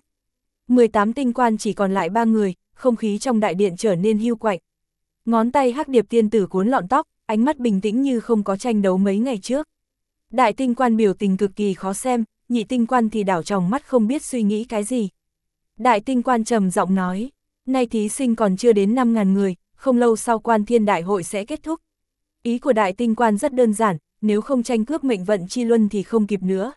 S1: 18 tinh quan chỉ còn lại 3 người, không khí trong đại điện trở nên hiu quạnh. Ngón tay Hắc Điệp Tiên Tử cuốn lọn tóc, ánh mắt bình tĩnh như không có tranh đấu mấy ngày trước. Đại tinh quan biểu tình cực kỳ khó xem, nhị tinh quan thì đảo tròng mắt không biết suy nghĩ cái gì. Đại tinh quan trầm giọng nói, nay thí sinh còn chưa đến 5.000 người, không lâu sau quan thiên đại hội sẽ kết thúc. Ý của đại tinh quan rất đơn giản, nếu không tranh cướp mệnh vận chi luân thì không kịp nữa.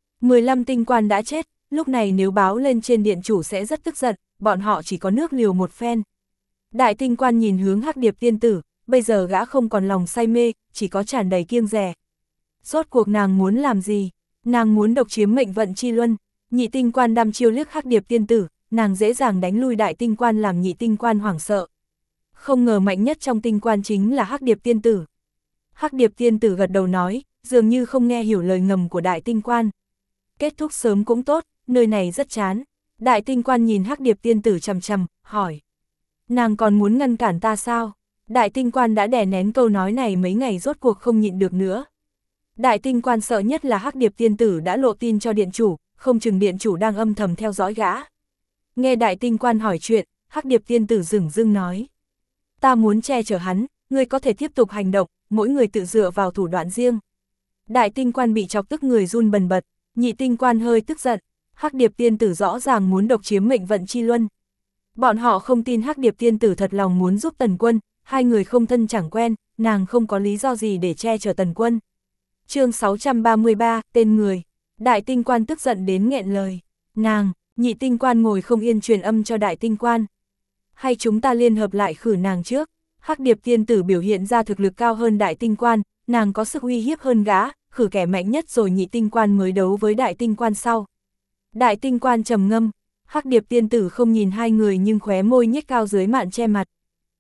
S1: 15 tinh quan đã chết, lúc này nếu báo lên trên điện chủ sẽ rất tức giận, bọn họ chỉ có nước liều một phen. Đại tinh quan nhìn hướng Hắc Điệp Tiên Tử, bây giờ gã không còn lòng say mê, chỉ có tràn đầy kiêng dè. Rốt cuộc nàng muốn làm gì? Nàng muốn độc chiếm mệnh vận chi luân. Nhị tinh quan đăm chiêu liếc Hắc Điệp Tiên Tử, nàng dễ dàng đánh lui đại tinh quan làm nhị tinh quan hoảng sợ. Không ngờ mạnh nhất trong tinh quan chính là Hắc Điệp Tiên Tử. Hắc Điệp Tiên Tử gật đầu nói, dường như không nghe hiểu lời ngầm của đại tinh quan. Kết thúc sớm cũng tốt, nơi này rất chán. Đại tinh quan nhìn Hắc Điệp Tiên Tử chằm chằm, hỏi. Nàng còn muốn ngăn cản ta sao? Đại tinh quan đã đè nén câu nói này mấy ngày rốt cuộc không nhịn được nữa. Đại tinh quan sợ nhất là Hắc Điệp Tiên Tử đã lộ tin cho điện chủ, không chừng điện chủ đang âm thầm theo dõi gã. Nghe đại tinh quan hỏi chuyện, Hắc Điệp Tiên Tử dửng dưng nói. Ta muốn che chở hắn, ngươi có thể tiếp tục hành động, mỗi người tự dựa vào thủ đoạn riêng. Đại tinh quan bị chọc tức người run bần bật, nhị tinh quan hơi tức giận, Hắc Điệp Tiên Tử rõ ràng muốn độc chiếm mệnh vận chi luân. Bọn họ không tin Hắc Điệp Tiên Tử thật lòng muốn giúp Tần Quân, hai người không thân chẳng quen, nàng không có lý do gì để che chở Tần Quân. Chương 633, tên người. Đại tinh quan tức giận đến nghẹn lời. Nàng, nhị tinh quan ngồi không yên truyền âm cho đại tinh quan. Hay chúng ta liên hợp lại khử nàng trước. Hắc Điệp Tiên Tử biểu hiện ra thực lực cao hơn đại tinh quan, nàng có sức uy hiếp hơn gã, khử kẻ mạnh nhất rồi nhị tinh quan mới đấu với đại tinh quan sau. Đại tinh quan trầm ngâm, Hắc Điệp Tiên Tử không nhìn hai người nhưng khóe môi nhếch cao dưới mạn che mặt.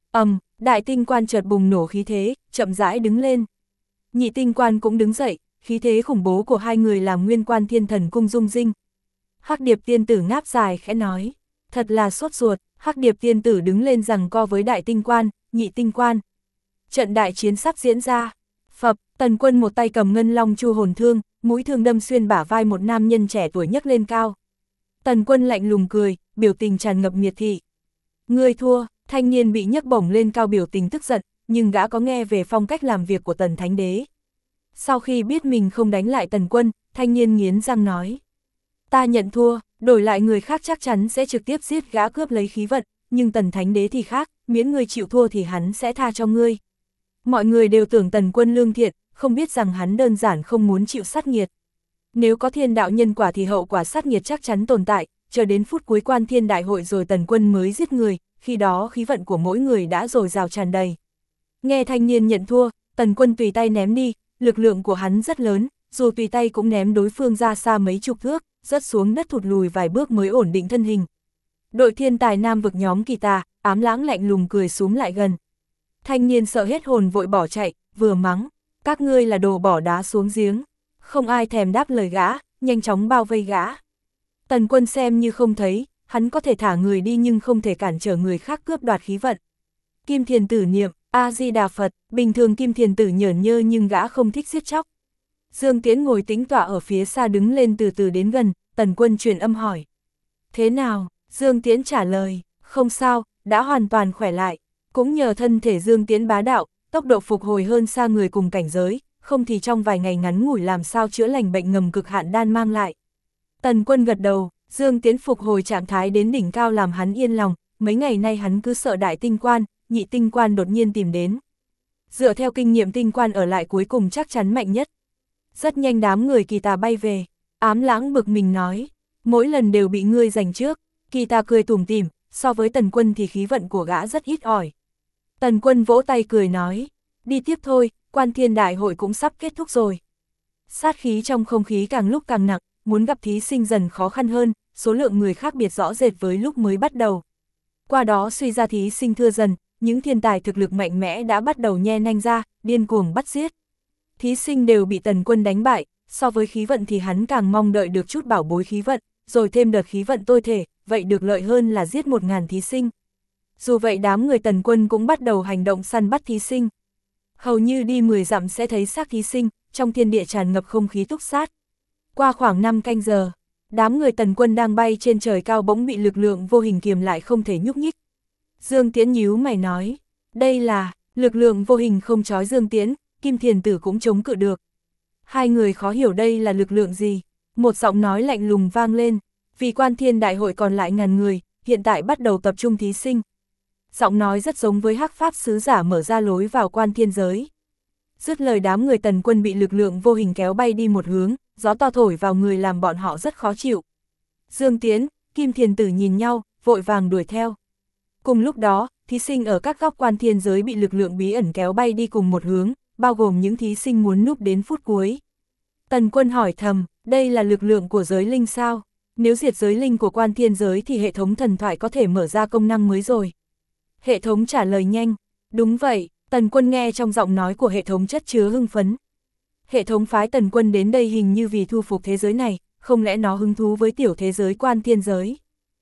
S1: Đại tinh quan chợt bùng nổ khí thế, chậm rãi đứng lên. Nhị tinh quan cũng đứng dậy, khí thế khủng bố của hai người làm nguyên quan thiên thần cung rung rinh. Hắc Điệp Tiên Tử ngáp dài khẽ nói, thật là sốt ruột. Hắc Điệp Tiên Tử đứng lên giằng co với đại tinh quan, nhị tinh quan. Trận đại chiến sắp diễn ra. Phập, Tần Quân một tay cầm ngân long chu hồn thương, mũi thương đâm xuyên bả vai một nam nhân trẻ tuổi nhấc lên cao. Tần Quân lạnh lùng cười, biểu tình tràn ngập miệt thị. Ngươi thua. Thanh niên bị nhấc bổng lên cao biểu tình tức giận, nhưng gã có nghe về phong cách làm việc của Tần Thánh Đế. Sau khi biết mình không đánh lại Tần Quân, thanh niên nghiến răng nói. Ta nhận thua, đổi lại người khác chắc chắn sẽ trực tiếp giết gã cướp lấy khí vận, nhưng Tần Thánh Đế thì khác, miễn ngươi chịu thua thì hắn sẽ tha cho ngươi. Mọi người đều tưởng Tần Quân lương thiện, không biết rằng hắn đơn giản không muốn chịu sát nghiệt. Nếu có thiên đạo nhân quả thì hậu quả sát nghiệt chắc chắn tồn tại, chờ đến phút cuối quan thiên đại hội rồi Tần Quân mới giết người. Khi đó khí vận của mỗi người đã dồi dào tràn đầy. Nghe thanh niên nhận thua, Tần Quân tùy tay ném đi, lực lượng của hắn rất lớn, dù tùy tay cũng ném đối phương ra xa mấy chục thước, rớt xuống đất thụt lùi vài bước mới ổn định thân hình. Đội thiên tài Nam vực nhóm Kỳ Tà, Ám Lãng lạnh lùng cười xúm lại gần. Thanh niên sợ hết hồn vội bỏ chạy, vừa mắng, các ngươi là đồ bỏ đá xuống giếng. Không ai thèm đáp lời gã, nhanh chóng bao vây gã. Tần Quân xem như không thấy, hắn có thể thả người đi nhưng không thể cản trở người khác cướp đoạt khí vận. Kim Thiền Tử niệm, A-di-đà Phật, bình thường Kim Thiền Tử nhởn nhơ nhưng gã không thích giết chóc. Dương Tiễn ngồi tĩnh tọa ở phía xa đứng lên từ từ đến gần, Tần Quân truyền âm hỏi. Thế nào? Dương Tiễn trả lời, không sao, đã hoàn toàn khỏe lại. Cũng nhờ thân thể Dương Tiễn bá đạo, tốc độ phục hồi hơn xa người cùng cảnh giới, không thì trong vài ngày ngắn ngủi làm sao chữa lành bệnh ngầm cực hạn đan mang lại. Tần Quân gật đầu, Dương Tiễn phục hồi trạng thái đến đỉnh cao làm hắn yên lòng, mấy ngày nay hắn cứ sợ đại tinh quan, nhị tinh quan đột nhiên tìm đến. Dựa theo kinh nghiệm tinh quan ở lại cuối cùng chắc chắn mạnh nhất. Rất nhanh đám người Kỳ Tà bay về, Ám Lãng bực mình nói, mỗi lần đều bị ngươi giành trước. Kỳ Tà cười tủm tỉm, so với Tần Quân thì khí vận của gã rất ít ỏi. Tần Quân vỗ tay cười nói, đi tiếp thôi, Quan Thiên Đại hội cũng sắp kết thúc rồi. Sát khí trong không khí càng lúc càng nặng, muốn gặp thí sinh dần khó khăn hơn, số lượng người khác biệt rõ rệt với lúc mới bắt đầu. Qua đó suy ra thí sinh thưa dần, những thiên tài thực lực mạnh mẽ đã bắt đầu nhe nanh ra, điên cuồng bắt giết. Thí sinh đều bị Tần Quân đánh bại, so với khí vận thì hắn càng mong đợi được chút bảo bối khí vận, rồi thêm đợt khí vận tôi thể, vậy được lợi hơn là giết 1000 thí sinh. Dù vậy đám người Tần Quân cũng bắt đầu hành động săn bắt thí sinh. Hầu như đi 10 dặm sẽ thấy xác thí sinh, trong thiên địa tràn ngập không khí túc sát. Qua khoảng 5 canh giờ, đám người Tần Quân đang bay trên trời cao bỗng bị lực lượng vô hình kiềm lại không thể nhúc nhích. Dương Tiễn nhíu mày nói, đây là, lực lượng vô hình không trói Dương Tiễn, Kim Thiền Tử cũng chống cự được. Hai người khó hiểu đây là lực lượng gì, một giọng nói lạnh lùng vang lên, vì Quan Thiên Đại hội còn lại ngàn người, hiện tại bắt đầu tập trung thí sinh. Giọng nói rất giống với Hắc Pháp sứ giả mở ra lối vào Quan Thiên giới. Dứt lời đám người Tần Quân bị lực lượng vô hình kéo bay đi một hướng, gió to thổi vào người làm bọn họ rất khó chịu. Dương Tiễn, Kim Thiền Tử nhìn nhau, vội vàng đuổi theo. Cùng lúc đó, thí sinh ở các góc Quan Thiên giới bị lực lượng bí ẩn kéo bay đi cùng một hướng, bao gồm những thí sinh muốn núp đến phút cuối. Tần Quân hỏi thầm, đây là lực lượng của giới linh sao? Nếu diệt giới linh của Quan Thiên giới thì hệ thống thần thoại có thể mở ra công năng mới rồi. Hệ thống trả lời nhanh, đúng vậy. Tần Quân nghe trong giọng nói của hệ thống chất chứa hưng phấn. Hệ thống phái Tần Quân đến đây hình như vì thu phục thế giới này, không lẽ nó hứng thú với tiểu thế giới Quan Thiên giới.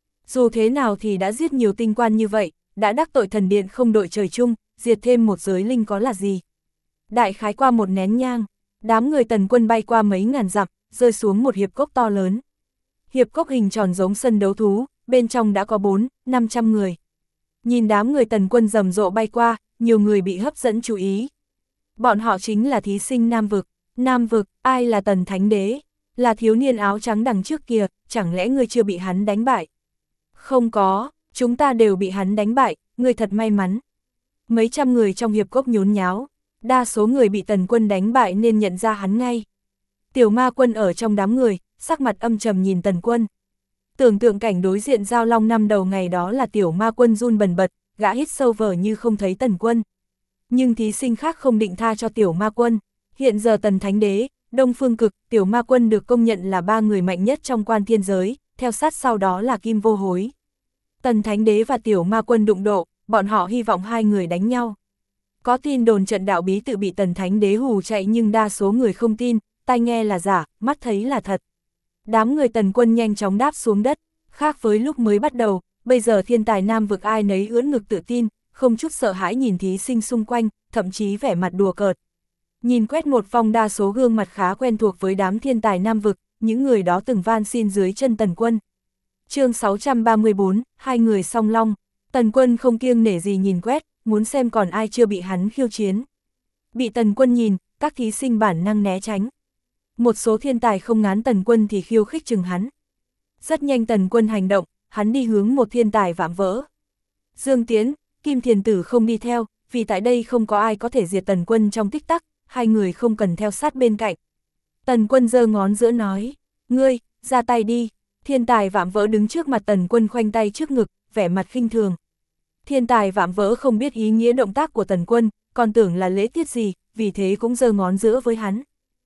S1: Dù thế nào thì đã giết nhiều tinh quan như vậy, đã đắc tội thần điện không đội trời chung, diệt thêm một giới linh có là gì. Đại khái qua một nén nhang, đám người Tần Quân bay qua mấy ngàn dặm, rơi xuống một hiệp cốc to lớn. Hiệp cốc hình tròn giống sân đấu thú, bên trong đã có 400-500 người. Nhìn đám người Tần Quân rầm rộ bay qua, nhiều người bị hấp dẫn chú ý. Bọn họ chính là thí sinh Nam Vực. Nam Vực, ai là Tần Thánh Đế? Là thiếu niên áo trắng đằng trước kia, chẳng lẽ ngươi chưa bị hắn đánh bại? Không có, chúng ta đều bị hắn đánh bại, ngươi thật may mắn. Mấy trăm người trong hiệp cốc nhốn nháo, đa số người bị Tần Quân đánh bại nên nhận ra hắn ngay. Tiểu Ma Quân ở trong đám người, sắc mặt âm trầm nhìn Tần Quân. Tưởng tượng cảnh đối diện giao long năm đầu ngày đó là Tiểu Ma Quân run bần bật, gã hít sâu vờ như không thấy Tần Quân. Nhưng thí sinh khác không định tha cho Tiểu Ma Quân. Hiện giờ Tần Thánh Đế, Đông Phương Cực, Tiểu Ma Quân được công nhận là 3 người mạnh nhất trong Quan Thiên giới, theo sát sau đó là Kim Vô Hối. Tần Thánh Đế và Tiểu Ma Quân đụng độ, bọn họ hy vọng hai người đánh nhau. Có tin đồn trận đạo bí tự bị Tần Thánh Đế hù chạy nhưng đa số người không tin, tai nghe là giả, mắt thấy là thật. Đám người Tần Quân nhanh chóng đáp xuống đất, khác với lúc mới bắt đầu, bây giờ thiên tài Nam Vực ai nấy ưỡn ngực tự tin, không chút sợ hãi nhìn thí sinh xung quanh, thậm chí vẻ mặt đùa cợt. Nhìn quét một vòng đa số gương mặt khá quen thuộc với đám thiên tài Nam Vực, những người đó từng van xin dưới chân Tần Quân. Chương 634, hai người song long. Tần Quân không kiêng nể gì nhìn quét, muốn xem còn ai chưa bị hắn khiêu chiến. Bị Tần Quân nhìn, các thí sinh bản năng né tránh. Một số thiên tài không ngán Tần Quân thì khiêu khích chừng hắn. Rất nhanh Tần Quân hành động, hắn đi hướng một thiên tài vạm vỡ. Dương Tiễn, Kim Thiền Tử không đi theo, vì tại đây không có ai có thể diệt Tần Quân trong tích tắc, hai người không cần theo sát bên cạnh. Tần Quân giơ ngón giữa nói, ngươi, ra tay đi. Thiên tài vạm vỡ đứng trước mặt Tần Quân khoanh tay trước ngực, vẻ mặt khinh thường. Thiên tài vạm vỡ không biết ý nghĩa động tác của Tần Quân, còn tưởng là lễ tiết gì, vì thế cũng giơ ngón giữa với hắn.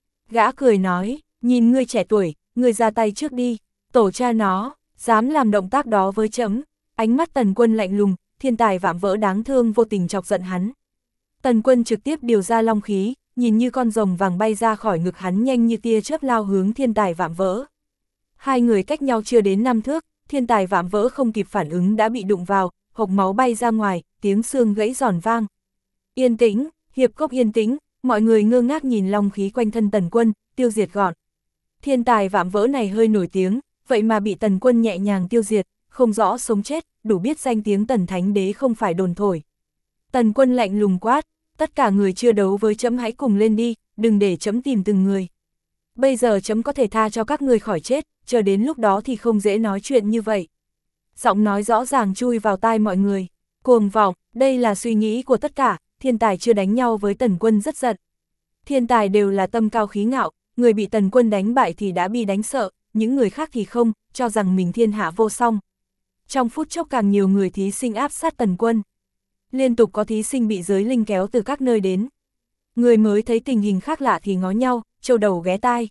S1: Gã cười nói, nhìn ngươi trẻ tuổi, ngươi ra tay trước đi, tổ cha nó, dám làm động tác đó với chấm. Ánh mắt Tần Quân lạnh lùng, thiên tài vạm vỡ đáng thương vô tình chọc giận hắn. Tần Quân trực tiếp điều ra long khí, nhìn như con rồng vàng bay ra khỏi ngực hắn nhanh như tia chớp lao hướng thiên tài vạm vỡ. Hai người cách nhau chưa đến 5 thước, Thiên Tài Vạm Vỡ không kịp phản ứng đã bị đụng vào, hộc máu bay ra ngoài, tiếng xương gãy giòn vang. Yên tĩnh, hiệp cốc yên tĩnh, mọi người ngơ ngác nhìn long khí quanh thân Tần Quân, tiêu diệt gọn. Thiên Tài Vạm Vỡ này hơi nổi tiếng, vậy mà bị Tần Quân nhẹ nhàng tiêu diệt, không rõ sống chết, đủ biết danh tiếng Tần Thánh Đế không phải đồn thổi. Tần Quân lạnh lùng quát, tất cả người chưa đấu với trẫm hãy cùng lên đi, đừng để trẫm tìm từng người. Bây giờ trẫm có thể tha cho các ngươi khỏi chết, chờ đến lúc đó thì không dễ nói chuyện như vậy. Giọng nói rõ ràng chui vào tai mọi người. Cuồng vọng, đây là suy nghĩ của tất cả, Thiên Tài chưa đánh nhau với Tần Quân rất giận. Thiên Tài đều là tâm cao khí ngạo, người bị Tần Quân đánh bại thì đã bị đánh sợ, những người khác thì không, cho rằng mình thiên hạ vô song. Trong phút chốc càng nhiều người thí sinh áp sát Tần Quân. Liên tục có thí sinh bị giới linh kéo từ các nơi đến. Người mới thấy tình hình khác lạ thì ngó nhau, châu đầu ghé tai.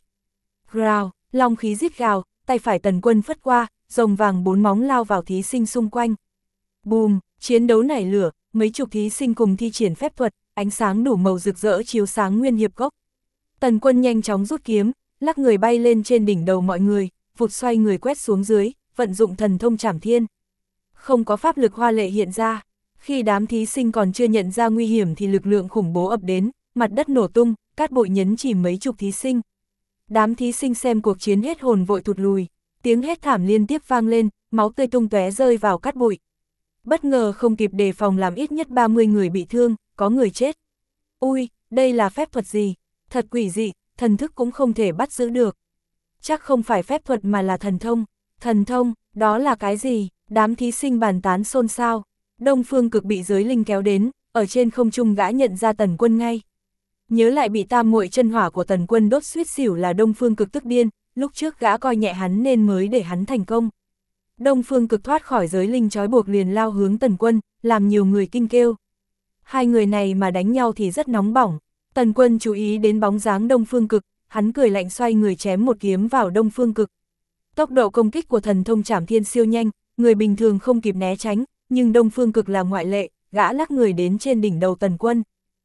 S1: Gào, long khí rít gào, tay phải Tần Quân phất qua, rồng vàng 4 móng lao vào thí sinh xung quanh. Bùm, chiến đấu nảy lửa, mấy chục thí sinh cùng thi triển phép thuật, ánh sáng đủ màu rực rỡ chiếu sáng nguyên hiệp cốc. Tần Quân nhanh chóng rút kiếm, lắc người bay lên trên đỉnh đầu mọi người, vụt xoay người quét xuống dưới, vận dụng thần thông trảm thiên. Không có pháp lực hoa lệ hiện ra, khi đám thí sinh còn chưa nhận ra nguy hiểm thì lực lượng khủng bố ập đến, mặt đất nổ tung, cát bụi nhấn chìm mấy chục thí sinh. Đám thí sinh xem cuộc chiến hết hồn vội thụt lùi, tiếng hét thảm liên tiếp vang lên, máu tươi tung tóe rơi vào cát bụi. Bất ngờ không kịp đề phòng làm ít nhất 30 người bị thương, có người chết. Ui, đây là phép thuật gì? Thật quỷ dị, thần thức cũng không thể bắt giữ được. Chắc không phải phép thuật mà là thần thông. Thần thông, đó là cái gì? Đám thí sinh bàn tán xôn xao. Đông Phương Cực bị giới linh kéo đến, ở trên không trung gã nhận ra Tần Quân ngay. Nhớ lại bị tam muội chân hỏa của Tần Quân đốt suýt xỉu là Đông Phương Cực tức điên, lúc trước gã coi nhẹ hắn nên mới để hắn thành công. Đông Phương Cực thoát khỏi giới linh trói buộc liền lao hướng Tần Quân, làm nhiều người kinh kêu. Hai người này mà đánh nhau thì rất nóng bỏng. Tần Quân chú ý đến bóng dáng Đông Phương Cực, hắn cười lạnh xoay người chém một kiếm vào Đông Phương Cực. Tốc độ công kích của thần thông trảm thiên siêu nhanh, người bình thường không kịp né tránh, nhưng Đông Phương Cực là ngoại lệ, gã lắc người đến trên đỉnh đầu Tần Quân.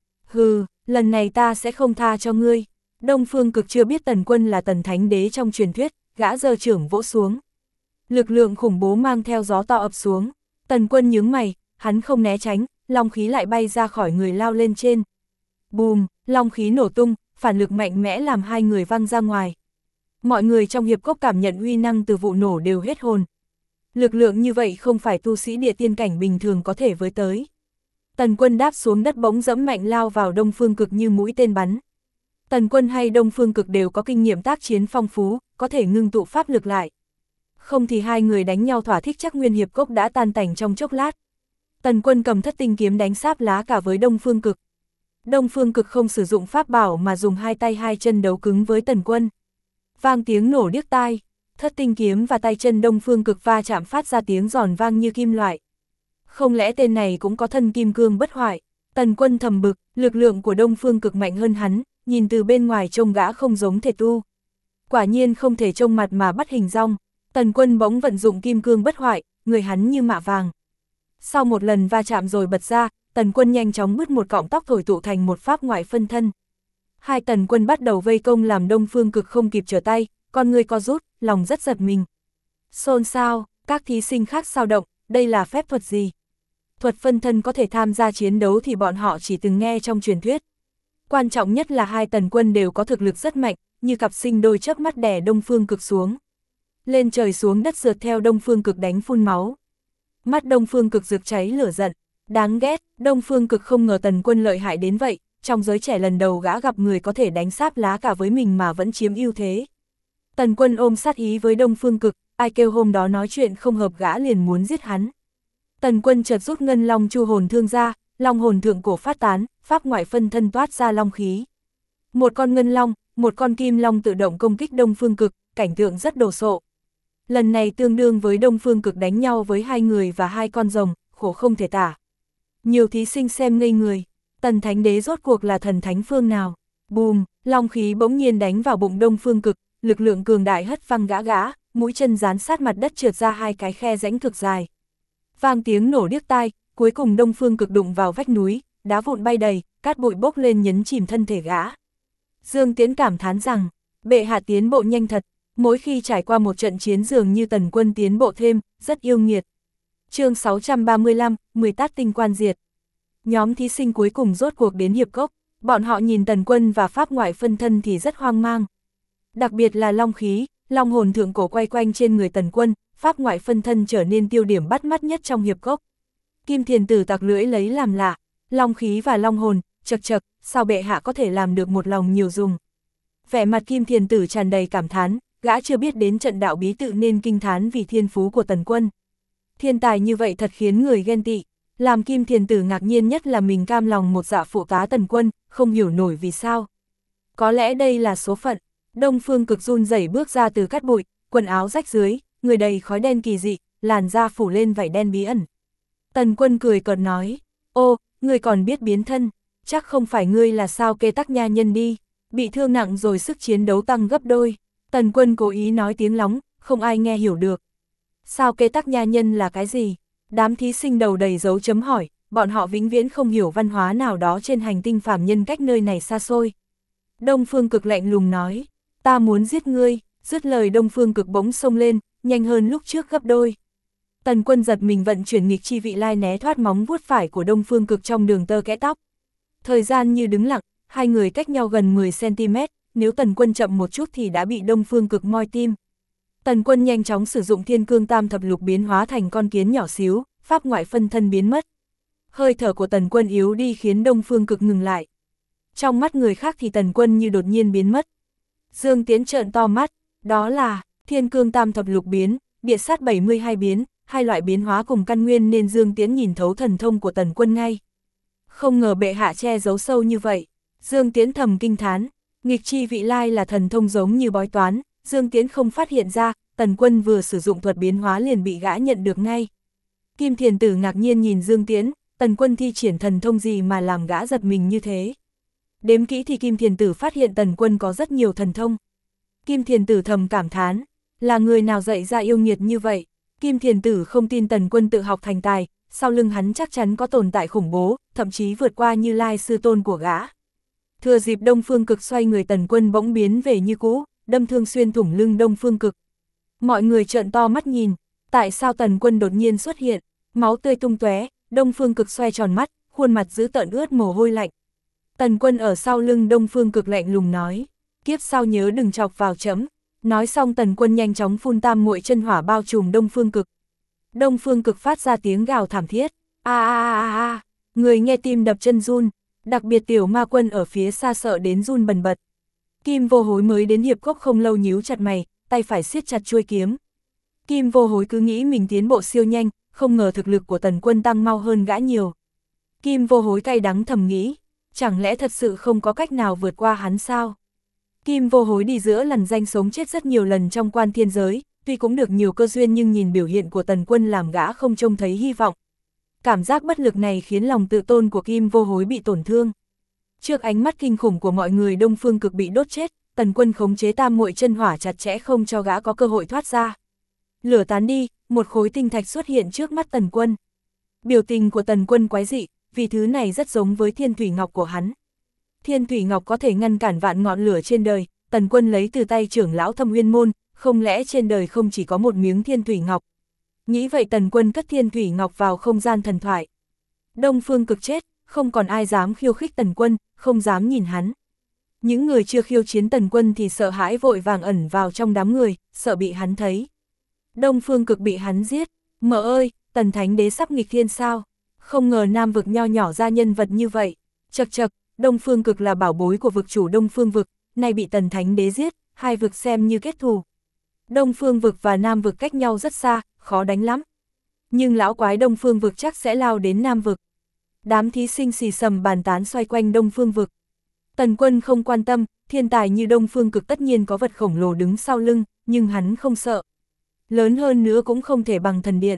S1: Hừ, lần này ta sẽ không tha cho ngươi. Đông Phương Cực chưa biết Tần Quân là Tần Thánh Đế trong truyền thuyết, gã giơ chưởng vỗ xuống. Lực lượng khủng bố mang theo gió to ập xuống. Tần Quân nhướng mày, hắn không né tránh, long khí lại bay ra khỏi người lao lên trên. Bùm, long khí nổ tung, phản lực mạnh mẽ làm hai người văng ra ngoài. Mọi người trong hiệp cốc cảm nhận uy năng từ vụ nổ đều hết hồn. Lực lượng như vậy không phải tu sĩ địa tiên cảnh bình thường có thể với tới. Tần Quân đáp xuống đất bỗng dẫm mạnh lao vào Đông Phương Cực như mũi tên bắn. Tần Quân hay Đông Phương Cực đều có kinh nghiệm tác chiến phong phú, có thể ngưng tụ pháp lực lại. Không thì hai người đánh nhau thỏa thích chắc nguyên hiệp cốc đã tan tành trong chốc lát. Tần Quân cầm thất tinh kiếm đánh sáp lá cả với Đông Phương Cực. Đông Phương Cực không sử dụng pháp bảo mà dùng hai tay hai chân đấu cứng với Tần Quân. Vang tiếng nổ điếc tai, thất tinh kiếm và tay chân Đông Phương Cực va chạm phát ra tiếng giòn vang như kim loại. Không lẽ tên này cũng có thân kim cương bất hoại? Tần Quân thầm bực, lực lượng của Đông Phương Cực mạnh hơn hắn, nhìn từ bên ngoài trông gã không giống thể tu. Quả nhiên không thể trông mặt mà bắt hình dong. Tần Quân bỗng vận dụng kim cương bất hoại, người hắn như mạ vàng. Sau một lần va chạm rồi bật ra, Tần Quân nhanh chóng bứt một cọng tóc thổi tụ thành một pháp ngoại phân thân. Hai Tần Quân bắt đầu vây công làm Đông Phương Cực không kịp trở tay, con người co rút, lòng rất giật mình. Xôn xao, các thí sinh khác xao động, đây là phép thuật gì? Thuật phân thân có thể tham gia chiến đấu thì bọn họ chỉ từng nghe trong truyền thuyết. Quan trọng nhất là hai Tần Quân đều có thực lực rất mạnh, như cặp sinh đôi chớp mắt đè Đông Phương Cực xuống. Lên trời xuống đất rượt theo Đông Phương Cực đánh phun máu. Mắt Đông Phương Cực rực cháy lửa giận, đáng ghét, Đông Phương Cực không ngờ Tần Quân lợi hại đến vậy, trong giới trẻ lần đầu gã gặp người có thể đánh sáp lá cả với mình mà vẫn chiếm ưu thế. Tần Quân ôm sát ý với Đông Phương Cực, ai kêu hôm đó nói chuyện không hợp gã liền muốn giết hắn. Tần Quân chợt rút ngân long chu hồn thương ra, long hồn thượng cổ phát tán, pháp ngoại phân thân toát ra long khí. Một con ngân long, một con kim long tự động công kích Đông Phương Cực, cảnh tượng rất đồ sộ. Lần này tương đương với Đông Phương Cực đánh nhau với hai người và hai con rồng, khổ không thể tả. Nhiều thí sinh xem ngây người, Tần Thánh Đế rốt cuộc là thần thánh phương nào? Bùm, long khí bỗng nhiên đánh vào bụng Đông Phương Cực, lực lượng cường đại hất văng gã, mũi chân dán sát mặt đất trượt ra hai cái khe rãnh cực dài. Vang tiếng nổ điếc tai, cuối cùng Đông Phương Cực đụng vào vách núi, đá vụn bay đầy, cát bụi bốc lên nhấn chìm thân thể gã. Dương Tiễn cảm thán rằng, bệ hạ tiến bộ nhanh thật, Mỗi khi trải qua một trận chiến dường như Tần Quân tiến bộ thêm, rất yêu nghiệt. Chương 635, 10 tát tinh quan diệt. Nhóm thí sinh cuối cùng rốt cuộc đến hiệp cốc, bọn họ nhìn Tần Quân và pháp ngoại phân thân thì rất hoang mang. Đặc biệt là long khí, long hồn thượng cổ quay quanh trên người Tần Quân, pháp ngoại phân thân trở nên tiêu điểm bắt mắt nhất trong hiệp cốc. Kim Thiền Tử tặc lưỡi lấy làm lạ, long khí và long hồn, chật chật, sao bệ hạ có thể làm được một lòng nhiều dùng. Vẻ mặt Kim Thiền Tử tràn đầy cảm thán, gã chưa biết đến trận đạo bí tự nên kinh thán vì thiên phú của Tần Quân. Thiên tài như vậy thật khiến người ghen tị, làm Kim Thiền Tử ngạc nhiên nhất là mình cam lòng một dạ phụ tá Tần Quân, không hiểu nổi vì sao. Có lẽ đây là số phận. Đông Phương Cực run rẩy bước ra từ cát bụi, quần áo rách rưới, người đầy khói đen kỳ dị, làn da phủ lên vảy đen bí ẩn. Tần Quân cười cợt nói, ô, ngươi còn biết biến thân, chắc không phải ngươi là Sao Kê Tắc Nha Nhân đi, bị thương nặng rồi sức chiến đấu tăng gấp đôi. Tần Quân cố ý nói tiếng lóng, không ai nghe hiểu được. Sao Kê Tắc Nha Nhân là cái gì? Đám thí sinh đầu đầy dấu chấm hỏi, bọn họ vĩnh viễn không hiểu văn hóa nào đó trên hành tinh phàm nhân cách nơi này xa xôi. Đông Phương Cực lạnh lùng nói, ta muốn giết ngươi, dứt lời Đông Phương Cực bỗng xông lên, nhanh hơn lúc trước gấp đôi. Tần Quân giật mình vận chuyển nghịch chi vị lai né thoát móng vuốt phải của Đông Phương Cực trong đường tơ kẽ tóc. Thời gian như đứng lặng, hai người cách nhau gần 10cm, nếu Tần Quân chậm một chút thì đã bị Đông Phương Cực moi tim. Tần Quân nhanh chóng sử dụng Thiên Cương Tam Thập Lục biến hóa thành con kiến nhỏ xíu, pháp ngoại phân thân biến mất. Hơi thở của Tần Quân yếu đi khiến Đông Phương Cực ngừng lại. Trong mắt người khác thì Tần Quân như đột nhiên biến mất. Dương Tiến trợn to mắt, đó là Thiên Cương Tam Thập Lục biến, địa sát 72 biến, hai loại biến hóa cùng căn nguyên nên Dương Tiến nhìn thấu thần thông của Tần Quân ngay. Không ngờ bệ hạ che giấu sâu như vậy. Dương Tiến thầm kinh thán, nghịch chi vị lai là thần thông giống như bói toán, Dương Tiến không phát hiện ra, Tần Quân vừa sử dụng thuật biến hóa liền bị gã nhận được ngay. Kim Thiền Tử ngạc nhiên nhìn Dương Tiến, Tần Quân thi triển thần thông gì mà làm gã giật mình như thế. Đếm kỹ thì Kim Thiền Tử phát hiện Tần Quân có rất nhiều thần thông. Kim Thiền Tử thầm cảm thán, là người nào dạy ra yêu nghiệt như vậy. Kim Thiền Tử không tin Tần Quân tự học thành tài, sau lưng hắn chắc chắn có tồn tại khủng bố, thậm chí vượt qua Như Lai sư tôn của gã. Thừa dịp Đông Phương Cực xoay người, Tần Quân bỗng biến về như cũ, đâm thương xuyên thủng lưng Đông Phương Cực. Mọi người trợn to mắt nhìn, tại sao Tần Quân đột nhiên xuất hiện, máu tươi tung tóe, Đông Phương Cực xoay tròn mắt, khuôn mặt dữ tợn ướt mồ hôi lạnh. Tần Quân ở sau lưng Đông Phương Cực lạnh lùng nói, kiếp sau nhớ đừng chọc vào trẫm. Nói xong Tần Quân nhanh chóng phun tam muội chân hỏa bao trùm Đông Phương Cực. Đông Phương Cực phát ra tiếng gào thảm thiết, a. Người nghe tim đập chân run, đặc biệt Tiểu Ma Quân ở phía xa sợ đến run bần bật. Kim Vô Hối mới đến hiệp cốc không lâu nhíu chặt mày, tay phải siết chặt chuôi kiếm. Kim Vô Hối cứ nghĩ mình tiến bộ siêu nhanh, không ngờ thực lực của Tần Quân tăng mau hơn gã nhiều. Kim Vô Hối cay đắng thầm nghĩ, chẳng lẽ thật sự không có cách nào vượt qua hắn sao? Kim Vô Hối đi giữa lằn danh sống chết rất nhiều lần trong quan thiên giới, tuy cũng được nhiều cơ duyên nhưng nhìn biểu hiện của Tần Quân làm gã không trông thấy hy vọng. Cảm giác bất lực này khiến lòng tự tôn của Kim Vô Hối bị tổn thương. Trước ánh mắt kinh khủng của mọi người, Đông Phương Cực bị đốt chết, Tần Quân khống chế tam muội chân hỏa chặt chẽ không cho gã có cơ hội thoát ra. Lửa tán đi, một khối tinh thạch xuất hiện trước mắt Tần Quân. Biểu tình của Tần Quân quái dị, vì thứ này rất giống với Thiên Thủy Ngọc của hắn. Thiên Thủy Ngọc có thể ngăn cản vạn ngọn lửa trên đời, Tần Quân lấy từ tay trưởng lão Thâm Uyên môn, không lẽ trên đời không chỉ có một miếng Thiên Thủy Ngọc? Nghĩ vậy Tần Quân cất Thiên Thủy Ngọc vào không gian thần thoại. Đông Phương Cực chết, không còn ai dám khiêu khích Tần Quân, không dám nhìn hắn. Những người chưa khiêu chiến Tần Quân thì sợ hãi vội vàng ẩn vào trong đám người, sợ bị hắn thấy. Đông Phương Cực bị hắn giết, mợ ơi, Tần Thánh Đế sắp nghịch thiên sao? Không ngờ Nam vực nho nhỏ ra nhân vật như vậy. Chậc chậc, Đông Phương Cực là bảo bối của vực chủ Đông Phương vực, nay bị Tần Thánh Đế giết, hai vực xem như kết thù. Đông Phương vực và Nam vực cách nhau rất xa, khó đánh lắm. Nhưng lão quái Đông Phương vực chắc sẽ lao đến Nam vực. Đám thí sinh xì xầm bàn tán xoay quanh Đông Phương vực. Tần Quân không quan tâm, thiên tài như Đông Phương Cực tất nhiên có vật khổng lồ đứng sau lưng, nhưng hắn không sợ. Lớn hơn nữa cũng không thể bằng thần điện.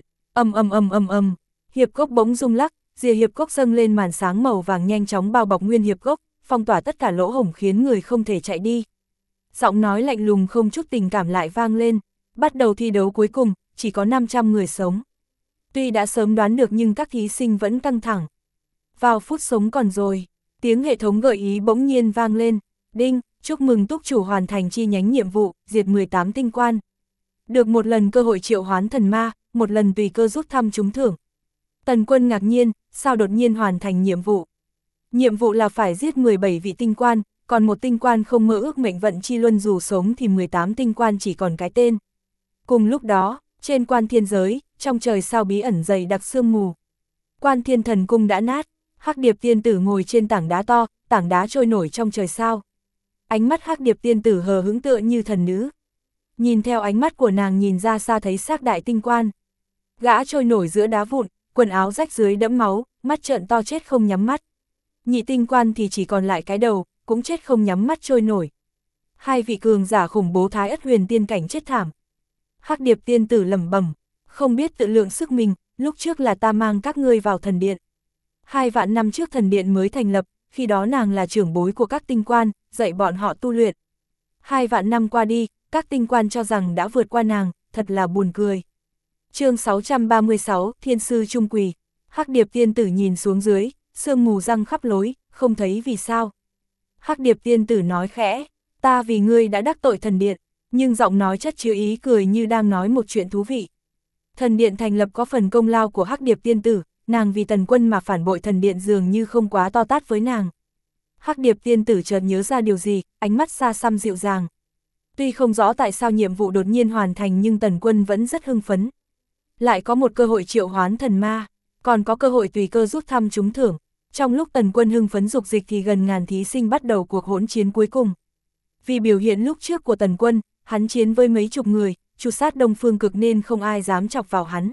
S1: Ầm. Hiệp cốc bỗng rung lắc, rìa hiệp cốc dâng lên màn sáng màu vàng nhanh chóng bao bọc nguyên hiệp cốc, phong tỏa tất cả lỗ hổng khiến người không thể chạy đi. Giọng nói lạnh lùng không chút tình cảm lại vang lên, bắt đầu thi đấu cuối cùng, chỉ có 500 người sống. Tuy đã sớm đoán được nhưng các thí sinh vẫn căng thẳng. Vào phút sống còn rồi, tiếng hệ thống gợi ý bỗng nhiên vang lên, đinh, Chúc mừng túc chủ hoàn thành chi nhánh nhiệm vụ, diệt 18 tinh quan. Được một lần cơ hội triệu hoán thần ma, một lần tùy cơ rút thăm trúng thưởng. Tần Quân ngạc nhiên, sao đột nhiên hoàn thành nhiệm vụ? Nhiệm vụ là phải giết 17 vị tinh quan, còn một tinh quan không mơ ước mệnh vận chi luân dù sống thì 18 tinh quan chỉ còn cái tên. Cùng lúc đó, trên quan thiên giới, trong trời sao bí ẩn dày đặc sương mù. Quan thiên thần cung đã nát, Hắc Điệp tiên tử ngồi trên tảng đá to, tảng đá trôi nổi trong trời sao. Ánh mắt Hắc Điệp tiên tử hờ hững tựa như thần nữ. Nhìn theo ánh mắt của nàng nhìn ra xa thấy xác đại tinh quan. Gã trôi nổi giữa đá vụn, quần áo rách dưới đẫm máu, mắt trợn to chết không nhắm mắt. Nhị tinh quan thì chỉ còn lại cái đầu, cũng chết không nhắm mắt trôi nổi. Hai vị cường giả khủng bố Thái Ất Huyền tiên cảnh chết thảm. Hắc Điệp tiên tử lẩm bẩm, không biết tự lượng sức mình, lúc trước là ta mang các ngươi vào thần điện. 2 vạn năm trước thần điện mới thành lập, khi đó nàng là trưởng bối của các tinh quan, dạy bọn họ tu luyện. 2 vạn năm qua đi, các tinh quan cho rằng đã vượt qua nàng, thật là buồn cười. Chương 636, Thiên sư trung quỳ. Hắc Điệp tiên tử nhìn xuống dưới, sương mù răng khắp lối, không thấy vì sao. Hắc Điệp tiên tử nói khẽ, ta vì ngươi đã đắc tội thần điện, nhưng giọng nói chất chứa ý cười như đang nói một chuyện thú vị. Thần điện thành lập có phần công lao của Hắc Điệp tiên tử, nàng vì Tần Quân mà phản bội thần điện dường như không quá to tát với nàng. Hắc Điệp tiên tử chợt nhớ ra điều gì, ánh mắt xa xăm dịu dàng. Tuy không rõ tại sao nhiệm vụ đột nhiên hoàn thành nhưng Tần Quân vẫn rất hưng phấn. Lại có một cơ hội triệu hoán thần ma, còn có cơ hội tùy cơ rút thăm trúng thưởng. Trong lúc Tần Quân hưng phấn dục dịch thì gần ngàn thí sinh bắt đầu cuộc hỗn chiến cuối cùng. Vì biểu hiện lúc trước của Tần Quân, hắn chiến với mấy chục người, tru sát Đông Phương Cực nên không ai dám chọc vào hắn.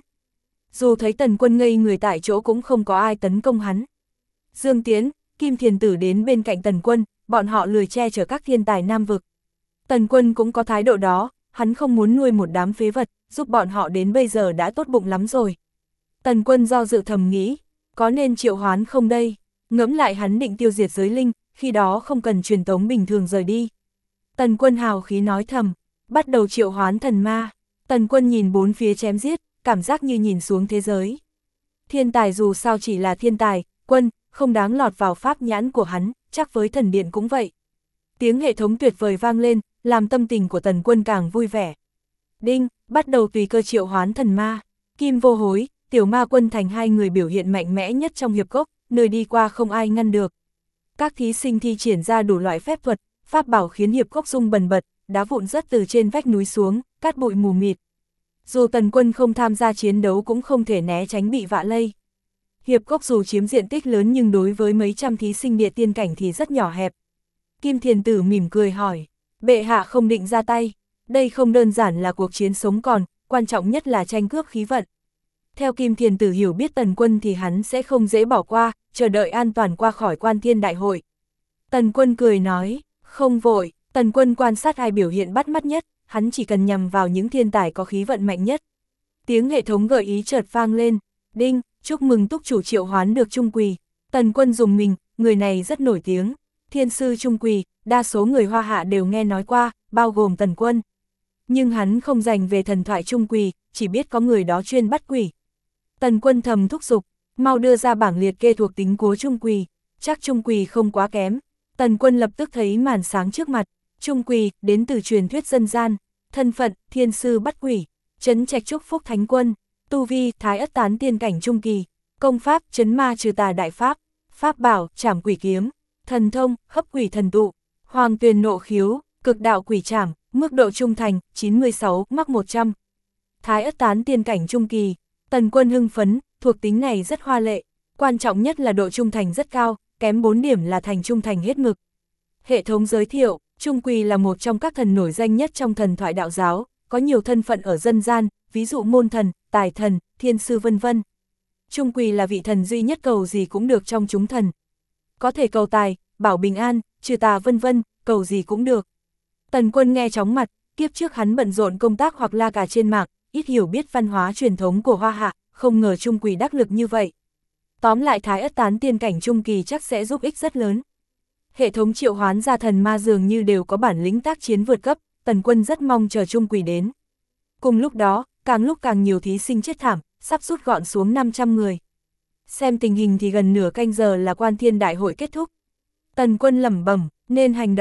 S1: Dù thấy Tần Quân ngây người tại chỗ cũng không có ai tấn công hắn. Dương Tiến, Kim Thiền Tử đến bên cạnh Tần Quân, bọn họ lười che chở các thiên tài Nam vực. Tần Quân cũng có thái độ đó, hắn không muốn nuôi một đám phế vật, giúp bọn họ đến bây giờ đã tốt bụng lắm rồi. Tần Quân do dự thầm nghĩ, có nên triệu hoán không đây? Ngẫm lại hắn định tiêu diệt giới linh, khi đó không cần truyền tống bình thường rời đi. Tần Quân hào khí nói thầm, bắt đầu triệu hoán thần ma. Tần Quân nhìn bốn phía chém giết, cảm giác như nhìn xuống thế giới. Thiên tài dù sao chỉ là thiên tài, quân, không đáng lọt vào pháp nhãn của hắn, chắc với thần điện cũng vậy. Tiếng hệ thống tuyệt vời vang lên, làm tâm tình của Tần Quân càng vui vẻ. Đinh, bắt đầu tùy cơ triệu hoán thần ma. Kim Vô Hối, Tiểu Ma Quân thành hai người biểu hiện mạnh mẽ nhất trong hiệp cốc, nơi đi qua không ai ngăn được. Các thí sinh thi triển ra đủ loại phép thuật, pháp bảo khiến hiệp cốc rung bần bật, đá vụn rớt từ trên vách núi xuống, cát bụi mù mịt. Dù Tần Quân không tham gia chiến đấu cũng không thể né tránh bị vạ lây. Hiệp cốc dù chiếm diện tích lớn nhưng đối với mấy trăm thí sinh địa tiên cảnh thì rất nhỏ hẹp. Kim Thiền Tử mỉm cười hỏi, bệ hạ không định ra tay, đây không đơn giản là cuộc chiến sống còn, quan trọng nhất là tranh cướp khí vận. Theo Kim Thiền Tử hiểu biết Tần Quân thì hắn sẽ không dễ bỏ qua, chờ đợi an toàn qua khỏi Quan Thiên Đại hội. Tần Quân cười nói, không vội. Tần Quân quan sát ai biểu hiện bắt mắt nhất, hắn chỉ cần nhằm vào những thiên tài có khí vận mạnh nhất. Tiếng hệ thống gợi ý chợt vang lên, đinh, chúc mừng túc chủ triệu hoán được trung quỳ. Tần Quân dùng mình, người này rất nổi tiếng. Thiên sư trung quỳ, đa số người Hoa Hạ đều nghe nói qua, bao gồm Tần Quân. Nhưng hắn không dành về thần thoại trung quỳ, chỉ biết có người đó chuyên bắt quỷ. Tần Quân thầm thúc giục, mau đưa ra bảng liệt kê thuộc tính của trung quỳ, chắc trung quỳ không quá kém. Tần Quân lập tức thấy màn sáng trước mặt, trung quỳ, đến từ truyền thuyết dân gian, thân phận, thiên sư bắt quỷ, trấn trạch chúc phúc thánh quân, tu vi, thái ất tán tiên cảnh trung kỳ, công pháp, trấn ma trừ tà đại pháp, pháp bảo, trảm quỷ kiếm, thần thông, hấp quỷ thần tụ, hoàng tuyền nộ khiếu, cực đạo quỷ trảm, mức độ trung thành, 96, mắc 100. Thái ất tán tiên cảnh trung kỳ, Tần Quân hưng phấn, thuộc tính này rất hoa lệ, quan trọng nhất là độ trung thành rất cao, kém 4 điểm là thành trung thành hết mực. Hệ thống giới thiệu, trung quỳ là một trong các thần nổi danh nhất trong thần thoại đạo giáo, có nhiều thân phận ở dân gian, ví dụ môn thần, tài thần, thiên sư vân vân. Trung quỳ là vị thần duy nhất cầu gì cũng được trong chúng thần. Có thể cầu tài, bảo bình an, trừ tà vân vân, cầu gì cũng được. Tần Quân nghe chóng mặt, kiếp trước hắn bận rộn công tác hoặc la cả trên mạng, ít hiểu biết văn hóa truyền thống của Hoa Hạ, không ngờ trung quỳ đắc lực như vậy. Tóm lại thái ất tán tiên cảnh trung kỳ chắc sẽ giúp ích rất lớn. Hệ thống triệu hoán ra thần ma dường như đều có bản lĩnh tác chiến vượt cấp, Tần Quân rất mong chờ trung quỳ đến. Cùng lúc đó, càng lúc càng nhiều thí sinh chết thảm, sắp rút gọn xuống 500 người. Xem tình hình thì gần nửa canh giờ là Quan Thiên Đại hội kết thúc. Tần Quân lẩm bẩm, nên hành động,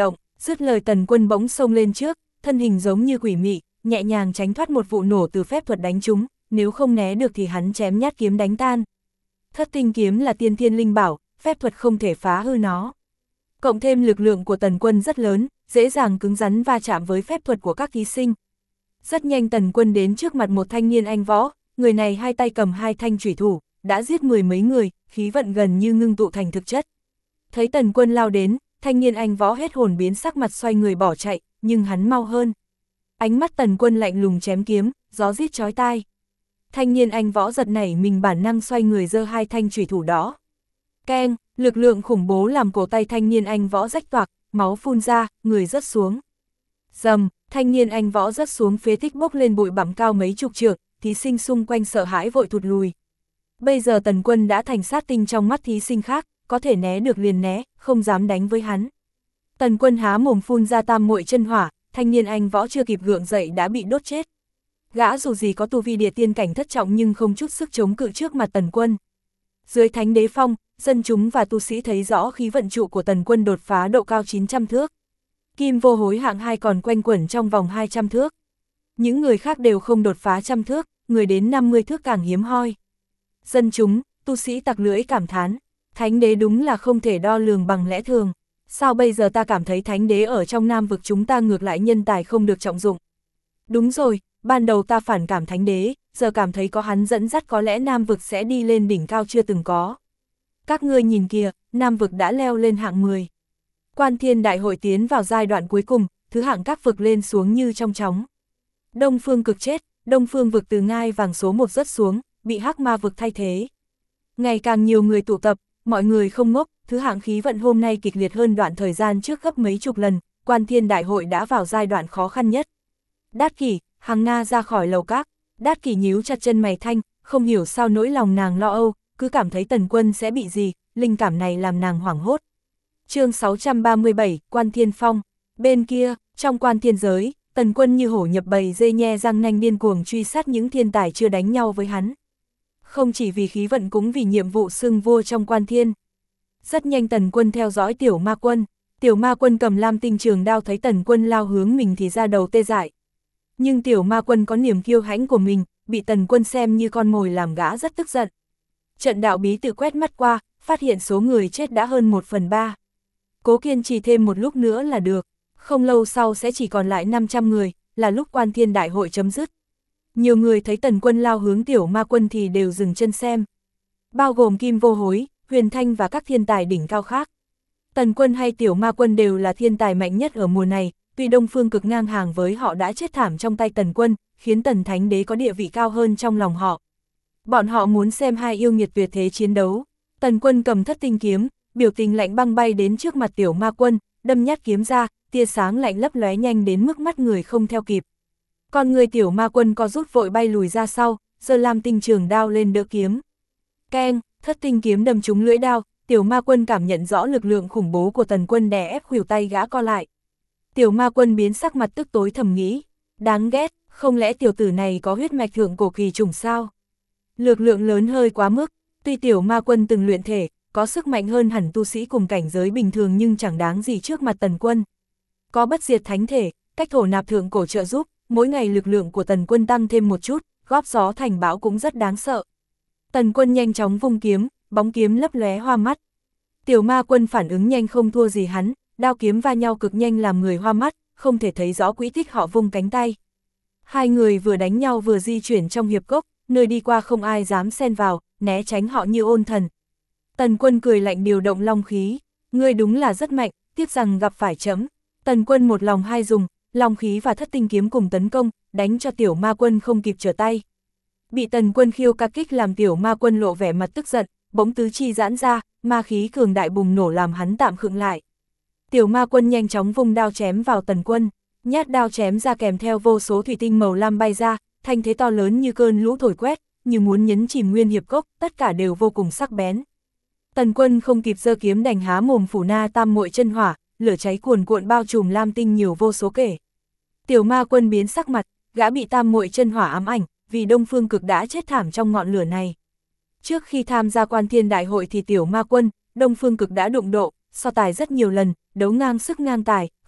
S1: Dứt lời Tần Quân bỗng xông lên trước, thân hình giống như quỷ mị, nhẹ nhàng tránh thoát một vụ nổ từ phép thuật đánh trúng, nếu không né được thì hắn chém nhát kiếm đánh tan. Thất tinh kiếm là tiên thiên linh bảo, phép thuật không thể phá hư nó. Cộng thêm lực lượng của Tần Quân rất lớn, dễ dàng cứng rắn va chạm với phép thuật của các thí sinh. Rất nhanh Tần Quân đến trước mặt một thanh niên anh võ, người này hai tay cầm hai thanh chủy thủ, đã giết mười mấy người, khí vận gần như ngưng tụ thành thực chất. Thấy Tần Quân lao đến, thanh niên anh võ hết hồn biến sắc mặt xoay người bỏ chạy, nhưng hắn mau hơn. Ánh mắt Tần Quân lạnh lùng chém kiếm, gió rít chói tai. Thanh niên anh võ giật nảy mình bản năng xoay người giơ hai thanh chủy thủ đó. Keng, lực lượng khủng bố làm cổ tay thanh niên anh võ rách toạc, máu phun ra, người rớt xuống. Rầm, thanh niên anh võ rớt xuống phế tích bốc lên bụi bặm cao mấy chục trượng, thí sinh xung quanh sợ hãi vội thụt lùi. Bây giờ Tần Quân đã thành sát tinh trong mắt thí sinh khác, có thể né được liền né, không dám đánh với hắn. Tần Quân há mồm phun ra tam muội chân hỏa, thanh niên anh võ chưa kịp gượng dậy đã bị đốt chết. Gã dù gì có tu vi địa tiên cảnh thất trọng nhưng không chút sức chống cự trước mặt Tần Quân. Dưới thánh đế phong, dân chúng và tu sĩ thấy rõ khí vận trụ của Tần Quân đột phá độ cao 900 thước. Kim vô hối hạng 2 còn quanh quẩn trong vòng 200 thước. Những người khác đều không đột phá trăm thước, người đến 50 thước càng hiếm hoi. Dân chúng, tu sĩ tặc lưỡi cảm thán, thánh đế đúng là không thể đo lường bằng lẽ thường. Sao bây giờ ta cảm thấy thánh đế ở trong Nam vực chúng ta ngược lại nhân tài không được trọng dụng? Đúng rồi, ban đầu ta phản cảm thánh đế, giờ cảm thấy có hắn dẫn dắt có lẽ Nam vực sẽ đi lên đỉnh cao chưa từng có. Các ngươi nhìn kìa, Nam vực đã leo lên hạng 10. Quan Thiên Đại hội tiến vào giai đoạn cuối cùng, thứ hạng các vực lên xuống như trong chóng. Đông Phương Cực chết, Đông Phương vực từ ngai vàng số 1 rớt xuống, bị Hắc Ma vực thay thế. Ngày càng nhiều người tụ tập, mọi người không ngốc, thứ hạng khí vận hôm nay kịch liệt hơn đoạn thời gian trước gấp mấy chục lần, Quan Thiên Đại hội đã vào giai đoạn khó khăn nhất. Đát Kỷ, Hằng Nga ra khỏi lầu các, Đát Kỷ nhíu chặt chân mày thanh, không hiểu sao nỗi lòng nàng lo âu, cứ cảm thấy Tần Quân sẽ bị gì, linh cảm này làm nàng hoảng hốt. Chương 637, Quan Thiên Phong. Bên kia, trong Quan Thiên giới, Tần Quân như hổ nhập bầy dê nhe răng nanh điên cuồng truy sát những thiên tài chưa đánh nhau với hắn. Không chỉ vì khí vận cũng vì nhiệm vụ xưng vua trong Quan Thiên. Rất nhanh Tần Quân theo dõi Tiểu Ma Quân. Tiểu Ma Quân cầm lam tinh trường đao thấy Tần Quân lao hướng mình thì ra đầu tê dại. Nhưng Tiểu Ma Quân có niềm kiêu hãnh của mình, bị Tần Quân xem như con mồi làm gã rất tức giận. Trận đạo bí tự quét mắt qua, phát hiện số người chết đã hơn 1/3. Cố kiên trì thêm một lúc nữa là được, không lâu sau sẽ chỉ còn lại 500 người, là lúc Quan Thiên Đại hội chấm dứt. Nhiều người thấy Tần Quân lao hướng Tiểu Ma Quân thì đều dừng chân xem. Bao gồm Kim Vô Hối, Huyền Thanh và các thiên tài đỉnh cao khác. Tần Quân hay Tiểu Ma Quân đều là thiên tài mạnh nhất ở mùa này, tuy Đông Phương Cực ngang hàng với họ đã chết thảm trong tay Tần Quân, khiến Tần Thánh Đế có địa vị cao hơn trong lòng họ. Bọn họ muốn xem hai yêu nghiệt tuyệt thế chiến đấu. Tần Quân cầm thất tinh kiếm, biểu tình lạnh băng bay đến trước mặt Tiểu Ma Quân, đâm nhát kiếm ra, tia sáng lạnh lấp lóe nhanh đến mức mắt người không theo kịp. Còn người Tiểu Ma Quân có rút vội bay lùi ra sau, giơ lam tinh trường đao lên đỡ kiếm. Keng, thất tinh kiếm đâm trúng lưỡi đao, Tiểu Ma Quân cảm nhận rõ lực lượng khủng bố của Tần Quân đè ép khuỷu tay gã co lại. Tiểu Ma Quân biến sắc mặt tức tối thầm nghĩ, đáng ghét, không lẽ tiểu tử này có huyết mạch thượng cổ kỳ trùng sao? Lực lượng lớn hơi quá mức, tuy Tiểu Ma Quân từng luyện thể, có sức mạnh hơn hẳn tu sĩ cùng cảnh giới bình thường nhưng chẳng đáng gì trước mặt Tần Quân. Có bất diệt thánh thể, cách thổ nạp thượng cổ trợ giúp, mỗi ngày lực lượng của Tần Quân tăng thêm một chút, góp gió thành bão cũng rất đáng sợ. Tần Quân nhanh chóng vung kiếm, bóng kiếm lấp lóe hoa mắt. Tiểu Ma Quân phản ứng nhanh không thua gì hắn, đao kiếm va nhau cực nhanh làm người hoa mắt, không thể thấy rõ quỹ tích họ vung cánh tay. Hai người vừa đánh nhau vừa di chuyển trong hiệp cốc, nơi đi qua không ai dám xen vào, né tránh họ như ôn thần. Tần Quân cười lạnh điều động long khí, ngươi đúng là rất mạnh, tiếc rằng gặp phải chấm. Tần Quân một lòng hai dùng, long khí và thất tinh kiếm cùng tấn công, đánh cho Tiểu Ma Quân không kịp trở tay. Bị Tần Quân khiêu ca kích làm Tiểu Ma Quân lộ vẻ mặt tức giận, bỗng tứ chi giãn ra, ma khí cường đại bùng nổ làm hắn tạm khựng lại. Tiểu Ma Quân nhanh chóng vung đao chém vào Tần Quân, nhát đao chém ra kèm theo vô số thủy tinh màu lam bay ra, thanh thế to lớn như cơn lũ thổi quét, như muốn nhấn chìm nguyên hiệp cốc, tất cả đều vô cùng sắc bén. Tần Quân không kịp giơ kiếm đành há mồm phủ na tam muội chân hỏa, lửa cháy cuồn cuộn bao trùm lam tinh nhiều vô số kể. Tiểu Ma Quân biến sắc mặt, gã bị tam muội chân hỏa ám ảnh, vì Đông Phương Cực đã chết thảm trong ngọn lửa này. Trước khi tham gia Quan Thiên Đại hội thì Tiểu Ma Quân, Đông Phương Cực đã đụng độ, so tài rất nhiều lần, đấu ngang sức ngang tài,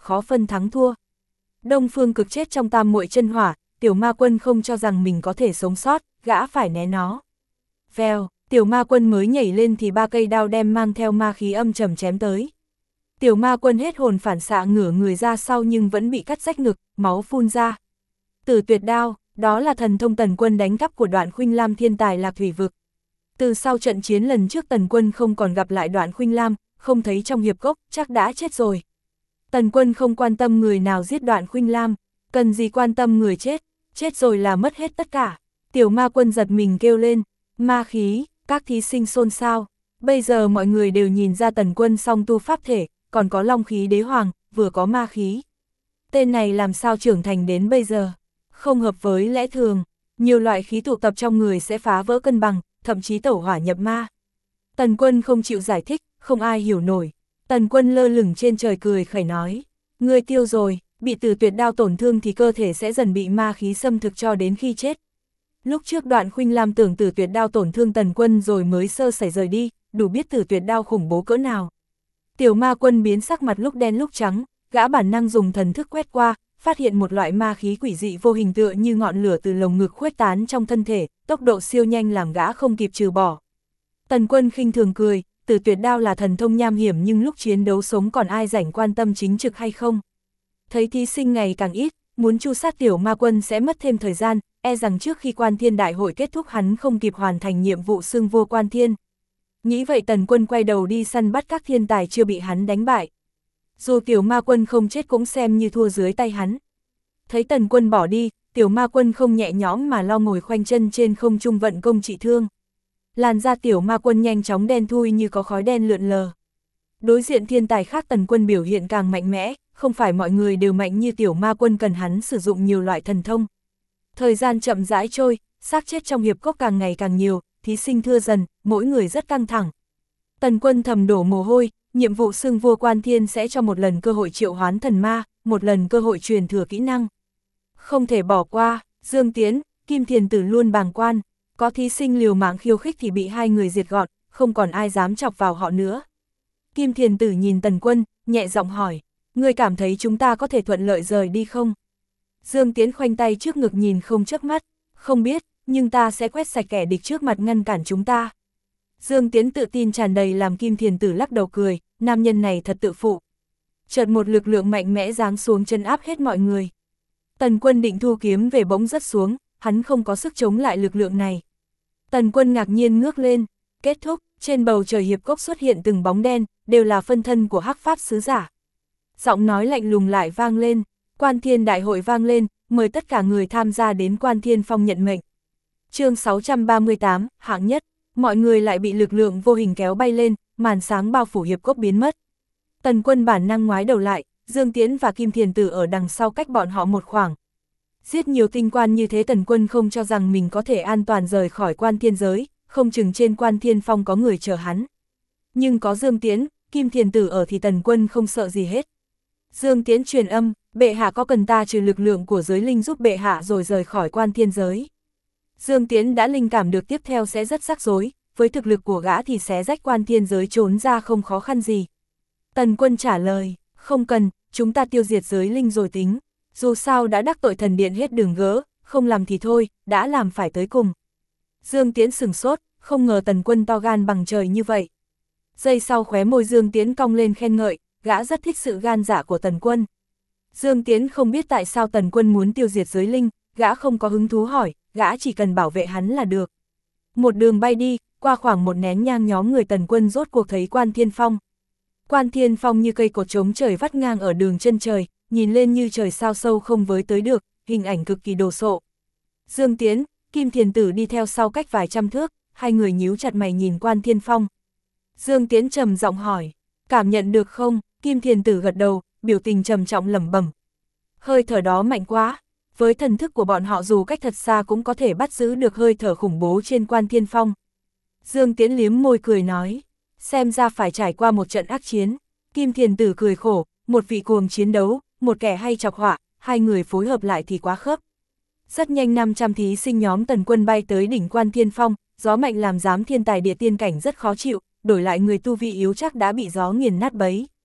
S1: khó phân thắng thua. Đông Phương Cực chết trong tam muội chân hỏa, tiểu ma quân không cho rằng mình có thể sống sót, gã phải né nó. Vèo, tiểu ma quân mới nhảy lên thì 3 cây đao đem mang theo ma khí âm trầm chém tới. Tiểu ma quân hết hồn phản xạ ngửa người ra sau nhưng vẫn bị cắt rách ngực, máu phun ra. Tử tuyệt đao, đó là thần thông Tần Quân đánh cắp của Đoạn Khuynh Lam thiên tài Lạc Thủy Vực. Từ sau trận chiến lần trước Tần Quân không còn gặp lại Đoạn Khuynh Lam, không thấy trong hiệp cốc, chắc đã chết rồi. Tần Quân không quan tâm người nào giết Đoạn Khuynh Lam, cần gì quan tâm người chết rồi là mất hết tất cả. Tiểu ma quân giật mình kêu lên, ma khí, các thí sinh xôn xao. Bây giờ mọi người đều nhìn ra Tần Quân song tu pháp thể, còn có long khí đế hoàng, vừa có ma khí. Tên này làm sao trưởng thành đến bây giờ? Không hợp với lẽ thường, nhiều loại khí tụ tập trong người sẽ phá vỡ cân bằng, thậm chí tẩu hỏa nhập ma. Tần Quân không chịu giải thích, không ai hiểu nổi. Tần Quân lơ lửng trên trời cười khẩy nói, ngươi tiêu rồi, bị Tử Tuyệt đao tổn thương thì cơ thể sẽ dần bị ma khí xâm thực cho đến khi chết. Lúc trước Đoạn Khuynh Lam tưởng Tử Tuyệt đao tổn thương Tần Quân rồi mới sơ sẩy rời đi, đủ biết Tử Tuyệt đao khủng bố cỡ nào. Tiểu ma quân biến sắc mặt lúc đen lúc trắng, gã bản năng dùng thần thức quét qua, phát hiện một loại ma khí quỷ dị vô hình tựa như ngọn lửa từ lồng ngực khuếch tán trong thân thể, tốc độ siêu nhanh làm gã không kịp trừ bỏ. Tần Quân khinh thường cười, Tử Tuyệt đao là thần thông nham hiểm nhưng lúc chiến đấu sống còn ai rảnh quan tâm chính trực hay không. Thấy thí sinh ngày càng ít, muốn chu sát tiểu ma quân sẽ mất thêm thời gian, e rằng trước khi Quan Thiên Đại hội kết thúc hắn không kịp hoàn thành nhiệm vụ xưng vua Quan Thiên. Nghĩ vậy Tần Quân quay đầu đi săn bắt các thiên tài chưa bị hắn đánh bại. Dù tiểu ma quân không chết cũng xem như thua dưới tay hắn. Thấy Tần Quân bỏ đi, tiểu ma quân không nhẹ nhõm mà lo ngồi khoanh chân trên không trung vận công trị thương. Làn da tiểu ma quân nhanh chóng đen thui như có khói đen lượn lờ. Đối diện thiên tài khác Tần Quân biểu hiện càng mạnh mẽ, không phải mọi người đều mạnh như tiểu ma quân, cần hắn sử dụng nhiều loại thần thông. Thời gian chậm rãi trôi, xác chết trong hiệp cốc càng ngày càng nhiều, thí sinh thưa dần, mỗi người rất căng thẳng. Tần Quân thầm đổ mồ hôi, nhiệm vụ xưng vua Quan Thiên sẽ cho một lần cơ hội triệu hoán thần ma, một lần cơ hội truyền thừa kỹ năng. Không thể bỏ qua, Dương Tiến, Kim Thiền Tử luôn bàng quan, có thí sinh liều mạng khiêu khích thì bị hai người diệt gọn, không còn ai dám chọc vào họ nữa. Kim Thiền Tử nhìn Tần Quân, nhẹ giọng hỏi, ngươi cảm thấy chúng ta có thể thuận lợi rời đi không? Dương Tiến khoanh tay trước ngực nhìn không chớp mắt, không biết, nhưng ta sẽ quét sạch kẻ địch trước mặt ngăn cản chúng ta. Dương Tiến tự tin tràn đầy làm Kim Thiền Tử lắc đầu cười, nam nhân này thật tự phụ. Chợt một lực lượng mạnh mẽ giáng xuống chân áp hết mọi người. Tần Quân định thu kiếm về bỗng rớt xuống, hắn không có sức chống lại lực lượng này. Tần Quân ngạc nhiên ngước lên, kết thúc, trên bầu trời hiệp cốc xuất hiện từng bóng đen, đều là phân thân của Hắc Pháp sứ giả. Giọng nói lạnh lùng lại vang lên, Quan Thiên Đại hội vang lên, mời tất cả người tham gia đến Quan Thiên Phong nhận mệnh. Chương 638, hạng nhất, mọi người lại bị lực lượng vô hình kéo bay lên, màn sáng bao phủ hiệp cốc biến mất. Tần Quân bản năng ngoái đầu lại, Dương Tiễn và Kim Thiền Tử ở đằng sau cách bọn họ một khoảng. Giết nhiều tinh quan như thế Tần Quân không cho rằng mình có thể an toàn rời khỏi Quan Thiên giới, không chừng trên Quan Thiên Phong có người chờ hắn. Nhưng có Dương Tiễn, Kim Thiền Tử ở thì Tần Quân không sợ gì hết. Dương Tiễn truyền âm, bệ hạ có cần ta trừ lực lượng của giới linh giúp bệ hạ rồi rời khỏi Quan Thiên giới. Dương Tiễn đã linh cảm được tiếp theo sẽ rất rắc rối, với thực lực của gã thì xé rách Quan Thiên giới trốn ra không khó khăn gì. Tần Quân trả lời, không cần, chúng ta tiêu diệt giới linh rồi tính, dù sao đã đắc tội thần điện hết đường gỡ, không làm thì thôi, đã làm phải tới cùng. Dương Tiễn sửng sốt, không ngờ Tần Quân to gan bằng trời như vậy. Giây sau khóe môi Dương Tiễn cong lên khen ngợi, gã rất thích sự gan dạ của Tần Quân. Dương Tiễn không biết tại sao Tần Quân muốn tiêu diệt giới linh, gã không có hứng thú hỏi, gã chỉ cần bảo vệ hắn là được. Một đường bay đi, qua khoảng một nén nhang nhóm người Tần Quân rốt cuộc thấy Quan Thiên Phong. Quan Thiên Phong như cây cột trống trời vắt ngang ở đường chân trời, nhìn lên như trời sao sâu không với tới được, hình ảnh cực kỳ đồ sộ. Dương Tiễn, Kim Thiền Tử đi theo sau cách vài trăm thước, hai người nhíu chặt mày nhìn Quan Thiên Phong. Dương Tiễn trầm giọng hỏi, cảm nhận được không? Kim Thiền Tử gật đầu, biểu tình trầm trọng lẩm bẩm. Hơi thở đó mạnh quá, với thần thức của bọn họ dù cách thật xa cũng có thể bắt giữ được hơi thở khủng bố trên Quan Thiên Phong. Dương Tiễn liếm môi cười nói, xem ra phải trải qua một trận ác chiến. Kim Thiền Tử cười khổ, một vị cuồng chiến đấu, một kẻ hay chọc họa, hai người phối hợp lại thì quá khớp. Rất nhanh 500 thí sinh nhóm Tần Quân bay tới đỉnh Quan Thiên Phong, gió mạnh làm giám thiên tài địa tiên cảnh rất khó chịu, đổi lại người tu vị yếu chắc đã bị gió nghiền nát bấy.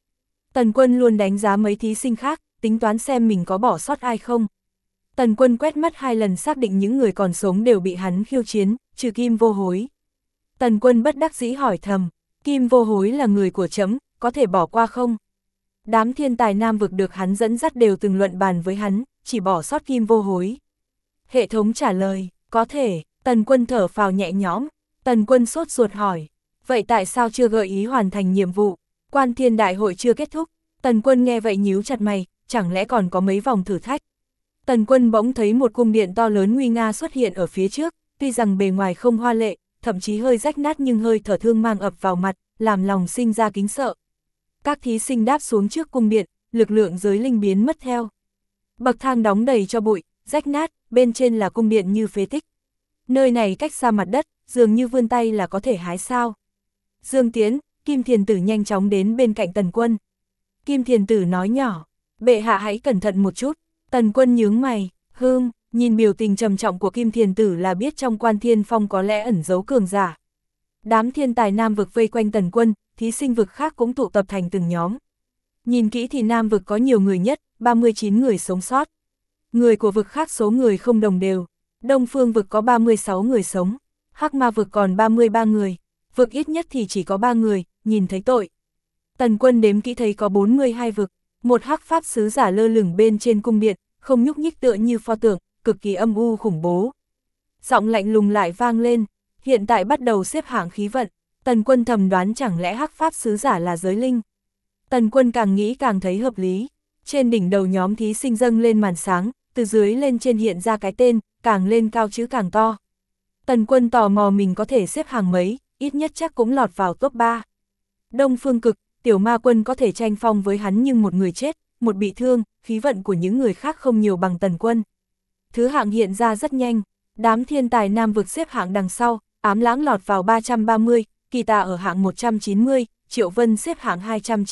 S1: Tần Quân luôn đánh giá mấy thí sinh khác, tính toán xem mình có bỏ sót ai không. Tần Quân quét mắt 2 lần xác định những người còn sống đều bị hắn khiêu chiến, trừ Kim Vô Hối. Tần Quân bất đắc dĩ hỏi thầm, Kim Vô Hối là người của trẫm, có thể bỏ qua không? Đám thiên tài Nam vực được hắn dẫn dắt đều từng luận bàn với hắn, chỉ bỏ sót Kim Vô Hối. Hệ thống trả lời, có thể. Tần Quân thở phào nhẹ nhõm. Tần Quân sốt ruột hỏi, vậy tại sao chưa gợi ý hoàn thành nhiệm vụ? Quan Thiên Đại hội chưa kết thúc. Tần Quân nghe vậy nhíu chặt mày, chẳng lẽ còn có mấy vòng thử thách? Tần Quân bỗng thấy một cung điện to lớn nguy nga xuất hiện ở phía trước, tuy rằng bề ngoài không hoa lệ, thậm chí hơi rách nát nhưng hơi thở thương mang ập vào mặt, làm lòng sinh ra kính sợ. Các thí sinh đáp xuống trước cung điện, lực lượng giới linh biến mất theo. Bậc thang đóng đầy cho bụi, rách nát, bên trên là cung điện như phế tích. Nơi này cách xa mặt đất, dường như vươn tay là có thể hái sao. Dương Tiến, Kim Thiền Tử nhanh chóng đến bên cạnh Tần Quân. Kim Thiền Tử nói nhỏ, bệ hạ hãy cẩn thận một chút. Tần Quân nhướng mày, nhìn biểu tình trầm trọng của Kim Thiền Tử là biết trong Quan Thiên Phong có lẽ ẩn giấu cường giả. Đám thiên tài Nam vực vây quanh Tần Quân, thí sinh vực khác cũng tụ tập thành từng nhóm. Nhìn kỹ thì Nam vực có nhiều người nhất, 39 người sống sót. Người của vực khác số người không đồng đều. Đông Phương vực có 36 người sống, Hắc Ma vực còn 33 người, vực ít nhất thì chỉ có 3 người, nhìn thấy tội. Tần Quân đếm kỹ thấy có 42 vực, một Hắc Pháp sứ giả lơ lửng bên trên cung điện, không nhúc nhích tựa như pho tượng, cực kỳ âm u khủng bố. Giọng lạnh lùng lại vang lên, hiện tại bắt đầu xếp hạng khí vận. Tần Quân thầm đoán chẳng lẽ Hắc Pháp sứ giả là giới linh. Tần Quân càng nghĩ càng thấy hợp lý. Trên đỉnh đầu nhóm thí sinh dâng lên màn sáng, từ dưới lên trên hiện ra cái tên, càng lên cao chữ càng to. Tần Quân tò mò mình có thể xếp hàng mấy, ít nhất chắc cũng lọt vào top 3. Đông Phương Cực, Tiểu Ma Quân có thể tranh phong với hắn nhưng một người chết, một bị thương, khí vận của những người khác không nhiều bằng Tần Quân. Thứ hạng hiện ra rất nhanh, đám thiên tài Nam vực xếp hạng đằng sau, Ám Lãng lọt vào 330, Kỳ Tà ở hạng 190, Triệu Vân xếp hạng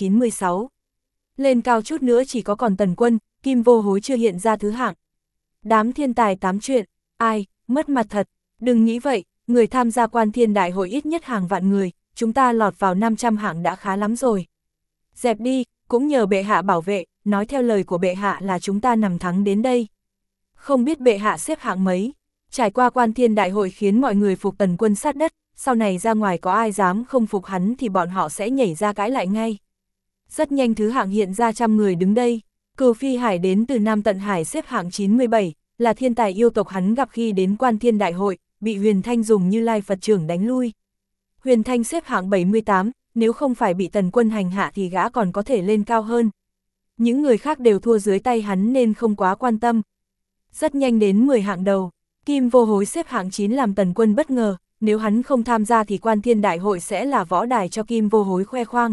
S1: 296. Lên cao chút nữa chỉ có còn Tần Quân, Kim Vô Hối chưa hiện ra thứ hạng. Đám thiên tài tám chuyện, ai, mất mặt thật, đừng nghĩ vậy, người tham gia Quan Thiên Đại hội ít nhất hàng vạn người, chúng ta lọt vào 500 hạng đã khá lắm rồi. Dẹp đi, cũng nhờ bệ hạ bảo vệ, nói theo lời của bệ hạ là chúng ta nằm thắng đến đây. Không biết bệ hạ xếp hạng mấy, trải qua Quan Thiên Đại hội khiến mọi người phục Tần Quân sát đất, sau này ra ngoài có ai dám không phục hắn thì bọn họ sẽ nhảy ra cãi lại ngay. Rất nhanh thứ hạng hiện ra 100 người đứng đây. Cửu Phi Hải đến từ Nam Tận Hải xếp hạng 97, là thiên tài yêu tộc hắn gặp khi đến Quan Thiên Đại hội, bị Huyền Thanh dùng Như Lai Phật trưởng đánh lui. Huyền Thanh xếp hạng 78, nếu không phải bị Tần Quân hành hạ thì gã còn có thể lên cao hơn. Những người khác đều thua dưới tay hắn nên không quá quan tâm. Rất nhanh đến 10 hạng đầu, Kim Vô Hối xếp hạng 9 làm Tần Quân bất ngờ, nếu hắn không tham gia thì Quan Thiên Đại hội sẽ là võ đài cho Kim Vô Hối khoe khoang.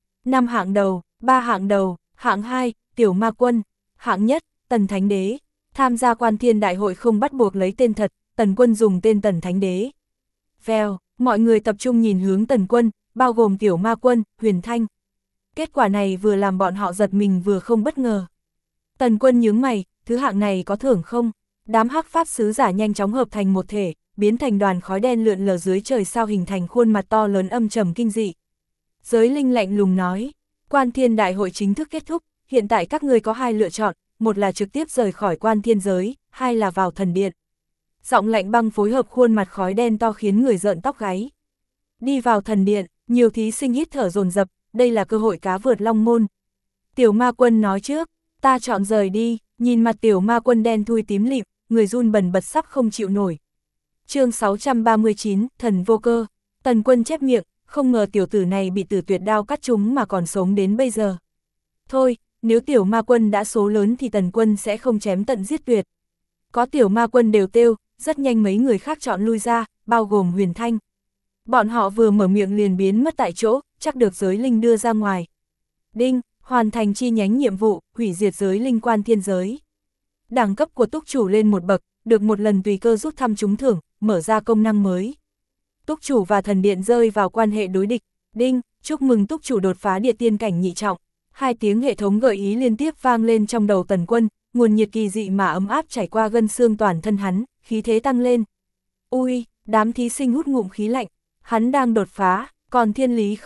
S1: 5 hạng đầu, 3 hạng đầu, hạng 2, Tiểu Ma Quân, hạng nhất, Tần Thánh Đế. Tham gia Quan Thiên Đại hội không bắt buộc lấy tên thật, Tần Quân dùng tên Tần Thánh Đế. Vèo, mọi người tập trung nhìn hướng Tần Quân, bao gồm Tiểu Ma Quân, Huyền Thanh. Kết quả này vừa làm bọn họ giật mình vừa không bất ngờ. Tần Quân nhướng mày, thứ hạng này có thưởng không? Đám Hắc Pháp sứ giả nhanh chóng hợp thành một thể, biến thành đoàn khói đen lượn lờ dưới trời sao hình thành khuôn mặt to lớn âm trầm kinh dị. Giới linh lạnh lùng nói, Quan Thiên Đại hội chính thức kết thúc, hiện tại các ngươi có 2 lựa chọn, một là trực tiếp rời khỏi Quan Thiên giới, 2 là vào thần điện. Giọng lạnh băng phối hợp khuôn mặt khói đen to khiến người rợn tóc gáy. Đi vào thần điện, nhiều thí sinh hít thở dồn dập, đây là cơ hội cá vượt long môn. Tiểu Ma Quân nói trước, ta chọn rời đi, nhìn mặt Tiểu Ma Quân đen thui tím lịm, người run bần bật sắp không chịu nổi. Chương 639, Thần Vô Cơ. Tần Quân chép miệng, không ngờ tiểu tử này bị Tử Tuyệt đao cắt trúng mà còn sống đến bây giờ. Thôi, nếu Tiểu Ma Quân đã số lớn thì Tần Quân sẽ không chém tận giết tuyệt. Có Tiểu Ma Quân đều têu, rất nhanh mấy người khác chọn lui ra, bao gồm Huyền Thanh. Bọn họ vừa mở miệng liền biến mất tại chỗ, chắc được giới linh đưa ra ngoài. Đinh, hoàn thành chi nhánh nhiệm vụ, hủy diệt giới linh Quan Thiên giới. Đẳng cấp của túc chủ lên một bậc, được một lần tùy cơ rút thăm trúng thưởng, mở ra công năng mới. Túc chủ và thần điện rơi vào quan hệ đối địch. Đinh, chúc mừng túc chủ đột phá địa tiên cảnh nhị trọng. 2 tiếng hệ thống gợi ý liên tiếp vang lên trong đầu Tần Quân, nguồn nhiệt kỳ dị mà ấm áp chảy qua gân xương toàn thân hắn, khí thế tăng lên. Ui, đám thí sinh hút ngụm khí lạnh, hắn đang đột phá, còn thiên lý không?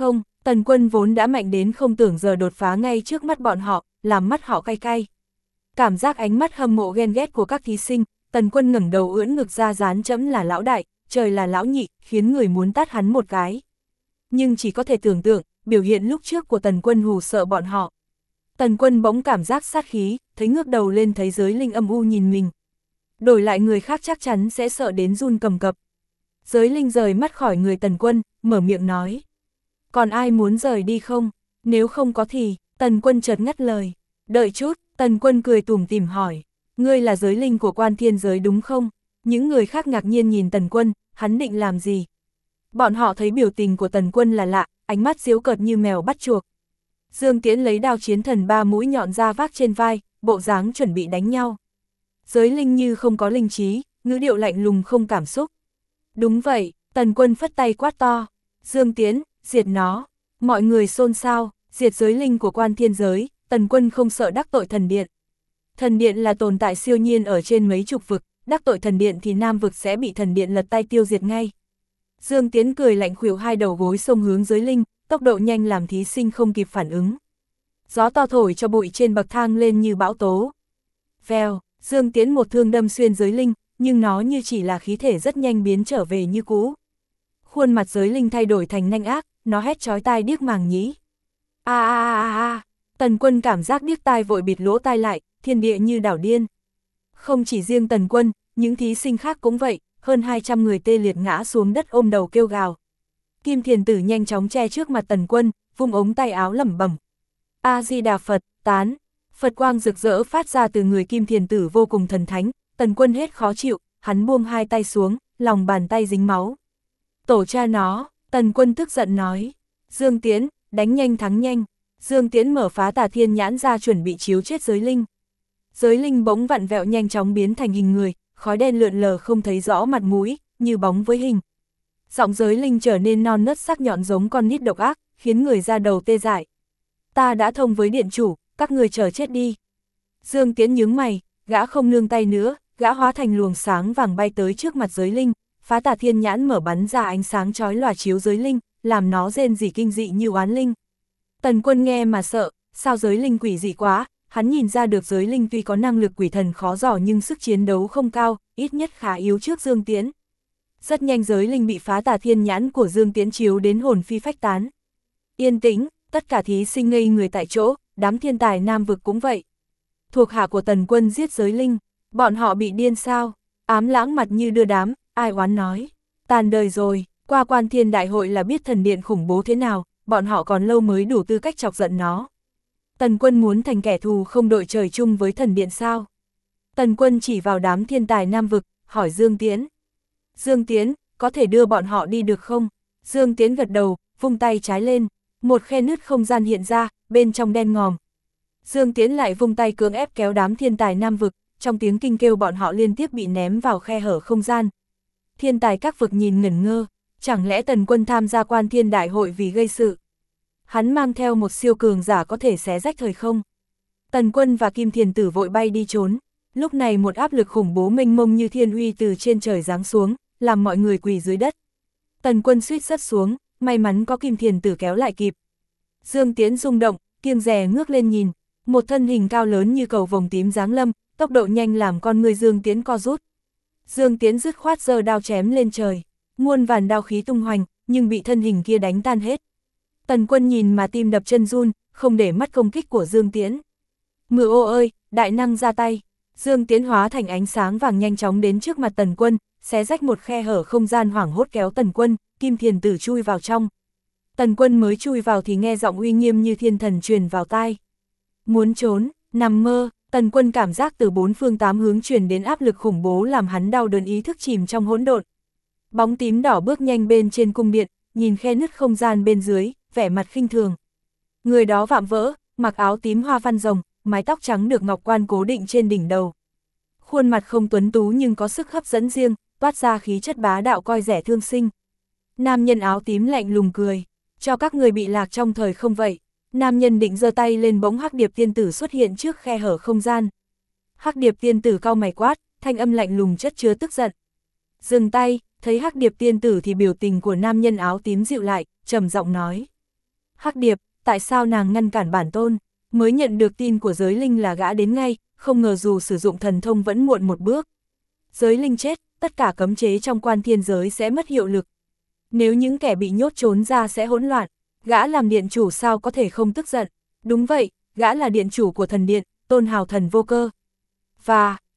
S1: Tần Quân vốn đã mạnh đến không tưởng giờ đột phá ngay trước mắt bọn họ, làm mắt họ cay cay. Cảm giác ánh mắt hâm mộ ghen ghét của các thí sinh, Tần Quân ngẩng đầu ưỡn ngực ra dán chấm là lão đại, trời là lão nhị, khiến người muốn tát hắn một cái. Nhưng chỉ có thể tưởng tượng, biểu hiện lúc trước của Tần Quân hù sợ bọn họ. Tần Quân bỗng cảm giác sát khí, thấy ngước đầu lên thấy Giới Linh âm u nhìn mình. Đổi lại người khác chắc chắn sẽ sợ đến run cầm cập. Giới Linh rời mắt khỏi người Tần Quân, mở miệng nói. Còn ai muốn rời đi không? Nếu không có thì, Tần Quân chợt ngắt lời. Đợi chút, Tần Quân cười tủm tỉm hỏi. Ngươi là Giới Linh của Quan Thiên Giới đúng không? Những người khác ngạc nhiên nhìn Tần Quân, hắn định làm gì? Bọn họ thấy biểu tình của Tần Quân là lạ, ánh mắt giễu cợt như mèo bắt chuột. Dương Tiễn lấy đao chiến thần 3 mũi nhọn ra vác trên vai, bộ dáng chuẩn bị đánh nhau. Giới Linh như không có linh trí, ngữ điệu lạnh lùng không cảm xúc. Đúng vậy, Tần Quân phất tay quát to. Dương Tiễn, diệt nó. Mọi người xôn xao, diệt Giới Linh của Quan Thiên Giới, Tần Quân không sợ đắc tội thần điện. Thần điện là tồn tại siêu nhiên ở trên mấy chục vực, đắc tội thần điện thì Nam vực sẽ bị thần điện lật tay tiêu diệt ngay. Dương Tiễn cười lạnh khuỷu hai đầu gối xông hướng Giới Linh, tốc độ nhanh làm thí sinh không kịp phản ứng. Gió to thổi cho bụi trên bậc thang lên như bão tố. Vèo, Dương Tiễn một thương đâm xuyên Giới Linh, nhưng nó như chỉ là khí thể rất nhanh biến trở về như cũ. Khuôn mặt Giới Linh thay đổi thành nanh ác, nó hét chói tai điếc màng nhĩ. Tần Quân cảm giác điếc tai vội bịt lỗ tai lại, thiên địa như đảo điên. Không chỉ riêng Tần Quân, những thí sinh khác cũng vậy, hơn 200 người tê liệt ngã xuống đất ôm đầu kêu gào. Kim Thiền Tử nhanh chóng che trước mặt Tần Quân, vung ống tay áo lẩm bẩm. A-di-đà Phật, tán. Phật quang rực rỡ phát ra từ người Kim Thiền Tử vô cùng thần thánh, Tần Quân hết khó chịu, hắn buông hai tay xuống, lòng bàn tay dính máu. Tổ cha nó, Tần Quân tức giận nói. Dương Tiễn, đánh nhanh thắng nhanh. Dương Tiễn mở phá tà thiên nhãn ra chuẩn bị chiếu chết Giới Linh. Giới Linh bỗng vặn vẹo nhanh chóng biến thành hình người, khói đen lượn lờ không thấy rõ mặt mũi, như bóng với hình. Giọng Giới Linh trở nên non nớt sắc nhọn giống con nít độc ác, khiến người ra đầu tê dại. Ta đã thông với điện chủ, các người chờ chết đi. Dương Tiễn nhướng mày, gã không nương tay nữa, gã hóa thành luồng sáng vàng bay tới trước mặt Giới Linh, phá tà thiên nhãn mở bắn ra ánh sáng chói lòa chiếu Giới Linh, làm nó rên rỉ kinh dị như oán linh. Tần Quân nghe mà sợ, sao Giới Linh quỷ dị quá, hắn nhìn ra được Giới Linh tuy có năng lực quỷ thần khó dò nhưng sức chiến đấu không cao, ít nhất khá yếu trước Dương Tiễn. Rất nhanh Giới Linh bị phá tà thiên nhãn của Dương Tiễn chiếu đến hồn phi phách tán. Yên tĩnh, tất cả thí sinh ngây người tại chỗ, đám thiên tài Nam vực cũng vậy. Thuộc hạ của Tần Quân giết Giới Linh, bọn họ bị điên sao? Ám Lãng mặt như đưa đám, ai oán nói. Tàn đời rồi, qua Quan Thiên đại hội là biết thần điện khủng bố thế nào, bọn họ còn lâu mới đủ tư cách chọc giận nó. Tần Quân muốn thành kẻ thù không đội trời chung với thần điện sao? Tần Quân chỉ vào đám thiên tài Nam vực, hỏi Dương Tiễn. Dương Tiễn, có thể đưa bọn họ đi được không? Dương Tiễn gật đầu, vung tay trái lên, một khe nứt không gian hiện ra, bên trong đen ngòm. Dương Tiễn lại vung tay cưỡng ép kéo đám thiên tài Nam vực, trong tiếng kinh kêu bọn họ liên tiếp bị ném vào khe hở không gian. Thiên tài các vực nhìn ngẩn ngơ, chẳng lẽ Tần Quân tham gia Quan Thiên đại hội vì gây sự? Hắn mang theo một siêu cường giả có thể xé rách thời không? Tần Quân và Kim Thiền Tử vội bay đi trốn. Lúc này một áp lực khủng bố mênh mông như thiên uy từ trên trời giáng xuống, làm mọi người quỳ dưới đất. Tần Quân suýt rớt xuống, may mắn có Kim Thiền Tử kéo lại kịp. Dương Tiễn rung động, kiêng dè ngước lên nhìn, một thân hình cao lớn như cầu vồng tím giáng lâm, tốc độ nhanh làm con người Dương Tiễn co rút. Dương Tiễn dứt khoát giơ đao chém lên trời, muôn vàn đao khí tung hoành, nhưng bị thân hình kia đánh tan hết. Tần Quân nhìn mà tim đập chân run, không để mắt công kích của Dương Tiễn. Mưa ô ơi, đại năng ra tay. Dương Tiễn hóa thành ánh sáng vàng nhanh chóng đến trước mặt Tần Quân, xé rách một khe hở không gian hoảng hốt kéo Tần Quân, Kim Thiền Tử chui vào trong. Tần Quân mới chui vào thì nghe giọng uy nghiêm như thiên thần truyền vào tai. Muốn trốn, nằm mơ. Tần Quân cảm giác từ bốn phương tám hướng truyền đến áp lực khủng bố làm hắn đau đớn ý thức chìm trong hỗn độn. Bóng tím đỏ bước nhanh bên trên cung điện, nhìn khe nứt không gian bên dưới, vẻ mặt khinh thường. Người đó vạm vỡ, mặc áo tím hoa văn rồng, mái tóc trắng được ngọc quan cố định trên đỉnh đầu. Khuôn mặt không tuấn tú nhưng có sức hấp dẫn riêng, toát ra khí chất bá đạo coi rẻ thương sinh. Nam nhân áo tím lạnh lùng cười, cho các người bị lạc trong thời không vậy. Nam nhân định giơ tay lên bỗng Hắc Điệp Tiên Tử xuất hiện trước khe hở không gian. Hắc Điệp Tiên Tử cau mày quát, thanh âm lạnh lùng chất chứa tức giận. Dừng tay, thấy Hắc Điệp Tiên Tử thì biểu tình của nam nhân áo tím dịu lại, trầm giọng nói. Hắc Điệp, tại sao nàng ngăn cản bản tôn? Mới nhận được tin của giới linh là gã đến ngay, không ngờ dù sử dụng thần thông vẫn muộn một bước. Giới linh chết, tất cả cấm chế trong quan thiên giới sẽ mất hiệu lực. Nếu những kẻ bị nhốt trốn ra sẽ hỗn loạn, gã làm điện chủ sao có thể không tức giận. Đúng vậy, gã là điện chủ của thần điện, tôn hào thần vô cơ. Và,